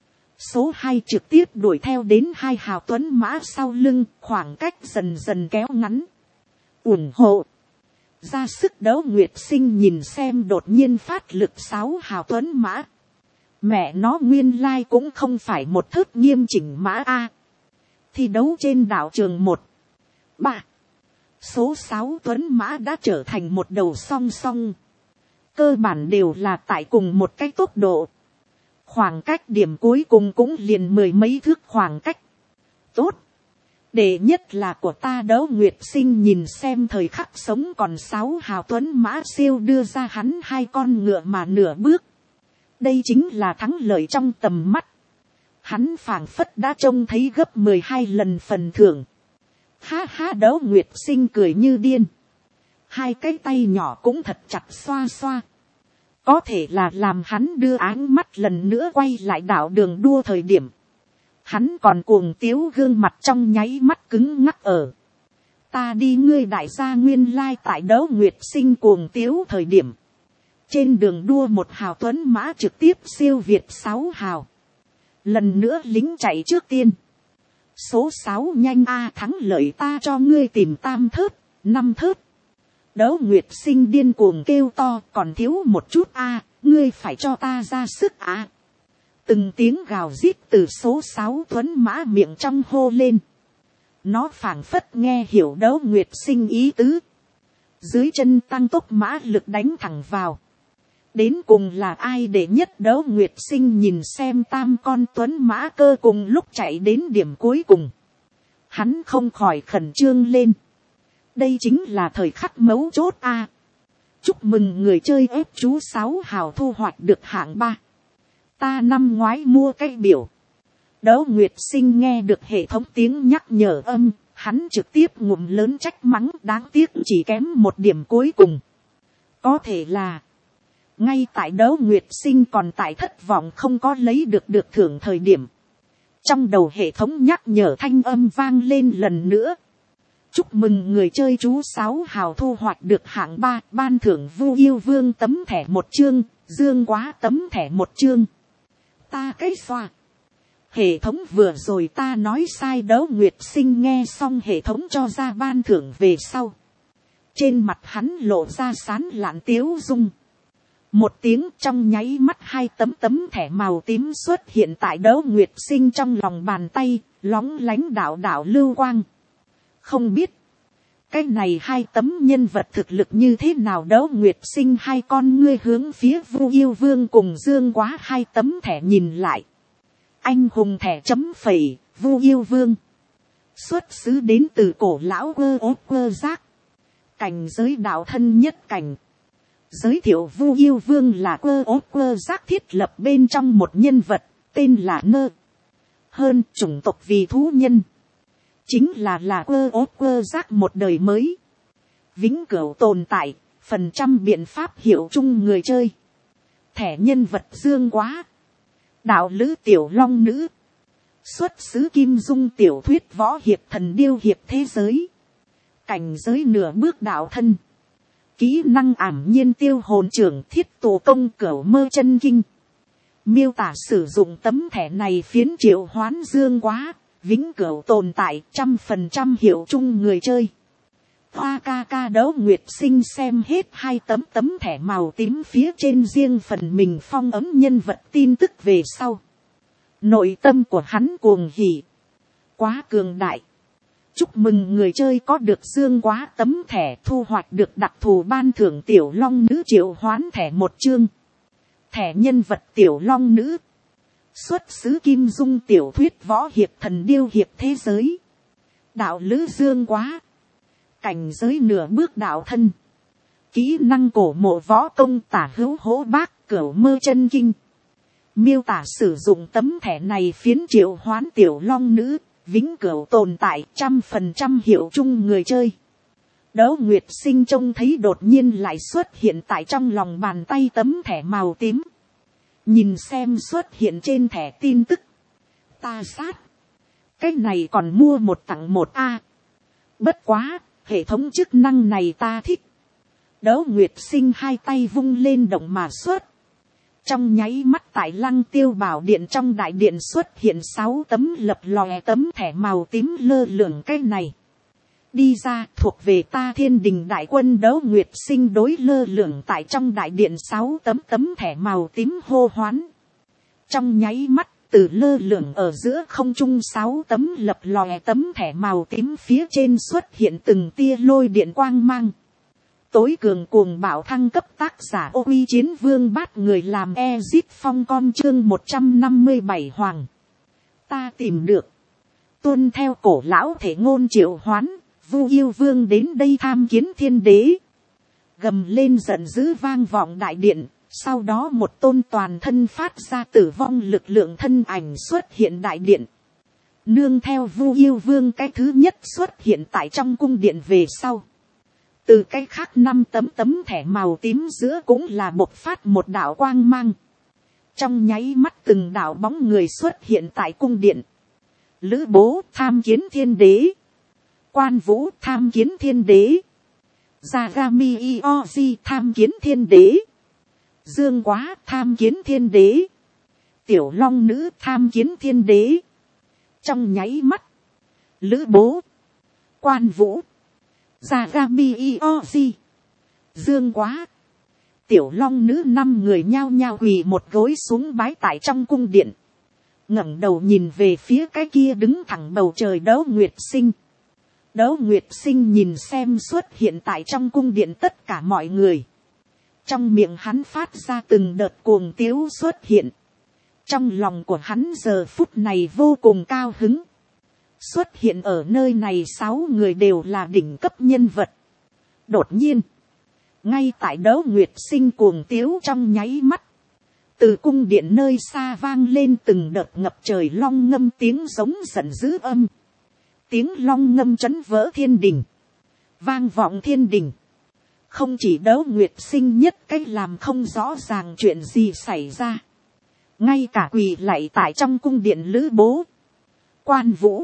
Số hai trực tiếp đuổi theo đến hai hào tuấn mã sau lưng, khoảng cách dần dần kéo ngắn. Ủng hộ. Ra sức Đấu Nguyệt Sinh nhìn xem đột nhiên phát lực sáu hào tuấn mã. Mẹ nó nguyên lai cũng không phải một thớt nghiêm chỉnh mã A. Thi đấu trên đảo trường một, ba. Số sáu tuấn mã đã trở thành một đầu song song. Cơ bản đều là tại cùng một cái tốc độ. Khoảng cách điểm cuối cùng cũng liền mười mấy thước khoảng cách. Tốt. Đệ nhất là của ta Đấu Nguyệt Sinh nhìn xem thời khắc sống còn sáu hào tuấn mã siêu đưa ra hắn hai con ngựa mà nửa bước. Đây chính là thắng lợi trong tầm mắt. Hắn phảng phất đã trông thấy gấp mười hai lần phần thưởng. Ha ha Đấu Nguyệt Sinh cười như điên. Hai cái tay nhỏ cũng thật chặt xoa xoa. Có thể là làm hắn đưa áng mắt lần nữa quay lại đảo đường đua thời điểm. Hắn còn cuồng tiếu gương mặt trong nháy mắt cứng ngắc ở. Ta đi ngươi đại gia nguyên lai tại Đấu Nguyệt Sinh cuồng tiếu thời điểm. Trên đường đua một hào tuấn mã trực tiếp siêu việt sáu hào. Lần nữa lính chạy trước tiên. Số sáu nhanh a thắng lợi ta cho ngươi tìm tam thớt, năm thớt. Đấu Nguyệt Sinh điên cuồng kêu to còn thiếu một chút a, ngươi phải cho ta ra sức a. Từng tiếng gào rít từ số sáu tuấn mã miệng trong hô lên. Nó phảng phất nghe hiểu Đấu Nguyệt Sinh ý tứ. Dưới chân tăng tốc mã lực đánh thẳng vào. Đến cùng là ai để nhất Đấu Nguyệt Sinh nhìn xem tam con tuấn mã cơ cùng lúc chạy đến điểm cuối cùng. Hắn không khỏi khẩn trương lên. Đây chính là thời khắc mấu chốt a. Chúc mừng người chơi ép chú sáu hào thu hoạch được hạng ba. Ta năm ngoái mua cái biểu. Đấu Nguyệt Sinh nghe được hệ thống tiếng nhắc nhở âm. Hắn trực tiếp ngụm lớn trách mắng đáng tiếc chỉ kém một điểm cuối cùng. Có thể là. Ngay tại Đấu Nguyệt Sinh còn tại thất vọng không có lấy được được thưởng thời điểm. Trong đầu hệ thống nhắc nhở thanh âm vang lên lần nữa. Chúc mừng người chơi chú sáu hào thu hoạch được hạng ba, ban thưởng Vu Yêu Vương tấm thẻ một chương, Dương Quá tấm thẻ một chương. Ta cái xoa. Hệ thống vừa rồi ta nói sai. Đấu Nguyệt Sinh nghe xong hệ thống cho ra ban thưởng về sau. Trên mặt hắn lộ ra sán lạn tiếu dung. Một tiếng trong nháy mắt hai tấm tấm thẻ màu tím xuất hiện tại Đấu Nguyệt Sinh trong lòng bàn tay, lóng lánh đạo đạo lưu quang. Không biết, cái này hai tấm nhân vật thực lực như thế nào. Đấu Nguyệt Sinh hai con ngươi hướng phía Vu Yêu Vương cùng Dương Quá hai tấm thẻ nhìn lại. Anh hùng thẻ chấm phẩy, Vu Yêu Vương. Xuất xứ đến từ cổ lão quơ ốt quơ giác. Cảnh giới đạo thân nhất cảnh. Giới thiệu Vu Yêu Vương là quơ ốt quơ giác thiết lập bên trong một nhân vật, tên là Nơ. Hơn chủng tộc vì thú nhân. Chính là là quơ ốt quơ giác một đời mới. Vĩnh cửu tồn tại, phần trăm biện pháp hiểu chung người chơi. Thẻ nhân vật Dương Quá. Đạo lữ tiểu long nữ. Xuất xứ Kim Dung tiểu thuyết võ hiệp thần điêu hiệp thế giới. Cảnh giới nửa bước đạo thân. Kỹ năng ảm nhiên tiêu hồn trưởng thiết tổ công cửu mơ chân kinh. Miêu tả sử dụng tấm thẻ này phiến triệu hoán Dương Quá. Vĩnh cửu tồn tại trăm phần trăm hiểu chung người chơi. Hoa ca ca Đấu Nguyệt Sinh xem hết hai tấm tấm thẻ màu tím phía trên riêng phần mình phong ấm nhân vật tin tức về sau. Nội tâm của hắn cuồng hỉ. Quá cường đại. Chúc mừng người chơi có được Dương Quá tấm thẻ thu hoạch được đặc thù ban thưởng tiểu long nữ triệu hoán thẻ một chương. Thẻ nhân vật tiểu long nữ. Xuất xứ Kim Dung tiểu thuyết võ hiệp thần điêu hiệp thế giới. Đạo lữ Dương Quá. Cảnh giới nửa bước đạo thân. Kỹ năng cổ mộ võ công tả hữu hỗ bác cửu mơ chân kinh. Miêu tả sử dụng tấm thẻ này phiến triệu hoán tiểu long nữ, vĩnh cửu tồn tại trăm phần trăm hiệu chung người chơi. Đỗ Nguyệt Sinh trông thấy đột nhiên lại xuất hiện tại trong lòng bàn tay tấm thẻ màu tím. Nhìn xem xuất hiện trên thẻ tin tức. Ta sát. Cái này còn mua một tặng một a. Bất quá, hệ thống chức năng này ta thích. Đỗ Nguyệt Sinh hai tay vung lên động mà xuất. Trong nháy mắt tại Lăng Tiêu Bảo Điện trong đại điện xuất hiện sáu tấm lập lòe tấm thẻ màu tím lơ lửng. Cái này đi ra thuộc về ta Thiên Đình đại quân. Đỗ Nguyệt Sinh đối lơ lửng tại trong đại điện sáu tấm tấm thẻ màu tím hô hoán. Trong nháy mắt từ lơ lửng ở giữa không trung sáu tấm lập lòe tấm thẻ màu tím phía trên xuất hiện từng tia lôi điện quang mang. Tối cường cuồng bạo thăng cấp tác giả Ô Uy Chiến Vương bát người làm Ezit Phong con chương một trăm năm mươi bảy Hoàng. Ta tìm được. Tuân theo cổ lão thể ngôn triệu hoán, Vu Yêu Vương đến đây tham kiến thiên đế. Gầm lên giận dữ vang vọng đại điện, sau đó một tôn toàn thân phát ra tử vong lực lượng thân ảnh xuất hiện đại điện. Nương theo Vu Yêu Vương cái thứ nhất xuất hiện tại trong cung điện về sau. Từ cái khác năm tấm tấm thẻ màu tím giữa cũng là bộc phát một đạo quang mang. Trong nháy mắt từng đạo bóng người xuất hiện tại cung điện. Lữ Bố tham kiến thiên đế. Quan Vũ tham kiến thiên đế. Zagami Ioji tham kiến thiên đế. Dương Quá tham kiến thiên đế. Tiểu Long Nữ tham kiến thiên đế. Trong nháy mắt. Lữ Bố. Quan Vũ. Zagami Ioji. Dương Quá. Tiểu Long Nữ năm người nhao nhao quỳ một gối xuống bái tại trong cung điện. ngẩng đầu nhìn về phía cái kia đứng thẳng bầu trời Đỗ Nguyệt Sinh. Đỗ Nguyệt Sinh nhìn xem xuất hiện tại trong cung điện tất cả mọi người. Trong miệng hắn phát ra từng đợt cuồng tiếu xuất hiện. Trong lòng của hắn giờ phút này vô cùng cao hứng. Xuất hiện ở nơi này sáu người đều là đỉnh cấp nhân vật. Đột nhiên, ngay tại Đỗ Nguyệt Sinh cuồng tiếu trong nháy mắt, từ cung điện nơi xa vang lên từng đợt ngập trời long ngâm tiếng giống giận dữ âm. Tiếng long ngâm chấn vỡ thiên đình, vang vọng thiên đình. Không chỉ Đỗ Nguyệt Sinh nhất cách làm không rõ ràng chuyện gì xảy ra. Ngay cả quỳ lạy tại trong cung điện Lữ Bố, Quan Vũ,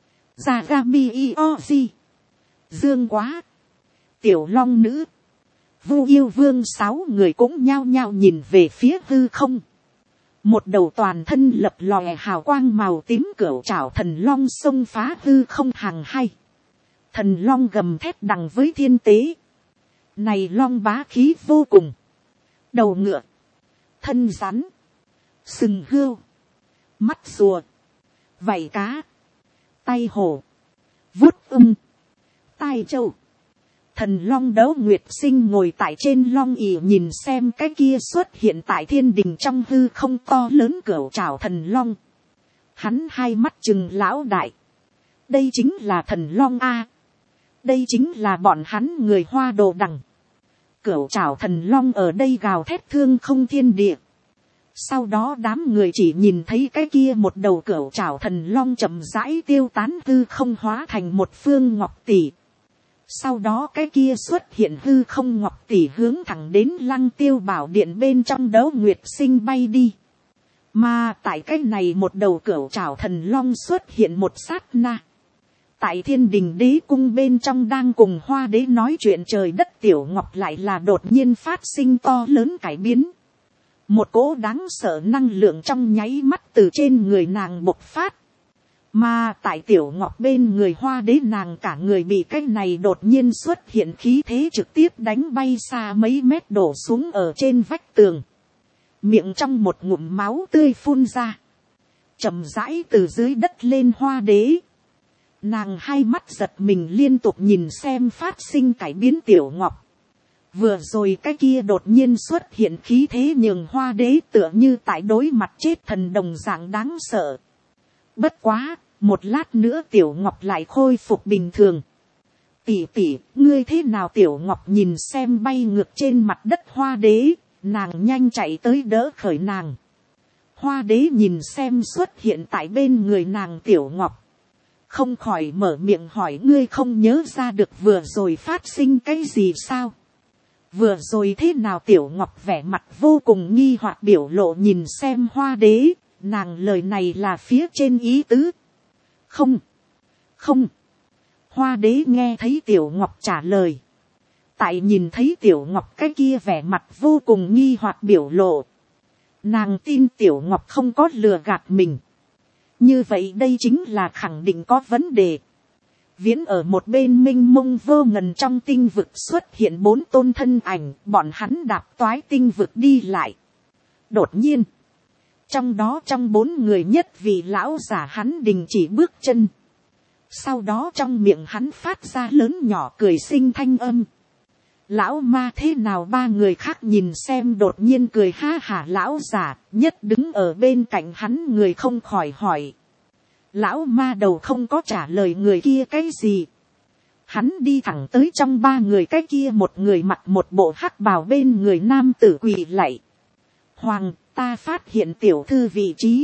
Zagami Ioji, Dương Quá, Tiểu Long Nữ, Vu Yêu Vương sáu người cũng nhao nhao nhìn về phía hư không. Một đầu toàn thân lập lòe hào quang màu tím cửu trảo thần long xông phá hư không hàng hay. Thần long gầm thét đằng với thiên tế. Này long bá khí vô cùng. Đầu ngựa, thân rắn, sừng hươu, mắt rùa, vảy cá, tay hổ, vuốt ưng, tai trâu. Thần long Đỗ Nguyệt Sinh ngồi tại trên long ỷ nhìn xem cái kia xuất hiện tại thiên đình trong hư không to lớn cửu trảo thần long. Hắn hai mắt chừng lão đại. Đây chính là thần long a. Đây chính là bọn hắn người Hoa Đồ Đằng. Cửu trảo thần long ở đây gào thét thương không thiên địa. Sau đó đám người chỉ nhìn thấy cái kia một đầu cửu trảo thần long chậm rãi tiêu tán hư không hóa thành một phương ngọc tỷ. Sau đó cái kia xuất hiện hư không ngọc tỷ hướng thẳng đến Lăng Tiêu Bảo Điện bên trong Đỗ Nguyệt Sinh bay đi. Mà tại cái này một đầu cửu trảo thần long xuất hiện một sát na. Tại thiên đình đế cung bên trong đang cùng Hoa Đế nói chuyện trời đất Tiểu Ngọc lại là đột nhiên phát sinh to lớn cải biến. Một cỗ đáng sợ năng lượng trong nháy mắt từ trên người nàng bộc phát. Mà tại Tiểu Ngọc bên người Hoa Đế nàng cả người bị cái này đột nhiên xuất hiện khí thế trực tiếp đánh bay xa mấy mét đổ xuống ở trên vách tường. Miệng trong một ngụm máu tươi phun ra. Chậm rãi từ dưới đất lên Hoa Đế. Nàng hai mắt giật mình liên tục nhìn xem phát sinh cải biến Tiểu Ngọc. Vừa rồi cái kia đột nhiên xuất hiện khí thế nhường Hoa Đế tựa như tại đối mặt chết thần đồng dạng đáng sợ. Bất quá, một lát nữa Tiểu Ngọc lại khôi phục bình thường. Tỷ tỷ, ngươi thế nào? Tiểu Ngọc nhìn xem bay ngược trên mặt đất Hoa Đế, nàng nhanh chạy tới đỡ khởi nàng. Hoa đế nhìn xem xuất hiện tại bên người nàng Tiểu Ngọc, không khỏi mở miệng hỏi, ngươi không nhớ ra được vừa rồi phát sinh cái gì sao? Vừa rồi thế nào? Tiểu Ngọc vẻ mặt vô cùng nghi hoặc biểu lộ nhìn xem Hoa đế, nàng lời này là phía trên ý tứ. Không, không. Hoa đế nghe thấy Tiểu Ngọc trả lời, tại nhìn thấy Tiểu Ngọc cái kia vẻ mặt vô cùng nghi hoặc biểu lộ, nàng tin Tiểu Ngọc không có lừa gạt mình. Như vậy đây chính là khẳng định có vấn đề. Viễn ở một bên minh mông vô ngần trong tinh vực xuất hiện bốn tôn thân ảnh, bọn hắn đạp toái tinh vực đi lại. Đột nhiên, trong đó trong bốn người nhất vị lão giả hắn đình chỉ bước chân. Sau đó trong miệng hắn phát ra lớn nhỏ cười xinh thanh âm. Lão ma thế nào? Ba người khác nhìn xem đột nhiên cười ha hả lão giả, nhất đứng ở bên cạnh hắn người không khỏi hỏi. Lão ma đầu không có trả lời người kia cái gì. Hắn đi thẳng tới trong ba người cái kia một người mặc một bộ hắc bào bên người nam tử quỳ lạy. Hoàng, ta phát hiện tiểu thư vị trí.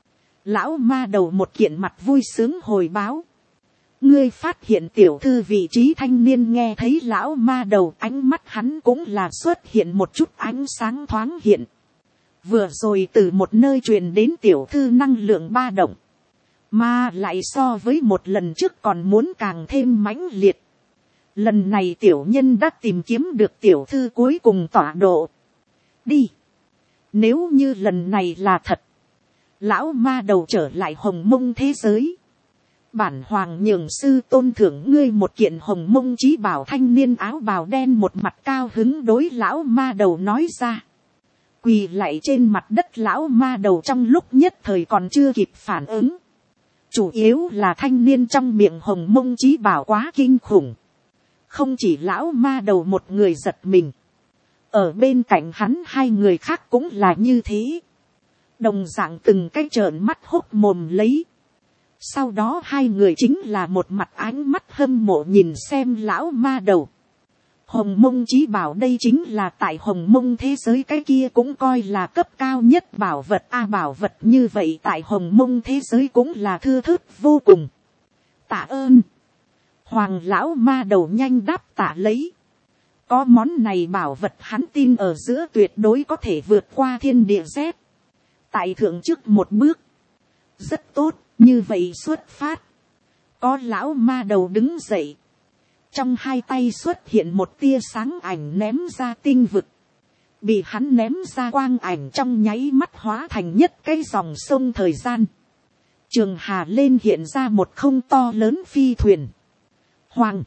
Lão ma đầu một kiện mặt vui sướng hồi báo. Ngươi phát hiện tiểu thư vị trí? Thanh niên nghe thấy lão ma đầu, ánh mắt hắn cũng là xuất hiện một chút ánh sáng thoáng hiện. Vừa rồi từ một nơi truyền đến tiểu thư năng lượng ba động, mà lại so với một lần trước còn muốn càng thêm mãnh liệt. Lần này tiểu nhân đã tìm kiếm được tiểu thư cuối cùng tọa độ. Đi. Nếu như lần này là thật, lão ma đầu trở lại hồng mông thế giới, bản hoàng nhường sư tôn thưởng ngươi một kiện hồng mông chí bảo. Thanh niên áo bào đen một mặt cao hứng đối lão ma đầu nói ra. Quỳ lạy trên mặt đất lão ma đầu trong lúc nhất thời còn chưa kịp phản ứng. Chủ yếu là thanh niên trong miệng hồng mông chí bảo quá kinh khủng. Không chỉ lão ma đầu một người giật mình, ở bên cạnh hắn hai người khác cũng là như thế. Đồng dạng từng cái trợn mắt hốc mồm lấy. Sau đó hai người chính là một mặt ánh mắt hâm mộ nhìn xem lão ma đầu. Hồng mông chí bảo đây chính là tại hồng mông thế giới cái kia cũng coi là cấp cao nhất bảo vật. A bảo vật như vậy tại hồng mông thế giới cũng là thưa thớt vô cùng. Tạ ơn. Hoàng lão ma đầu nhanh đáp tạ lấy. Có món này bảo vật hắn tin ở giữa tuyệt đối có thể vượt qua thiên địa rét. Tại thượng trước một bước. Rất tốt, như vậy xuất phát. Có lão ma đầu đứng dậy. Trong hai tay xuất hiện một tia sáng ảnh ném ra tinh vực. Bị hắn ném ra quang ảnh trong nháy mắt hóa thành nhất cái dòng sông thời gian. Trường hà lên hiện ra một không to lớn phi thuyền. Hoàng.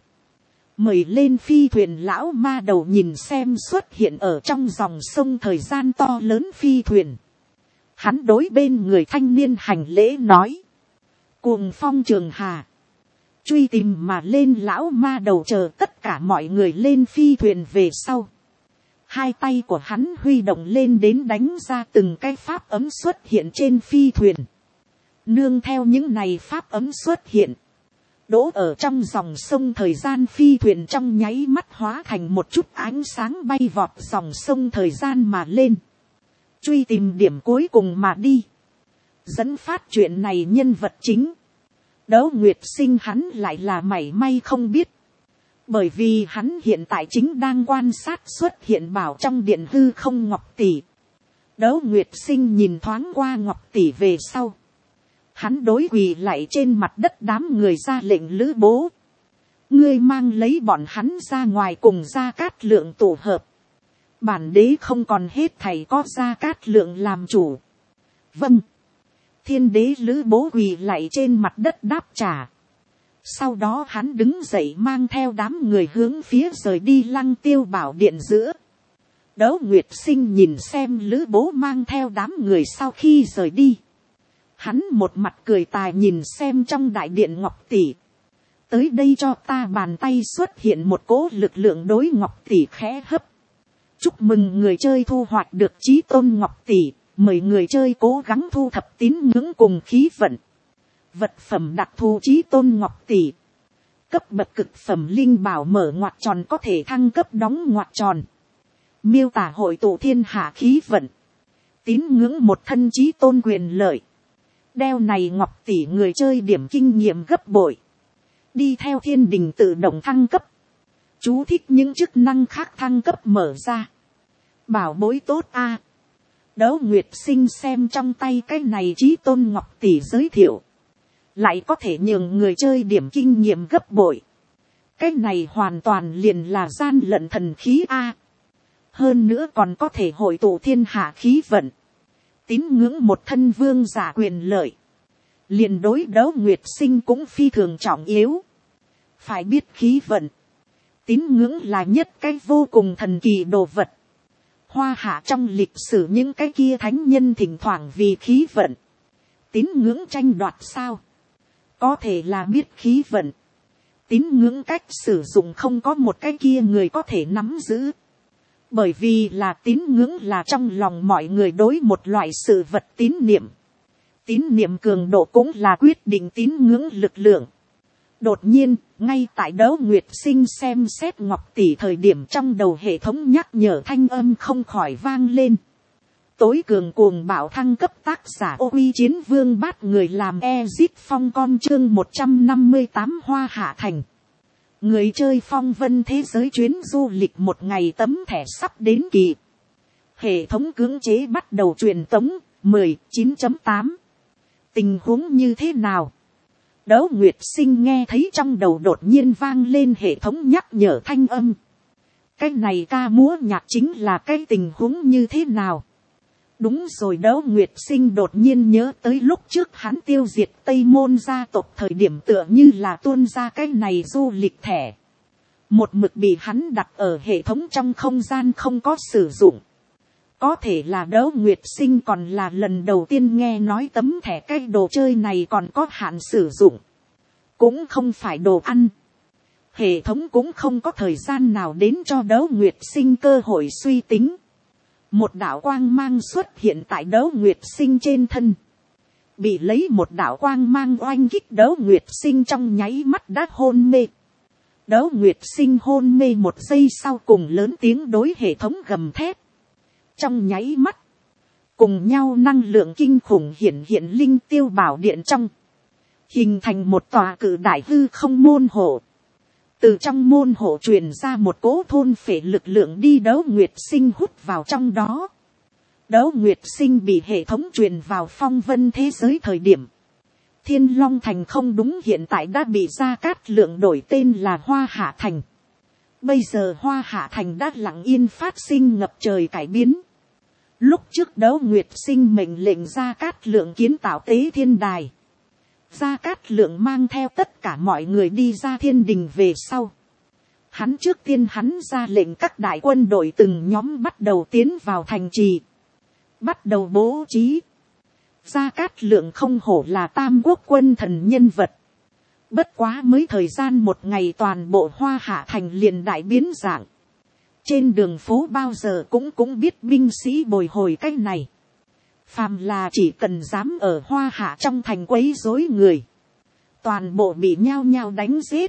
Mời lên phi thuyền. Lão ma đầu nhìn xem xuất hiện ở trong dòng sông thời gian to lớn phi thuyền. Hắn đối bên người thanh niên hành lễ nói. Cuồng phong trường hà. Truy tìm mà lên. Lão ma đầu chờ tất cả mọi người lên phi thuyền về sau. Hai tay của hắn huy động lên đến đánh ra từng cái pháp ấm xuất hiện trên phi thuyền. Nương theo những này pháp ấm xuất hiện. Đỗ ở trong dòng sông thời gian phi thuyền trong nháy mắt hóa thành một chút ánh sáng bay vọt dòng sông thời gian mà lên. Truy tìm điểm cuối cùng mà đi. Dẫn phát chuyện này nhân vật chính. Đấu Nguyệt Sinh hắn lại là mảy may không biết. Bởi vì hắn hiện tại chính đang quan sát xuất hiện bảo trong điện hư không Ngọc Tỷ. Đấu Nguyệt Sinh nhìn thoáng qua Ngọc Tỷ về sau. Hắn đối quỳ lại trên mặt đất đám người ra lệnh lữ bố. Ngươi mang lấy bọn hắn ra ngoài cùng Gia Cát Lượng tổ hợp. Bản đế không còn hết thảy có Gia Cát Lượng làm chủ. Vâng. Thiên đế lữ bố quỳ lại trên mặt đất đáp trả. Sau đó hắn đứng dậy mang theo đám người hướng phía rời đi Lăng Tiêu Bảo Điện giữa. Đấu Nguyệt Sinh nhìn xem lữ bố mang theo đám người sau khi rời đi. Hắn một mặt cười tài nhìn xem trong đại điện Ngọc Tỷ. Tới đây cho ta. Bàn tay xuất hiện một cỗ lực lượng đối Ngọc Tỷ khẽ hấp. Chúc mừng người chơi thu hoạch được chí tôn Ngọc Tỷ. Mời người chơi cố gắng thu thập tín ngưỡng cùng khí vận. Vật phẩm đặc thù chí tôn Ngọc Tỷ. Cấp bậc cực phẩm linh bảo mở ngoặc tròn có thể thăng cấp đóng ngoặc tròn. Miêu tả hội tụ thiên hạ khí vận. tín ngưỡng một thân chí tôn quyền lợi, đeo này ngọc tỷ người chơi điểm kinh nghiệm gấp bội, đi theo thiên đình tự động thăng cấp, chú thích những chức năng khác thăng cấp mở ra, bảo bối tốt a. Đấu Nguyệt Sinh xem trong tay cái này chí tôn ngọc tỷ giới thiệu, lại có thể nhường người chơi điểm kinh nghiệm gấp bội, cái này hoàn toàn liền là gian lận thần khí a. Hơn nữa còn có thể hội tụ thiên hạ khí vận, tín ngưỡng một thân vương giả quyền lợi, liền đối Đấu Nguyệt Sinh cũng phi thường trọng yếu. Phải biết khí vận, tín ngưỡng là nhất cái vô cùng thần kỳ đồ vật. Hoa hạ trong lịch sử những cái kia thánh nhân thỉnh thoảng vì khí vận, tín ngưỡng tranh đoạt sao, có thể là biết khí vận, tín ngưỡng cách sử dụng không có một cái kia người có thể nắm giữ. Bởi vì là tín ngưỡng là trong lòng mọi người đối một loại sự vật tín niệm. Tín niệm cường độ cũng là quyết định tín ngưỡng lực lượng. Đột nhiên, ngay tại Đấu Nguyệt Sinh xem xét ngọc tỷ thời điểm trong đầu hệ thống nhắc nhở thanh âm không khỏi vang lên. Tối cường cuồng bạo thăng cấp tác giả Ô Uy Chiến Vương Bát người làm Ezit Phong con chương một trăm năm mươi tám Hoa Hạ Thành. Người chơi phong vân thế giới chuyến du lịch một ngày tấm thẻ sắp đến kỳ. Hệ thống cưỡng chế bắt đầu truyền tống mười chín chấm tám. Tình huống như thế nào? Đấu Nguyệt Sinh nghe thấy trong đầu đột nhiên vang lên hệ thống nhắc nhở thanh âm. Cái này ca múa nhạc chính là cái tình huống như thế nào? Đúng rồi, Đấu Nguyệt Sinh đột nhiên nhớ tới lúc trước hắn tiêu diệt Tây Môn gia tộc thời điểm tựa như là tuôn ra cái này du lịch thẻ. Một mực bị hắn đặt ở hệ thống trong không gian không có sử dụng. Có thể là Đấu Nguyệt Sinh còn là lần đầu tiên nghe nói tấm thẻ cái đồ chơi này còn có hạn sử dụng. Cũng không phải đồ ăn. Hệ thống cũng không có thời gian nào đến cho Đấu Nguyệt Sinh cơ hội suy tính. Một đạo quang mang xuất hiện tại Đấu Nguyệt Sinh trên thân. Bị lấy một đạo quang mang oanh kích Đấu Nguyệt Sinh trong nháy mắt đã hôn mê. Đấu Nguyệt Sinh hôn mê một giây sau cùng lớn tiếng đối hệ thống gầm thét. Trong nháy mắt, cùng nhau năng lượng kinh khủng hiện hiện linh tiêu bảo điện trong. Hình thành một tòa cự đại hư không môn hộ. Từ trong môn hộ truyền ra một cỗ thôn phệ lực lượng đi Đấu Nguyệt Sinh hút vào trong đó. Đấu Nguyệt Sinh bị hệ thống truyền vào phong vân thế giới thời điểm. Thiên Long Thành không đúng hiện tại đã bị Gia Cát Lượng đổi tên là Hoa Hạ Thành. Bây giờ Hoa Hạ Thành đã lặng yên phát sinh ngập trời cải biến. Lúc trước Đấu Nguyệt Sinh mệnh lệnh Gia Cát Lượng kiến tạo tế thiên đài. Gia Cát Lượng mang theo tất cả mọi người đi ra thiên đình về sau. Hắn trước tiên hắn ra lệnh các đại quân đội từng nhóm bắt đầu tiến vào thành trì. Bắt đầu bố trí. Gia Cát Lượng không hổ là tam quốc quân thần nhân vật. Bất quá mới thời gian một ngày toàn bộ Hoa Hạ Thành liền đại biến dạng. Trên đường phố bao giờ cũng cũng biết binh sĩ bồi hồi cái này. Phàm là chỉ cần dám ở Hoa Hạ trong thành quấy rối người. Toàn bộ bị nhao nhao đánh giết.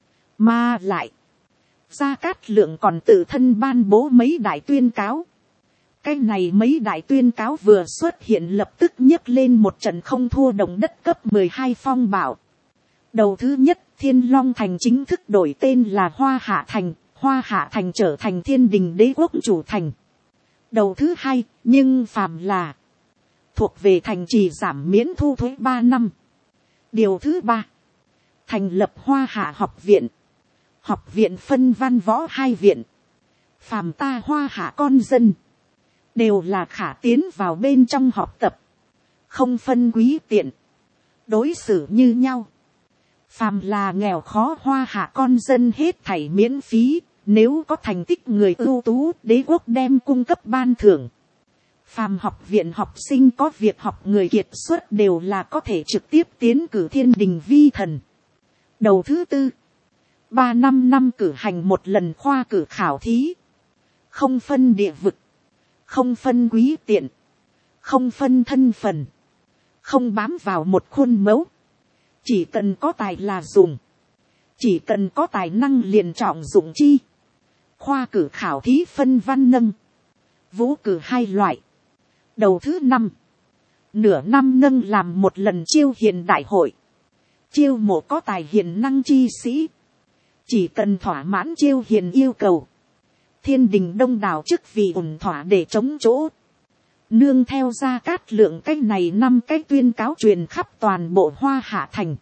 Mà lại. Gia Cát Lượng còn tự thân ban bố mấy đại tuyên cáo. Cái này mấy đại tuyên cáo vừa xuất hiện lập tức nhấc lên một trận không thua động đất cấp mười hai phong bạo. Đầu thứ nhất, Thiên Long Thành chính thức đổi tên là Hoa Hạ Thành. Hoa Hạ Thành trở thành thiên đình đế quốc chủ thành. Đầu thứ hai, nhưng phàm là thuộc về thành trì giảm miễn thu thuế ba năm. Điều thứ ba, thành lập Hoa Hạ học viện. Học viện phân văn võ hai viện. Phàm ta Hoa Hạ con dân đều là khả tiến vào bên trong học tập. Không phân quý tiện. Đối xử như nhau. Phàm là nghèo khó Hoa Hạ con dân hết thảy miễn phí. Nếu có thành tích người ưu tú, đế quốc đem cung cấp ban thưởng. Phàm học viện học sinh có việc học người kiệt xuất đều là có thể trực tiếp tiến cử thiên đình vi thần. Đầu thứ tư, ba năm năm cử hành một lần khoa cử khảo thí. Không phân địa vực, không phân quý tiện, không phân thân phần, không bám vào một khuôn mẫu. Chỉ cần có tài là dùng, chỉ cần có tài năng liền trọng dụng chi. Khoa cử khảo thí phân văn nâng, vũ cử hai loại. Đầu thứ năm, nửa năm nâng làm một lần chiêu hiền đại hội. Chiêu mộ có tài hiền năng chi sĩ. Chỉ cần thỏa mãn chiêu hiền yêu cầu. Thiên đình đông đảo chức vị ổn thỏa để chống chỗ. Nương theo Gia Cát Lượng cái này năm cái tuyên cáo truyền khắp toàn bộ Hoa Hạ Thành.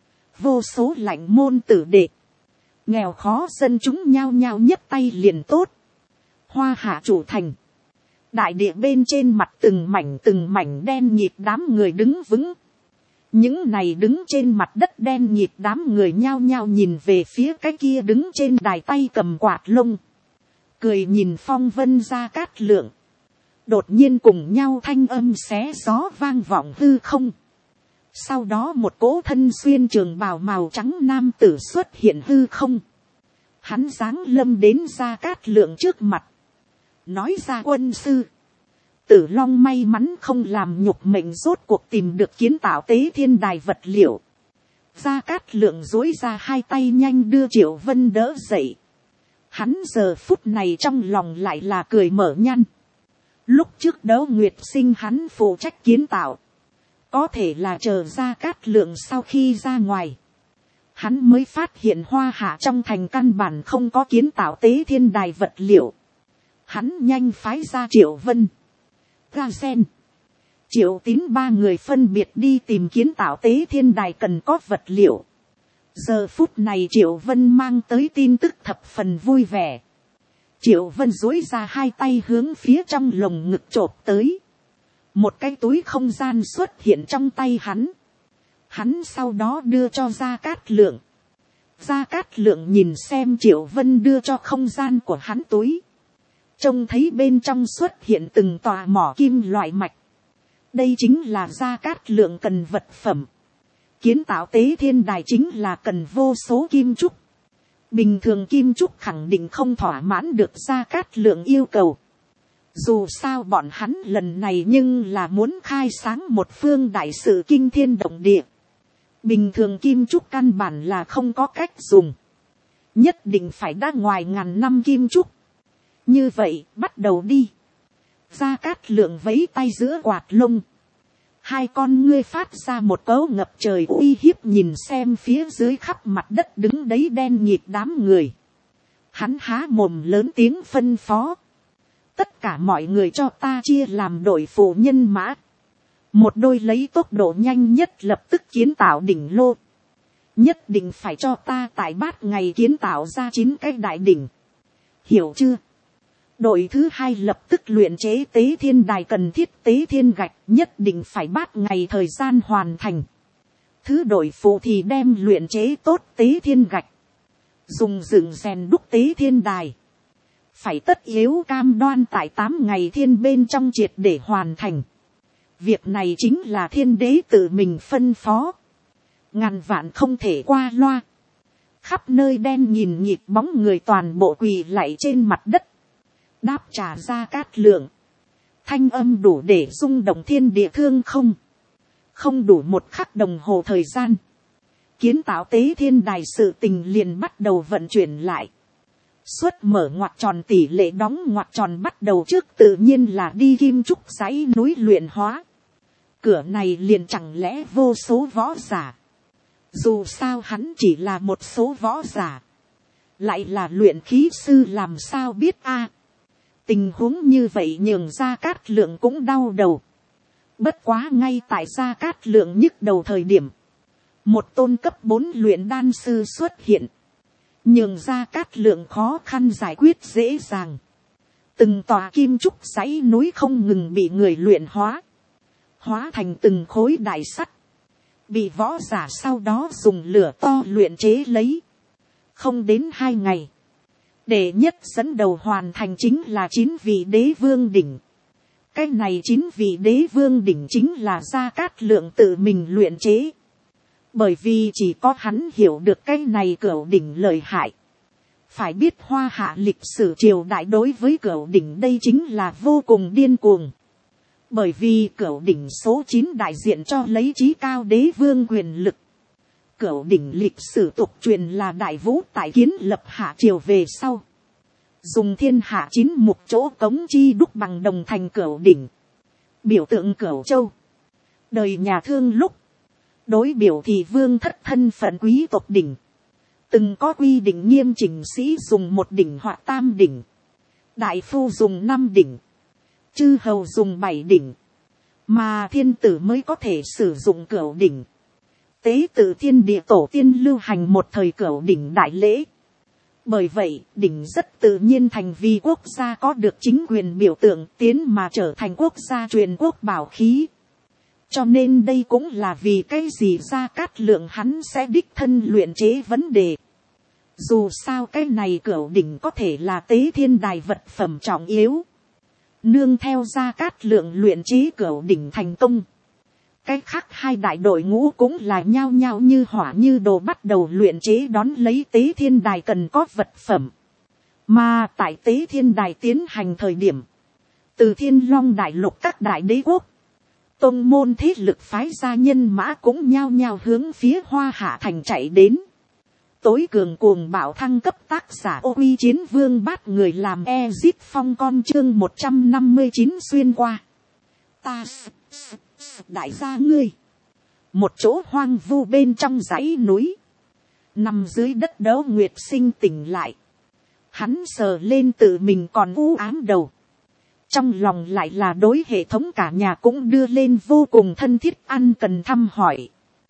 Vô số lãnh môn tử đệ. Nghèo khó dân chúng nhao nhao nhấc tay liền tốt. Hoa Hạ chủ thành. Đại địa bên trên mặt từng mảnh từng mảnh đen nhịp đám người đứng vững. Những này đứng trên mặt đất đen nhịp đám người nhao nhao nhìn về phía cái kia đứng trên đài tay cầm quạt lông. Cười nhìn phong vân Gia Cát Lượng. Đột nhiên cùng nhau thanh âm xé gió vang vọng hư không. Sau đó một cỗ thân xuyên trường bào màu trắng nam tử xuất hiện hư không. Hắn giáng lâm đến Gia Cát Lượng trước mặt. Nói ra quân sư. Tử Long may mắn không làm nhục mệnh rốt cuộc tìm được kiến tạo tế thiên đài vật liệu. Gia Cát Lượng duỗi ra hai tay nhanh đưa Triệu Vân đỡ dậy. Hắn giờ phút này trong lòng lại là cười mở nhăn. Lúc trước Đấu Nguyệt Sinh hắn phụ trách kiến tạo. Có thể là chờ Gia Cát Lượng sau khi ra ngoài. Hắn mới phát hiện Hoa Hạ trong thành căn bản không có kiến tạo tế thiên đài vật liệu. Hắn nhanh phái ra Triệu Vân, Ga Sen, Triệu Tín ba người phân biệt đi tìm kiến tạo tế thiên đài cần có vật liệu. Giờ phút này Triệu Vân mang tới tin tức thập phần vui vẻ. Triệu Vân duỗi ra hai tay hướng phía trong lồng ngực chộp tới. Một cái túi không gian xuất hiện trong tay hắn. Hắn sau đó đưa cho Gia Cát Lượng. Gia Cát Lượng nhìn xem Triệu Vân đưa cho không gian của hắn túi. Trông thấy bên trong xuất hiện từng tòa mỏ kim loại mạch. Đây chính là Gia Cát Lượng cần vật phẩm. Kiến tạo tế thiên đài chính là cần vô số kim trúc. Bình thường kim trúc khẳng định không thỏa mãn được Gia Cát Lượng yêu cầu. Dù sao bọn hắn lần này nhưng là muốn khai sáng một phương đại sự kinh thiên động địa. Bình thường kim trúc căn bản là không có cách dùng. Nhất định phải đã ngoài ngàn năm kim trúc. Như vậy, bắt đầu đi. Gia Cát Lượng vấy tay giữa quạt lông. Hai con ngươi phát ra một cấu ngập trời uy hiếp nhìn xem phía dưới khắp mặt đất đứng đấy đen nhịp đám người. Hắn há mồm lớn tiếng phân phó. Tất cả mọi người cho ta chia làm đội phụ nhân mã. Một đôi lấy tốc độ nhanh nhất lập tức kiến tạo đỉnh lô. Nhất định phải cho ta tại bát ngày kiến tạo ra chín cái đại đỉnh. Hiểu chưa? Đội thứ hai lập tức luyện chế tế thiên đài cần thiết tế thiên gạch, nhất định phải bát ngày thời gian hoàn thành. Thứ đội phụ thì đem luyện chế tốt tế thiên gạch. Dùng dựng rèn đúc tế thiên đài. Phải tất yếu cam đoan tại tám ngày thiên bên trong triệt để hoàn thành. Việc này chính là thiên đế tự mình phân phó. Ngàn vạn không thể qua loa. Khắp nơi đen nhìn nhịp bóng người toàn bộ quỳ lạy trên mặt đất. Đáp trả Gia Cát Lượng. Thanh âm đủ để rung động thiên địa thương không. Không đủ một khắc đồng hồ thời gian. Kiến tạo tế thiên đài sự tình liền bắt đầu vận chuyển lại. Xuất mở ngoặc tròn tỷ lệ đóng ngoặc tròn bắt đầu trước tự nhiên là đi kim trúc dãy núi luyện hóa. Cửa này liền chẳng lẽ vô số võ giả. Dù sao hắn chỉ là một số võ giả. Lại là luyện khí sư làm sao biết a? Tình huống như vậy nhường Gia Cát Lượng cũng đau đầu. Bất quá ngay tại Gia Cát Lượng nhức đầu thời điểm. Một tôn cấp bốn luyện đan sư xuất hiện. Nhường Gia Cát Lượng khó khăn giải quyết dễ dàng. Từng tòa kim trúc dãy núi không ngừng bị người luyện hóa. Hóa thành từng khối đại sắt. Bị võ giả sau đó dùng lửa to luyện chế lấy. Không đến hai ngày. Đệ nhất dẫn đầu hoàn thành chính là chín vị đế vương đỉnh. Cái này chín vị đế vương đỉnh chính là Gia Cát Lượng tự mình luyện chế. Bởi vì chỉ có hắn hiểu được cái này cửu đỉnh lợi hại. Phải biết Hoa Hạ lịch sử triều đại đối với cửu đỉnh đây chính là vô cùng điên cuồng. Bởi vì cửu đỉnh số chín đại diện cho lấy chí cao đế vương quyền lực. Cửu đỉnh lịch sử tục truyền là Đại Vũ tại kiến lập Hạ triều về sau. Dùng thiên hạ chín mục chỗ cống chi đúc bằng đồng thành cửu đỉnh. biểu tượng Cửu Châu. Đời nhà Thương lúc, đối biểu thị vương thất thân phận quý tộc đỉnh, từng có quy định nghiêm chỉnh sĩ dùng một đỉnh hoặc tam đỉnh, đại phu dùng năm đỉnh, chư hầu dùng bảy đỉnh, mà thiên tử mới có thể sử dụng cửu đỉnh. Tế tự thiên địa tổ tiên lưu hành một thời cửu đỉnh đại lễ. Bởi vậy, đỉnh rất tự nhiên thành vì quốc gia có được chính quyền biểu tượng, tiến mà trở thành quốc gia truyền quốc bảo khí. Cho nên đây cũng là vì cái gì Gia Cát Lượng hắn sẽ đích thân luyện chế vấn đề. Dù sao cái này cửu đỉnh có thể là tế thiên đài vật phẩm trọng yếu. Nương theo Gia Cát Lượng luyện chế cửu đỉnh thành công, cái khác hai đại đội ngũ cũng là nhao nhao như hỏa như đồ bắt đầu luyện chế đón lấy tế thiên đài cần có vật phẩm. Mà tại tế thiên đài tiến hành thời điểm, từ Thiên Long đại lục các đại đế quốc, tông môn thế lực phái gia nhân mã cũng nhao nhao hướng phía Hoa Hạ thành chạy đến. Tối cường cuồng bạo thăng cấp tác giả Ô Uy Chiến Vương Bát người làm Ezit Phong con chương một trăm năm mươi chín xuyên qua. Ta đại gia ngươi. Một chỗ hoang vu bên trong dãy núi, nằm dưới đất Đỗ Nguyệt Sinh tỉnh lại. Hắn sờ lên tự mình còn u ám đầu, trong lòng lại là đối hệ thống cả nhà cũng đưa lên vô cùng thân thiết ăn cần thăm hỏi.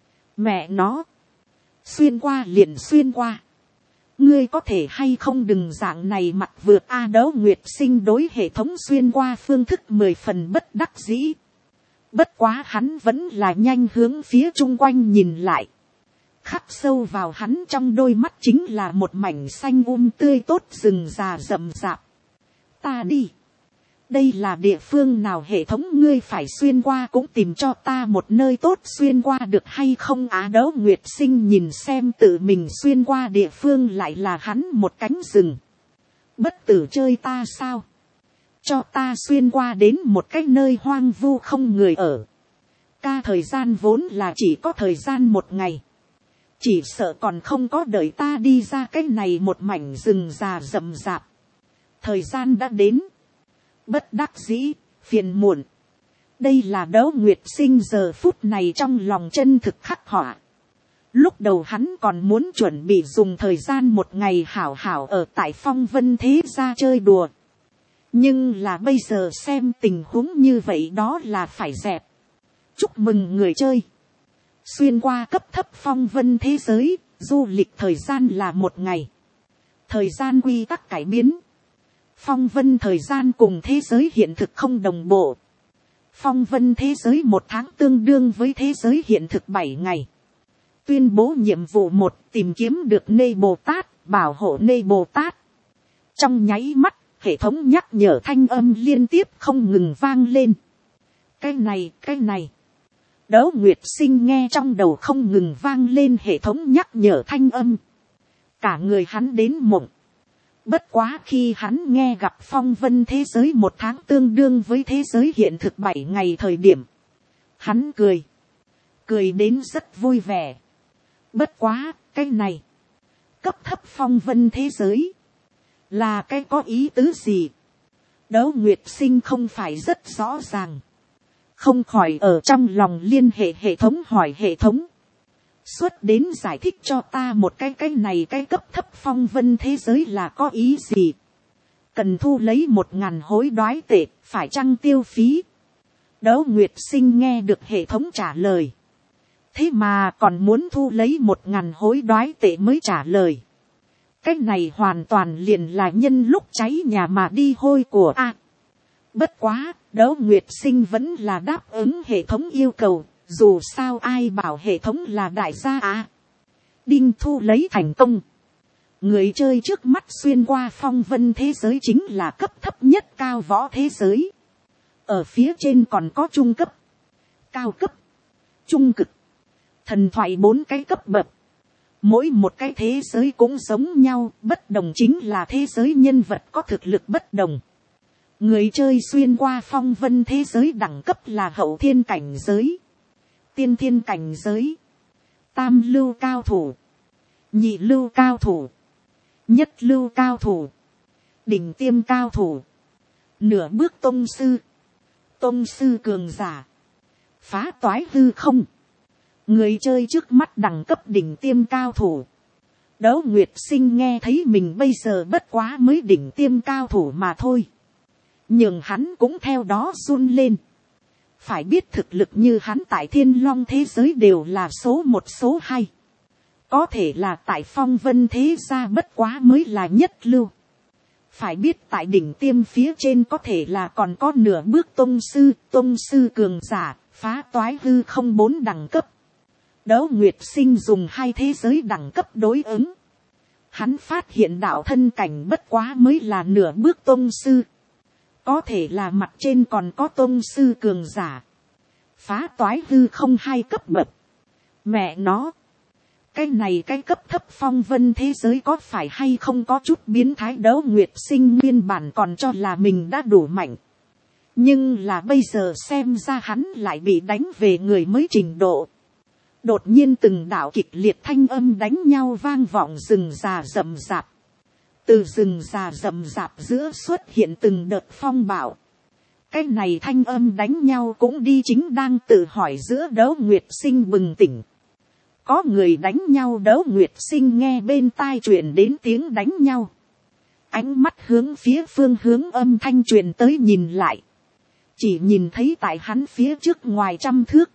Mẹ nó, xuyên qua liền xuyên qua, ngươi có thể hay không đừng dạng này mặt vượt a. Đỗ Nguyệt Sinh đối hệ thống xuyên qua phương thức mười phần bất đắc dĩ. Bất quá hắn vẫn là nhanh hướng phía chung quanh nhìn lại. Khắc sâu vào hắn trong đôi mắt chính là một mảnh xanh um tươi tốt rừng già rậm rạp. Ta đi. Đây là địa phương nào hệ thống ngươi phải xuyên qua cũng tìm cho ta một nơi tốt xuyên qua được hay không á. Đỗ Nguyệt Sinh nhìn xem tự mình xuyên qua địa phương lại là hắn một cánh rừng. Bất tử chơi ta sao? Cho ta xuyên qua đến một cái nơi hoang vu không người ở. Ca thời gian vốn là chỉ có thời gian một ngày. Chỉ sợ còn không có đợi ta đi ra cái này một mảnh rừng già rậm rạp. Thời gian đã đến. Bất đắc dĩ, phiền muộn. Đây là Đỗ Nguyệt Sinh giờ phút này trong lòng chân thực khắc họa. Lúc đầu hắn còn muốn chuẩn bị dùng thời gian một ngày hảo hảo ở tại Phong Vân Thế Gia chơi đùa. Nhưng là bây giờ xem tình huống như vậy đó là phải dẹp. Chúc mừng người chơi. Xuyên qua cấp thấp Phong Vân thế giới, du lịch thời gian là một ngày. Thời gian quy tắc cải biến. Phong Vân thời gian cùng thế giới hiện thực không đồng bộ. Phong Vân thế giới một tháng tương đương với thế giới hiện thực bảy ngày. Tuyên bố nhiệm vụ một, tìm kiếm được Nê Bồ Tát, bảo hộ Nê Bồ Tát. Trong nháy mắt, hệ thống nhắc nhở thanh âm liên tiếp không ngừng vang lên. Cái này, cái này. Đỗ Nguyệt Sinh nghe trong đầu không ngừng vang lên hệ thống nhắc nhở thanh âm. Cả người hắn đến mộng. Bất quá khi hắn nghe gặp Phong Vân thế giới một tháng tương đương với thế giới hiện thực bảy ngày thời điểm. Hắn cười. Cười đến rất vui vẻ. Bất quá, cái này. Cấp thấp Phong Vân thế giới. Là cái có ý tứ gì? Đỗ Nguyệt Sinh không phải rất rõ ràng. Không khỏi ở trong lòng liên hệ hệ thống hỏi hệ thống. Xuất đến giải thích cho ta một cái cái này cái cấp thấp Phong Vân thế giới là có ý gì? Cần thu lấy một ngàn hối đoái tệ, phải chăng tiêu phí? Đỗ Nguyệt Sinh nghe được hệ thống trả lời. Thế mà còn muốn thu lấy một ngàn hối đoái tệ mới trả lời. Cái này hoàn toàn liền là nhân lúc cháy nhà mà đi hôi của a. À, bất quá, Đỗ Nguyệt Sinh vẫn là đáp ứng hệ thống yêu cầu, dù sao ai bảo hệ thống là đại gia à. Đinh thu lấy thành công. Người chơi trước mắt xuyên qua Phong Vân thế giới chính là cấp thấp nhất cao võ thế giới. Ở phía trên còn có trung cấp, cao cấp, trung cực, thần thoại bốn cái cấp bậc. Mỗi một cái thế giới cũng giống nhau, bất đồng chính là thế giới nhân vật có thực lực bất đồng. Người chơi xuyên qua Phong Vân thế giới đẳng cấp là hậu thiên cảnh giới, tiên thiên cảnh giới, tam lưu cao thủ, nhị lưu cao thủ, nhất lưu cao thủ, đỉnh tiêm cao thủ, nửa bước tông sư, tôn sư cường giả, phá toái hư không, người chơi trước mắt đẳng cấp đỉnh tiêm cao thủ. Đấu Nguyệt Sinh nghe thấy mình bây giờ bất quá mới đỉnh tiêm cao thủ mà thôi, nhưng hắn cũng theo đó run lên. Phải biết thực lực như hắn tại Thiên Long thế giới đều là số một số hai, có thể là tại Phong Vân thế gia bất quá mới là nhất lưu. Phải biết tại đỉnh tiêm phía trên có thể là còn có nửa bước tôn sư, tôn sư cường giả, phá toái hư không bốn đẳng cấp. Đấu Nguyệt Sinh dùng hai thế giới đẳng cấp đối ứng. Hắn phát hiện đạo thân cảnh bất quá mới là nửa bước tôn sư. Có thể là mặt trên còn có tôn sư cường giả. Phá toái hư không hai cấp bậc. Mẹ nó. Cái này cái cấp thấp Phong Vân thế giới có phải hay không có chút biến thái. Đấu Nguyệt Sinh nguyên bản còn cho là mình đã đủ mạnh. Nhưng là bây giờ xem ra hắn lại bị đánh về người mới trình độ. Đột nhiên từng đạo kịch liệt thanh âm đánh nhau vang vọng rừng già rậm rạp. Từ rừng già rậm rạp giữa xuất hiện từng đợt phong bạo. Cái này thanh âm đánh nhau cũng đi chính đang tự hỏi giữa Đấu Nguyệt Sinh bừng tỉnh. Có người đánh nhau. Đấu Nguyệt Sinh nghe bên tai truyền đến tiếng đánh nhau. Ánh mắt hướng phía phương hướng âm thanh truyền tới nhìn lại. Chỉ nhìn thấy tại hắn phía trước ngoài trăm thước.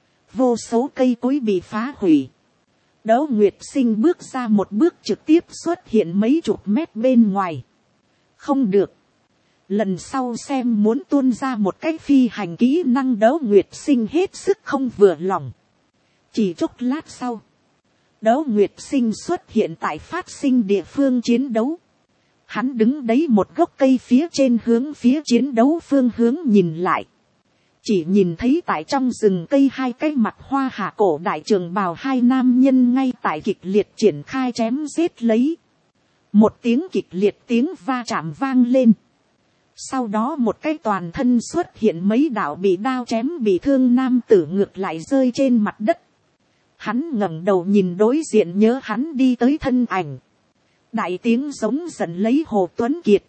Vô số cây cối bị phá hủy. Đấu Nguyệt Sinh bước ra một bước trực tiếp xuất hiện mấy chục mét bên ngoài. Không được. Lần sau xem muốn tuôn ra một cái phi hành kỹ năng. Đấu Nguyệt Sinh hết sức không vừa lòng. Chỉ chốc lát sau. Đấu Nguyệt Sinh xuất hiện tại phát sinh địa phương chiến đấu. Hắn đứng đấy một gốc cây phía trên hướng phía chiến đấu phương hướng nhìn lại. Chỉ nhìn thấy tại trong rừng cây hai cái mặt hoa hạ cổ đại trường bào hai nam nhân ngay tại kịch liệt triển khai chém giết lấy. Một tiếng kịch liệt tiếng va chạm vang lên. Sau đó một cái toàn thân xuất hiện mấy đạo bị đao chém bị thương nam tử ngược lại rơi trên mặt đất. Hắn ngẩng đầu nhìn đối diện nhớ hắn đi tới thân ảnh. Đại tiếng giống giận lấy Hồ Tuấn Kiệt.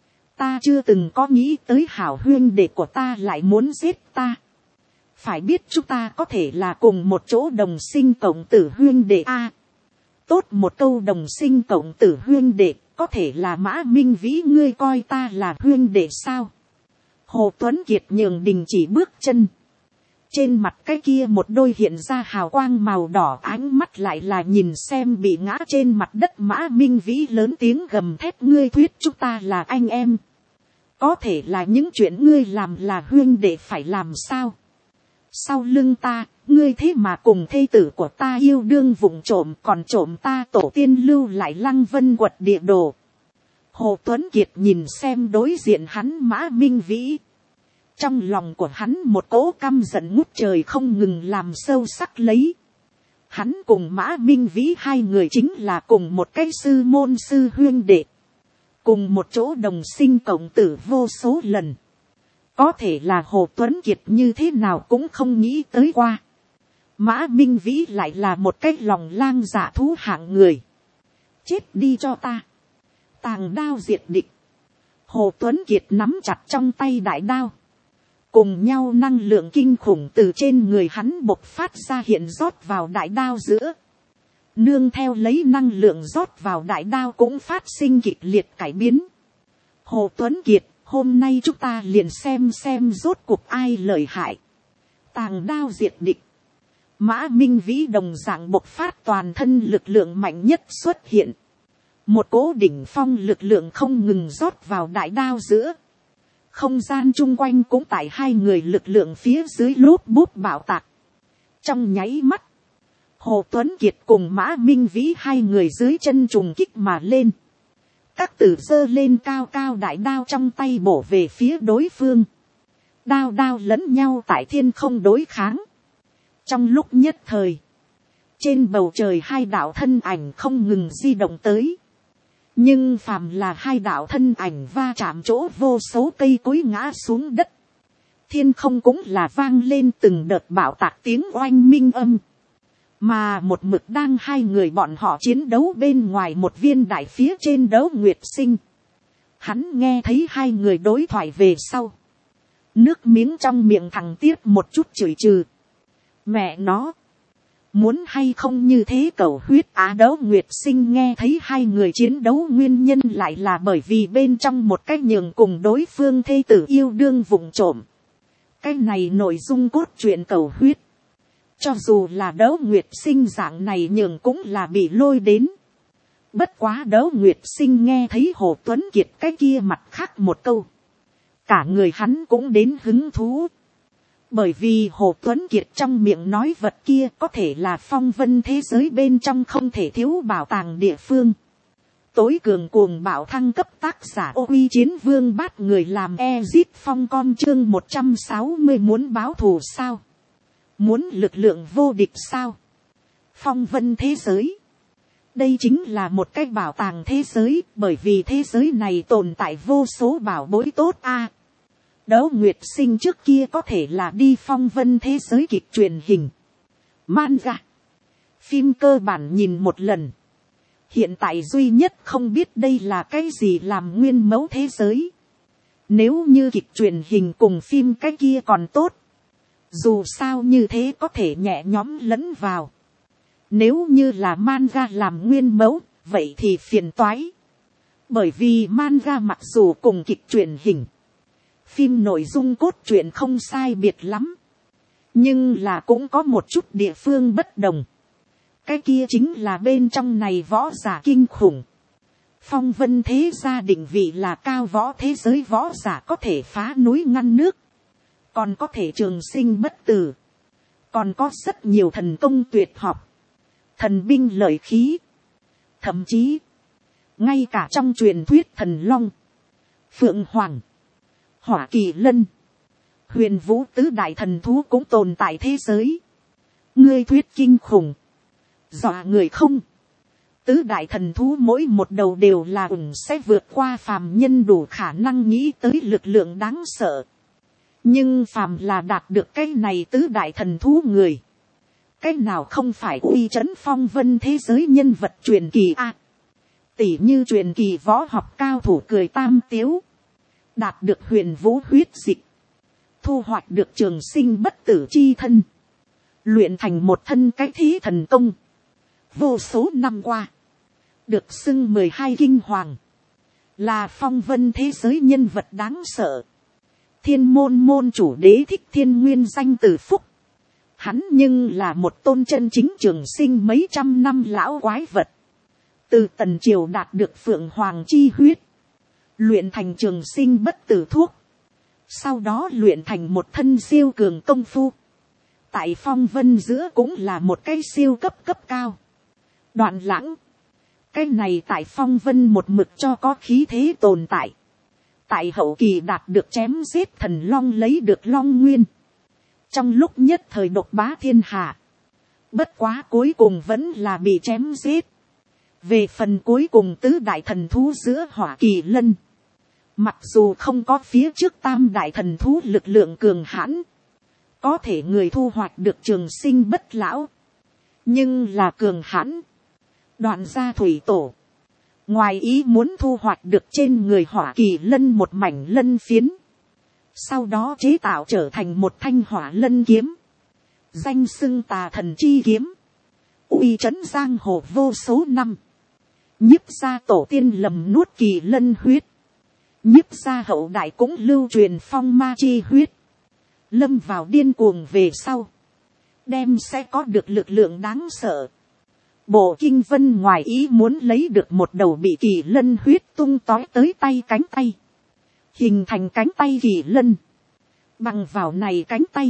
Ta chưa từng có nghĩ tới hảo huyên đệ của ta lại muốn giết ta. Phải biết chúng ta có thể là cùng một chỗ đồng sinh cộng tử huyên đệ a. Tốt một câu đồng sinh cộng tử huyên đệ, có thể là Mã Minh Vĩ ngươi coi ta là huyên đệ sao? Hồ Tuấn Kiệt nhường đình chỉ bước chân. Trên mặt cái kia một đôi hiện ra hào quang màu đỏ, ánh mắt lại là nhìn xem bị ngã trên mặt đất Mã Minh Vĩ lớn tiếng gầm thét ngươi thuyết chúng ta là anh em. Có thể là những chuyện ngươi làm là huyên đệ phải làm sao? Sau lưng ta, ngươi thế mà cùng thê tử của ta yêu đương vụng trộm còn trộm ta tổ tiên lưu lại Lăng Vân quật địa đồ. Hồ Tuấn Kiệt nhìn xem đối diện hắn Mã Minh Vĩ. Trong lòng của hắn một cỗ căm giận ngút trời không ngừng làm sâu sắc lấy. Hắn cùng Mã Minh Vĩ hai người chính là cùng một cái sư môn sư huyên đệ. Cùng một chỗ đồng sinh cộng tử vô số lần. Có thể là Hồ Tuấn Kiệt như thế nào cũng không nghĩ tới qua. Mã Minh Vĩ lại là một cái lòng lang dạ thú hạng người. Chết đi cho ta. Tàng đao diệt địch. Hồ Tuấn Kiệt nắm chặt trong tay đại đao. Cùng nhau năng lượng kinh khủng từ trên người hắn bộc phát ra hiện rót vào đại đao giữa. Nương theo lấy năng lượng rót vào đại đao cũng phát sinh kịch liệt cải biến. Hồ Tuấn Kiệt, hôm nay chúng ta liền xem xem rốt cuộc ai lợi hại. Tàng đao diệt địch. Mã Minh Vĩ đồng dạng bộc phát toàn thân lực lượng mạnh nhất xuất hiện. Một cỗ đỉnh phong lực lượng không ngừng rót vào đại đao giữa. Không gian chung quanh cũng tại hai người lực lượng phía dưới lốp bút bạo tạc. Trong nháy mắt, Hồ Tuấn Kiệt cùng Mã Minh Vĩ hai người dưới chân trùng kích mà lên. Các tử giơ lên cao cao đại đao trong tay bổ về phía đối phương. Đao đao lẫn nhau tại thiên không đối kháng. Trong lúc nhất thời, trên bầu trời hai đạo thân ảnh không ngừng di động tới. Nhưng phàm là hai đạo thân ảnh va chạm chỗ vô số cây cối ngã xuống đất. Thiên không cũng là vang lên từng đợt bạo tạc tiếng oanh minh âm. Mà một mực đang hai người bọn họ chiến đấu bên ngoài một viên đại phía trên Đấu Nguyệt Sinh. Hắn nghe thấy hai người đối thoại về sau. nước miếng trong miệng thằng tiếp một chút chửi trừ. Mẹ nó, muốn hay không như thế cầu huyết Á. Đấu Nguyệt Sinh nghe thấy hai người chiến đấu nguyên nhân lại là bởi vì bên trong một cái nhường cùng đối phương thê tử yêu đương vụng trộm. Cái này nội dung cốt truyện cầu huyết. Cho dù là Đấu Nguyệt Sinh dạng này nhường cũng là bị lôi đến. Bất quá Đấu Nguyệt Sinh nghe thấy Hồ Tuấn Kiệt cái kia mặt khác một câu. Cả người hắn cũng đến hứng thú. Bởi vì Hồ Tuấn Kiệt trong miệng nói vật kia có thể là phong vân thế giới bên trong không thể thiếu bảo tàng địa phương. Tối cường cuồng bạo thăng cấp tác giả Ô Uy Chiến Vương bắt người làm Ezit Phong con chương một trăm sáu mươi muốn báo thù sao? Muốn lực lượng vô địch sao? Phong vân thế giới. Đây chính là một cái bảo tàng thế giới, bởi vì thế giới này tồn tại vô số bảo bối tốt a. À, Đấu Nguyệt Sinh trước kia có thể là đi phong vân thế giới kịch truyền hình, manga, phim cơ bản nhìn một lần. Hiện tại duy nhất không biết đây là cái gì làm nguyên mẫu thế giới. Nếu như kịch truyền hình cùng phim cái kia còn tốt. Dù sao như thế có thể nhẹ nhõm lẫn vào. Nếu như là manga làm nguyên mẫu, vậy thì phiền toái. Bởi vì manga mặc dù cùng kịch truyền hình, phim nội dung cốt truyện không sai biệt lắm. Nhưng là cũng có một chút địa phương bất đồng. Cái kia chính là bên trong này võ giả kinh khủng. Phong vân thế gia định vị là cao võ thế giới võ giả có thể phá núi ngăn nước. Còn có thể trường sinh bất tử. Còn có rất nhiều thần công tuyệt học. Thần binh lợi khí. Thậm chí, ngay cả trong truyền thuyết thần long, phượng hoàng, hỏa kỳ lân, huyền vũ tứ đại thần thú cũng tồn tại thế giới. Ngươi thuyết kinh khủng, dọa người không? Tứ đại thần thú mỗi một đầu đều là ủng sẽ vượt qua phàm nhân đủ khả năng nghĩ tới lực lượng đáng sợ. Nhưng phàm là đạt được cái này tứ đại thần thú người, cái nào không phải uy chấn phong vân thế giới nhân vật truyền kỳ a? À, tỉ như truyền kỳ võ học cao thủ cười tam tiếu, đạt được huyền vũ huyết dịch, thu hoạch được trường sinh bất tử chi thân, luyện thành một thân cái thí thần công, vô số năm qua, được xưng mười hai kinh hoàng, là phong vân thế giới nhân vật đáng sợ. Thiên môn môn chủ đế thích thiên nguyên danh từ phúc. Hắn nhưng là một tôn chân chính trường sinh mấy trăm năm lão quái vật. Từ tần triều đạt được phượng hoàng chi huyết, luyện thành trường sinh bất tử thuốc. Sau đó luyện thành một thân siêu cường công phu. Tại phong vân giữa cũng là một cái siêu cấp cấp cao. Đoạn lãng. Cái này tại phong vân một mực cho có khí thế tồn tại. Tại hậu kỳ đạt được chém giết thần long lấy được long nguyên. Trong lúc nhất thời độc bá thiên hạ. Bất quá cuối cùng vẫn là bị chém giết. Về phần cuối cùng tứ đại thần thú giữa hỏa kỳ lân. Mặc dù không có phía trước tam đại thần thú lực lượng cường hãn. Có thể người thu hoạch được trường sinh bất lão. Nhưng là cường hãn. Đoạn gia thủy tổ. Ngoài ý muốn thu hoạch được trên người hỏa kỳ lân một mảnh lân phiến. Sau đó chế tạo trở thành một thanh hỏa lân kiếm. Danh xưng tà thần chi kiếm. Uy trấn giang hồ vô số năm. Nhiếp gia tổ tiên lầm nuốt kỳ lân huyết. Nhiếp gia hậu đại cũng lưu truyền phong ma chi huyết. Lâm vào điên cuồng về sau. Đem sẽ có được lực lượng đáng sợ. Bộ kinh vân ngoài ý muốn lấy được một đầu bị kỳ lân huyết tung tói tới tay cánh tay. Hình thành cánh tay kỳ lân. Bằng vào này cánh tay.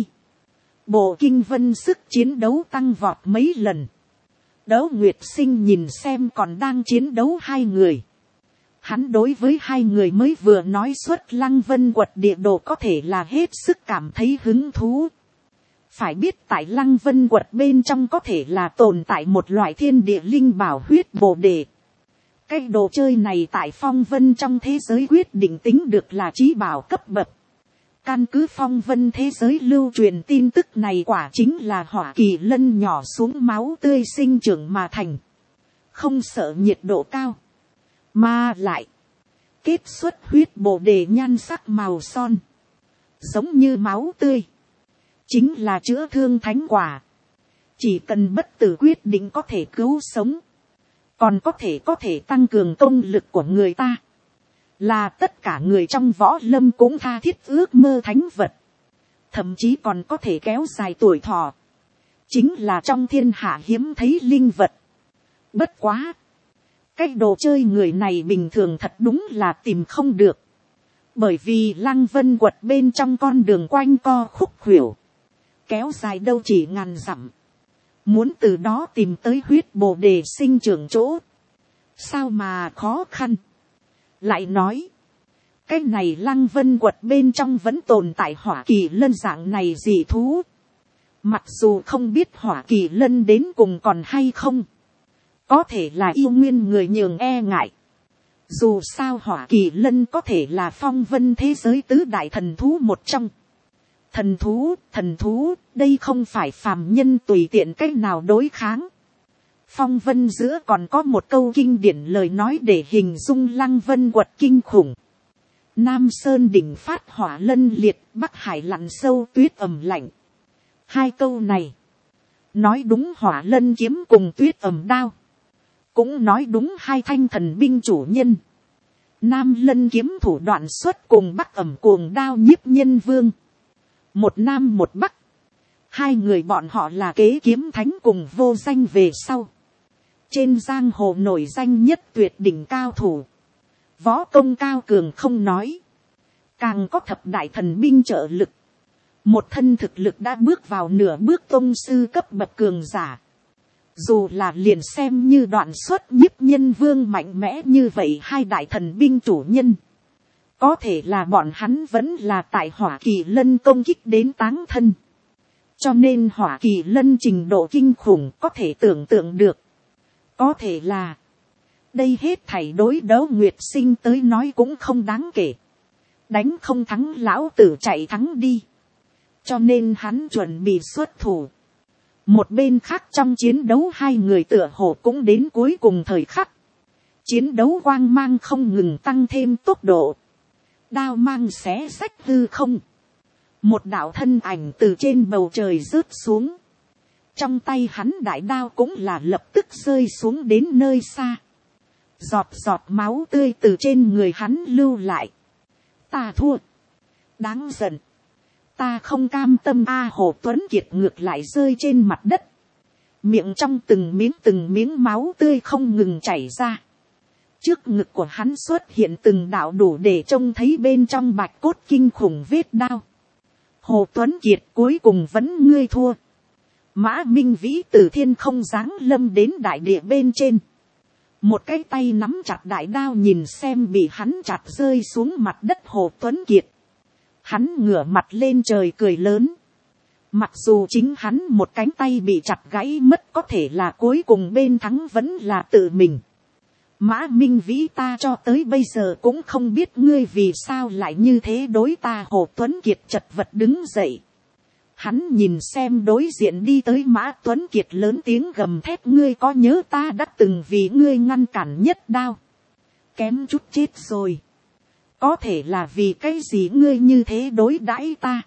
Bộ kinh vân sức chiến đấu tăng vọt mấy lần. Đấu Nguyệt Sinh nhìn xem còn đang chiến đấu hai người. Hắn đối với hai người mới vừa nói xuất Lăng Vân Quật địa đồ có thể là hết sức cảm thấy hứng thú. Phải biết tại Lăng Vân Quật bên trong có thể là tồn tại một loại thiên địa linh bảo huyết bồ đề. Cái đồ chơi này tại phong vân trong thế giới quyết định tính được là chí bảo cấp bậc. Căn cứ phong vân thế giới lưu truyền tin tức này quả chính là hỏa kỳ lân nhỏ xuống máu tươi sinh trưởng mà thành. Không sợ nhiệt độ cao. Mà lại. Kết xuất huyết bồ đề nhan sắc màu son. giống như máu tươi, chính là chữa thương thánh quả, chỉ cần bất tử quyết định có thể cứu sống, còn có thể có thể tăng cường công lực của người ta, là tất cả người trong võ lâm cũng tha thiết ước mơ thánh vật, thậm chí còn có thể kéo dài tuổi thọ, chính là trong thiên hạ hiếm thấy linh vật. Bất quá, cái đồ chơi người này bình thường thật đúng là tìm không được, bởi vì Lăng Vân quật bên trong con đường quanh co khúc khuỷu, kéo dài đâu chỉ ngàn dặm, muốn từ đó tìm tới huyết bồ đề sinh trưởng chỗ, sao mà khó khăn. Lại nói, cái này Lăng Vân quật bên trong vẫn tồn tại hỏa kỳ lân dạng này dị thú, mặc dù không biết hỏa kỳ lân đến cùng còn hay không, có thể là yêu nguyên người nhường e ngại. Dù sao hỏa kỳ lân có thể là phong vân thế giới tứ đại thần thú một trong. Thần thú, thần thú, đây không phải phàm nhân tùy tiện cách nào đối kháng. Phong vân giữa còn có một câu kinh điển lời nói để hình dung Lăng Vân quật kinh khủng. Nam Sơn đỉnh phát hỏa lân liệt, Bắc Hải lặn sâu tuyết ẩm lạnh. Hai câu này, nói đúng hỏa lân kiếm cùng tuyết ẩm đao. Cũng nói đúng hai thanh thần binh chủ nhân. Nam lân kiếm thủ đoạn xuất cùng Bắc ẩm cuồng đao nhiếp nhân vương. Một nam một bắc. Hai người bọn họ là kế kiếm thánh cùng vô danh về sau. Trên giang hồ nổi danh nhất tuyệt đỉnh cao thủ. Võ công cao cường không nói. Càng có thập đại thần binh trợ lực. Một thân thực lực đã bước vào nửa bước tông sư cấp bậc cường giả. Dù là liền xem như đoạn xuất nhiếp nhân vương mạnh mẽ như vậy hai đại thần binh chủ nhân. Có thể là bọn hắn vẫn là tại hỏa kỳ lân công kích đến táng thân. Cho nên hỏa kỳ lân trình độ kinh khủng có thể tưởng tượng được. Có thể là đây hết thảy đối đấu Nguyệt Sinh tới nói cũng không đáng kể. Đánh không thắng lão tử chạy thắng đi. Cho nên hắn chuẩn bị xuất thủ. Một bên khác trong chiến đấu hai người tựa hồ cũng đến cuối cùng thời khắc. Chiến đấu quang mang không ngừng tăng thêm tốc độ. Đao mang xé rách hư không. Một đạo thân ảnh từ trên bầu trời rớt xuống. Trong tay hắn đại đao cũng là lập tức rơi xuống đến nơi xa. Giọt giọt máu tươi từ trên người hắn lưu lại. Ta thua. Đáng giận. Ta không cam tâm a. Hồ Tuấn Kiệt ngược lại rơi trên mặt đất. Miệng trong từng miếng từng miếng máu tươi không ngừng chảy ra. Trước ngực của hắn xuất hiện từng đạo đủ để trông thấy bên trong bạch cốt kinh khủng vết đao. Hồ Tuấn Kiệt cuối cùng vẫn ngươi thua. Mã Minh Vĩ từ thiên không giáng lâm đến đại địa bên trên. Một cái tay nắm chặt đại đao nhìn xem bị hắn chặt rơi xuống mặt đất Hồ Tuấn Kiệt. Hắn ngửa mặt lên trời cười lớn. Mặc dù chính hắn một cánh tay bị chặt gãy mất có thể là cuối cùng bên thắng vẫn là tự mình. Mã Minh Vĩ ta cho tới bây giờ cũng không biết ngươi vì sao lại như thế đối ta. Hồ Tuấn Kiệt chật vật đứng dậy. Hắn nhìn xem đối diện đi tới Mã Tuấn Kiệt lớn tiếng gầm thét ngươi có nhớ ta đã từng vì ngươi ngăn cản nhất đao. Kém chút chết rồi. Có thể là vì cái gì ngươi như thế đối đãi ta.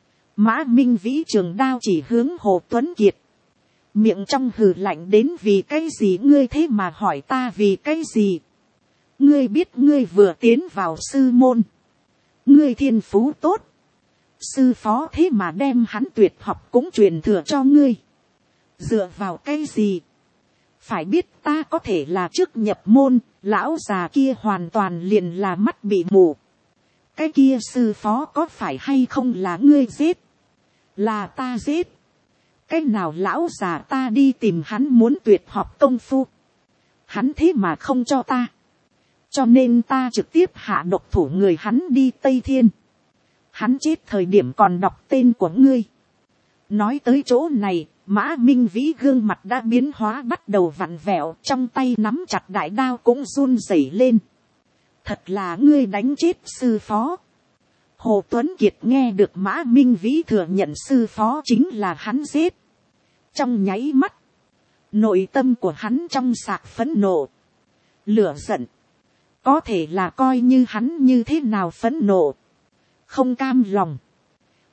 Mã Minh Vĩ trường đao chỉ hướng Hồ Tuấn Kiệt. Miệng trong hừ lạnh đến vì cái gì ngươi thế mà hỏi ta vì cái gì. Ngươi biết ngươi vừa tiến vào sư môn. Ngươi thiên phú tốt. Sư phó thế mà đem hắn tuyệt học cũng truyền thừa cho ngươi. Dựa vào cái gì? Phải biết ta có thể là trước nhập môn, lão già kia hoàn toàn liền là mắt bị mù. Cái kia sư phó có phải hay không là ngươi giết? Là ta giết. Cái nào lão già ta đi tìm hắn muốn tuyệt học công phu. Hắn thế mà không cho ta. Cho nên ta trực tiếp hạ độc thủ người hắn đi Tây Thiên. Hắn chết thời điểm còn đọc tên của ngươi. Nói tới chỗ này, Mã Minh Vĩ gương mặt đã biến hóa bắt đầu vặn vẹo, trong tay nắm chặt đại đao cũng run rẩy lên. Thật là ngươi đánh chết sư phó. Hồ Tuấn Kiệt nghe được Mã Minh Vĩ thừa nhận sư phó chính là hắn giết. Trong nháy mắt, nội tâm của hắn trong sạc phẫn nộ, lửa giận. Có thể là coi như hắn như thế nào phẫn nộ, không cam lòng,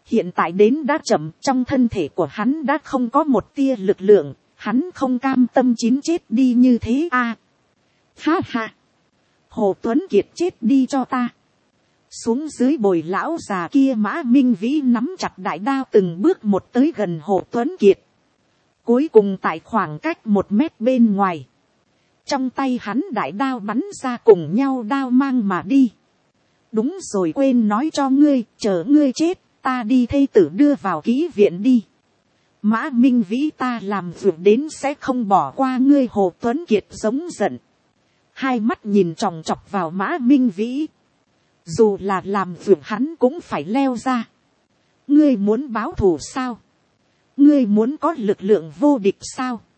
hiện tại đến đã chậm, trong thân thể của hắn đã không có một tia lực lượng, hắn không cam tâm chín chết đi như thế a. À, ha ha, Hồ Tuấn Kiệt chết đi cho ta. Xuống dưới bồi lão già kia, Mã Minh Vĩ nắm chặt đại đao từng bước một tới gần Hồ Tuấn Kiệt. Cuối cùng tại khoảng cách một mét bên ngoài, trong tay hắn đại đao bắn ra cùng nhau đao mang mà đi. Đúng rồi, quên nói cho ngươi, chờ ngươi chết, ta đi thây tử đưa vào kỹ viện đi. Mã Minh Vĩ, ta làm việc đến sẽ không bỏ qua ngươi. Hồ Tuấn Kiệt giống giận, hai mắt nhìn tròng trọc vào Mã Minh Vĩ. Dù là làm việc hắn cũng phải leo ra. Ngươi muốn báo thù sao? Ngươi muốn có lực lượng vô địch sao?